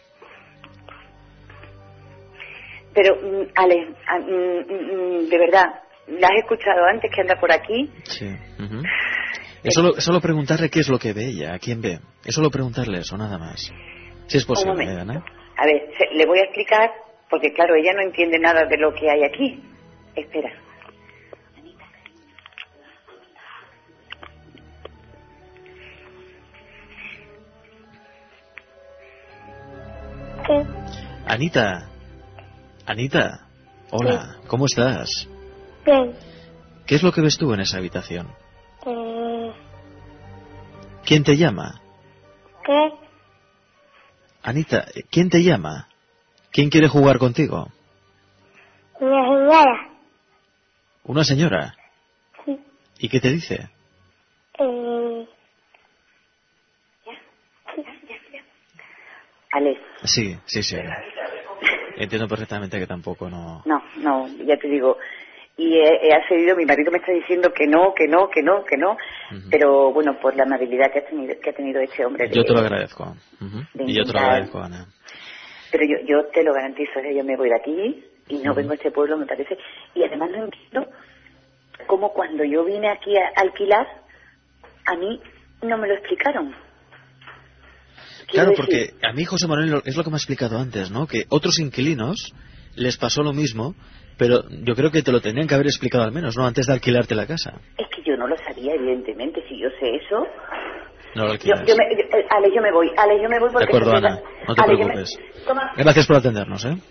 Pero, Ale, de verdad, ¿la has escuchado antes que anda por aquí? Sí. Uh-huh. Es solo, es solo preguntarle qué es lo que ve ella, a quién ve. Es solo preguntarle eso, nada más. Si es posible, ¿eh, Ana? A ver, le voy a explicar, porque claro, ella no entiende nada de lo que hay aquí. Espera. ¿Qué? Anita. Anita. Hola, sí. ¿Cómo estás? Bien. ¿Qué es lo que ves tú en esa habitación? Eh... ¿Quién te llama? ¿Qué? Anita, ¿quién te llama? ¿Quién quiere jugar contigo? Una señora. ¿Una señora? Sí. ¿Y qué te dice? Eh... Alex. Sí, sí, sí. Entiendo perfectamente que tampoco no... No, no, ya te digo. Y he, he accedido, mi marido me está diciendo que no, que no, que no, que no. Uh-huh. Pero bueno, por la amabilidad que ha tenido, que ha tenido este hombre. De, yo te lo agradezco. Uh-huh. Y yo te lo agradezco, Ana. Pero yo, yo te lo garantizo, ¿eh? Yo me voy de aquí y no uh-huh. vengo a este pueblo, me parece. Y además no entiendo cómo cuando yo vine aquí a alquilar, a mí no me lo explicaron. Claro, porque a mí José Manuel es lo que me ha explicado antes, ¿no? Que otros inquilinos les pasó lo mismo, pero yo creo que te lo tendrían que haber explicado al menos, ¿no? Antes de alquilarte la casa. Es que yo no lo sabía, evidentemente. Si yo sé eso... No lo alquilas. Yo, yo me, yo, Ale, yo me voy. Ale, yo me voy porque... De acuerdo, Ana. No te Ale, preocupes. Me... Gracias por atendernos, ¿eh?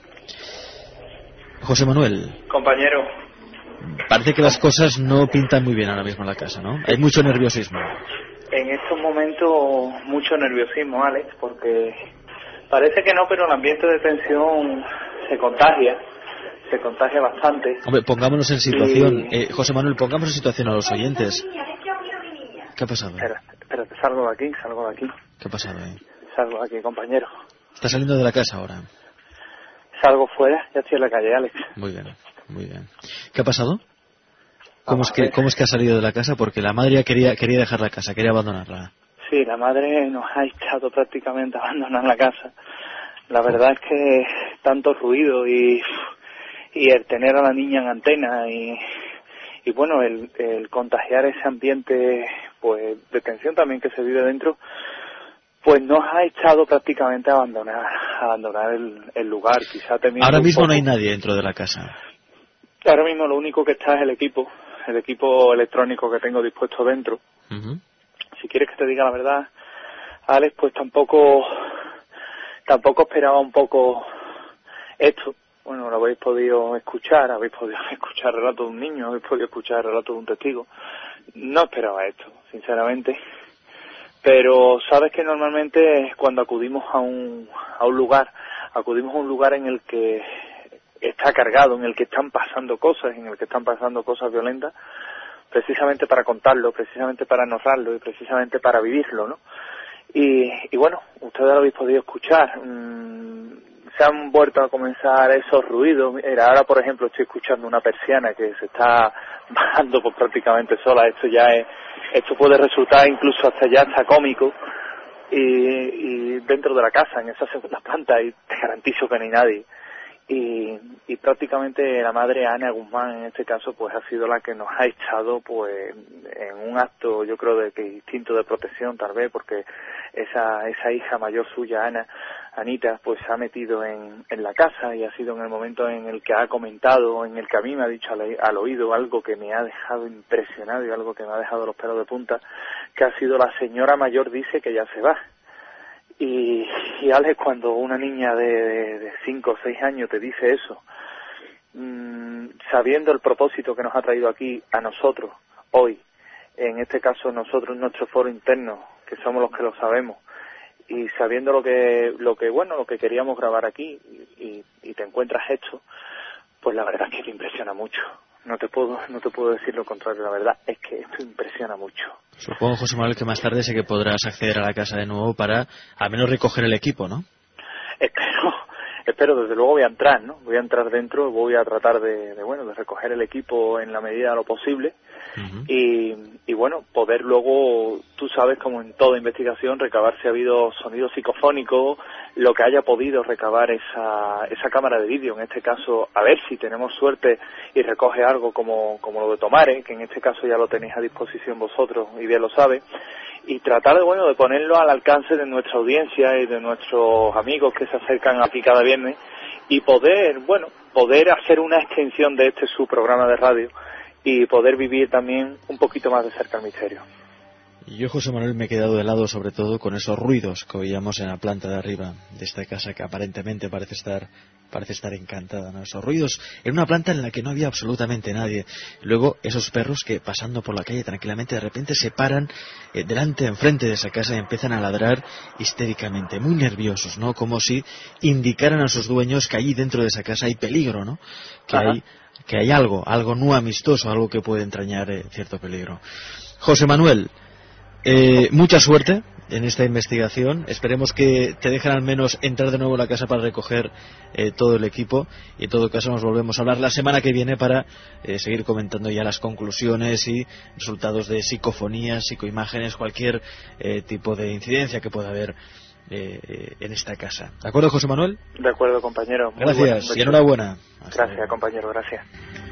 José Manuel. Compañero. Parece que las cosas no pintan muy bien ahora mismo en la casa, ¿no? Hay mucho nerviosismo. En estos momentos mucho nerviosismo, Alex, porque parece que no, pero el ambiente de tensión se contagia, se contagia bastante. Hombre, pongámonos en situación, y... eh, José Manuel, pongamos en situación a los oyentes. ¿Qué ha pasado? Espera, espérate, salgo de aquí, salgo de aquí. ¿Qué ha pasado ahí? Salgo de aquí, compañero. ¿Estás saliendo de la casa ahora? Salgo fuera, ya estoy en la calle, Alex. Muy bien, muy bien. ¿Qué ha pasado? ¿Cómo es, que, ¿Cómo es que ha salido de la casa? Porque la madre quería quería dejar la casa, quería abandonarla. Sí, la madre nos ha echado prácticamente a abandonar la casa. La verdad es que tanto ruido y, y el tener a la niña en antena y, y bueno, el, el contagiar ese ambiente pues de tensión también que se vive dentro, pues nos ha echado prácticamente a abandonar, a abandonar el, el lugar. Quizá ahora mismo no hay nadie dentro de la casa. Ahora mismo lo único que está es el equipo. el equipo electrónico que tengo dispuesto dentro. Uh-huh. Si quieres que te diga la verdad, Alex, pues tampoco tampoco esperaba un poco esto. Bueno, lo habéis podido escuchar, habéis podido escuchar el relato de un niño, habéis podido escuchar el relato de un testigo. No esperaba esto, sinceramente. Pero sabes que normalmente cuando acudimos a un a un lugar, acudimos a un lugar en el que está cargado, en el que están pasando cosas, en el que están pasando cosas violentas, precisamente para contarlo, precisamente para narrarlo y precisamente para vivirlo, ¿no? Y, y bueno, ustedes lo habéis podido escuchar, mm, se han vuelto a comenzar esos ruidos. Mira, ahora por ejemplo estoy escuchando una persiana que se está bajando pues prácticamente sola. Esto ya es, esto puede resultar incluso hasta ya hasta cómico, y, y dentro de la casa, en esa segunda planta, y te garantizo que no hay nadie. Y, y prácticamente la madre Ana Guzmán en este caso pues ha sido la que nos ha echado pues en un acto, yo creo, de que instinto de protección tal vez, porque esa esa hija mayor suya, Ana, Anita, pues se ha metido en, en la casa, y ha sido en el momento en el que ha comentado, en el que a mí me ha dicho al, al oído algo que me ha dejado impresionado y algo que me ha dejado los pelos de punta, que ha sido: la señora mayor dice que ya se va. Y, y Alex, cuando una niña de cinco o seis años te dice eso, mmm, sabiendo el propósito que nos ha traído aquí a nosotros hoy, en este caso nosotros en nuestro foro interno, que somos los que lo sabemos, y sabiendo lo que, lo que bueno, lo que queríamos grabar aquí, y, y te encuentras esto, pues la verdad es que me impresiona mucho, no te puedo no te puedo decir lo contrario. La verdad es que esto impresiona mucho. Supongo, José Manuel, que más tarde sé que podrás acceder a la casa de nuevo para al menos recoger el equipo, ¿no? Espero, espero, desde luego voy a entrar, ¿no? Voy a entrar dentro, voy a tratar de, de bueno, de recoger el equipo en la medida de lo posible. Uh-huh. y, y bueno, poder luego, tú sabes, como en toda investigación, recabar si ha habido sonido psicofónico, lo que haya podido recabar esa esa cámara de vídeo, en este caso, a ver si tenemos suerte y recoge algo como, como lo de Tomare, que en este caso ya lo tenéis a disposición vosotros y bien lo sabes, y tratar de, bueno, de ponerlo al alcance de nuestra audiencia y de nuestros amigos que se acercan aquí cada viernes, y poder, bueno, poder hacer una extensión de este su programa de radio y poder vivir también un poquito más de cerca el misterio. Y yo, José Manuel, me he quedado de lado sobre todo con esos ruidos que oíamos en la planta de arriba de esta casa, que aparentemente parece estar parece estar encantada, ¿no? Esos ruidos en una planta en la que no había absolutamente nadie. Luego esos perros que pasando por la calle tranquilamente de repente se paran eh, delante, enfrente de esa casa y empiezan a ladrar histéricamente, muy nerviosos, ¿no? Como si indicaran a sus dueños que allí dentro de esa casa hay peligro, ¿no? Que Ajá. hay que hay algo, algo no amistoso, algo que puede entrañar eh, cierto peligro. José Manuel, eh, mucha suerte en esta investigación. Esperemos que te dejen al menos entrar de nuevo a la casa para recoger eh, todo el equipo, y en todo caso nos volvemos a hablar la semana que viene para eh, seguir comentando ya las conclusiones y resultados de psicofonías, psicoimágenes, cualquier eh, tipo de incidencia que pueda haber Eh, en esta casa. ¿De acuerdo, José Manuel? De acuerdo, compañero. Muy gracias bueno, y enhorabuena. Hasta gracias, luego. Compañero, gracias.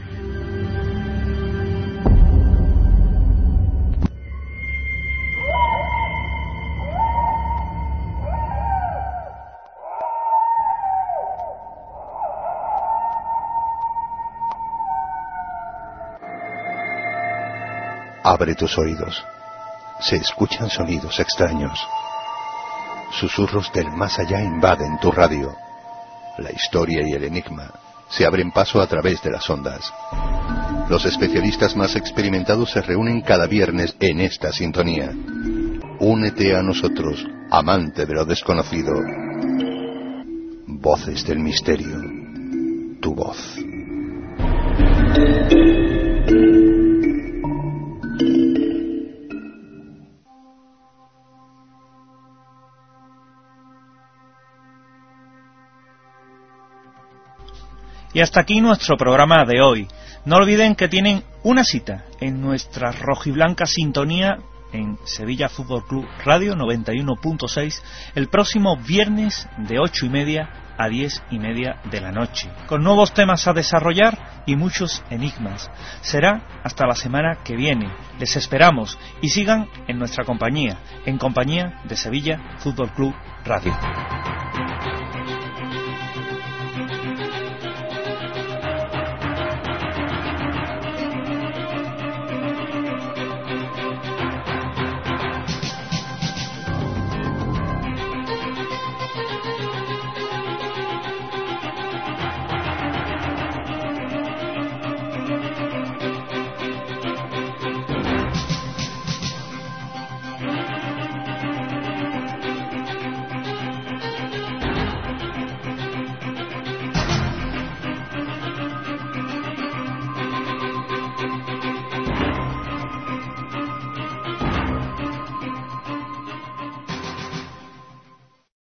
Abre tus oídos. Se escuchan sonidos extraños. Susurros del más allá invaden tu radio. La historia y el enigma se abren paso a través de las ondas. Los especialistas más experimentados se reúnen cada viernes en esta sintonía. Únete a nosotros, amante de lo desconocido. Voces del misterio. Tu voz. Y hasta aquí nuestro programa de hoy. No olviden que tienen una cita en nuestra rojiblanca sintonía en Sevilla Fútbol Club Radio noventa y uno punto seis el próximo viernes de ocho y media a diez y media de la noche, con nuevos temas a desarrollar y muchos enigmas. Será hasta la semana que viene. Les esperamos y sigan en nuestra compañía, en compañía de Sevilla Fútbol Club Radio.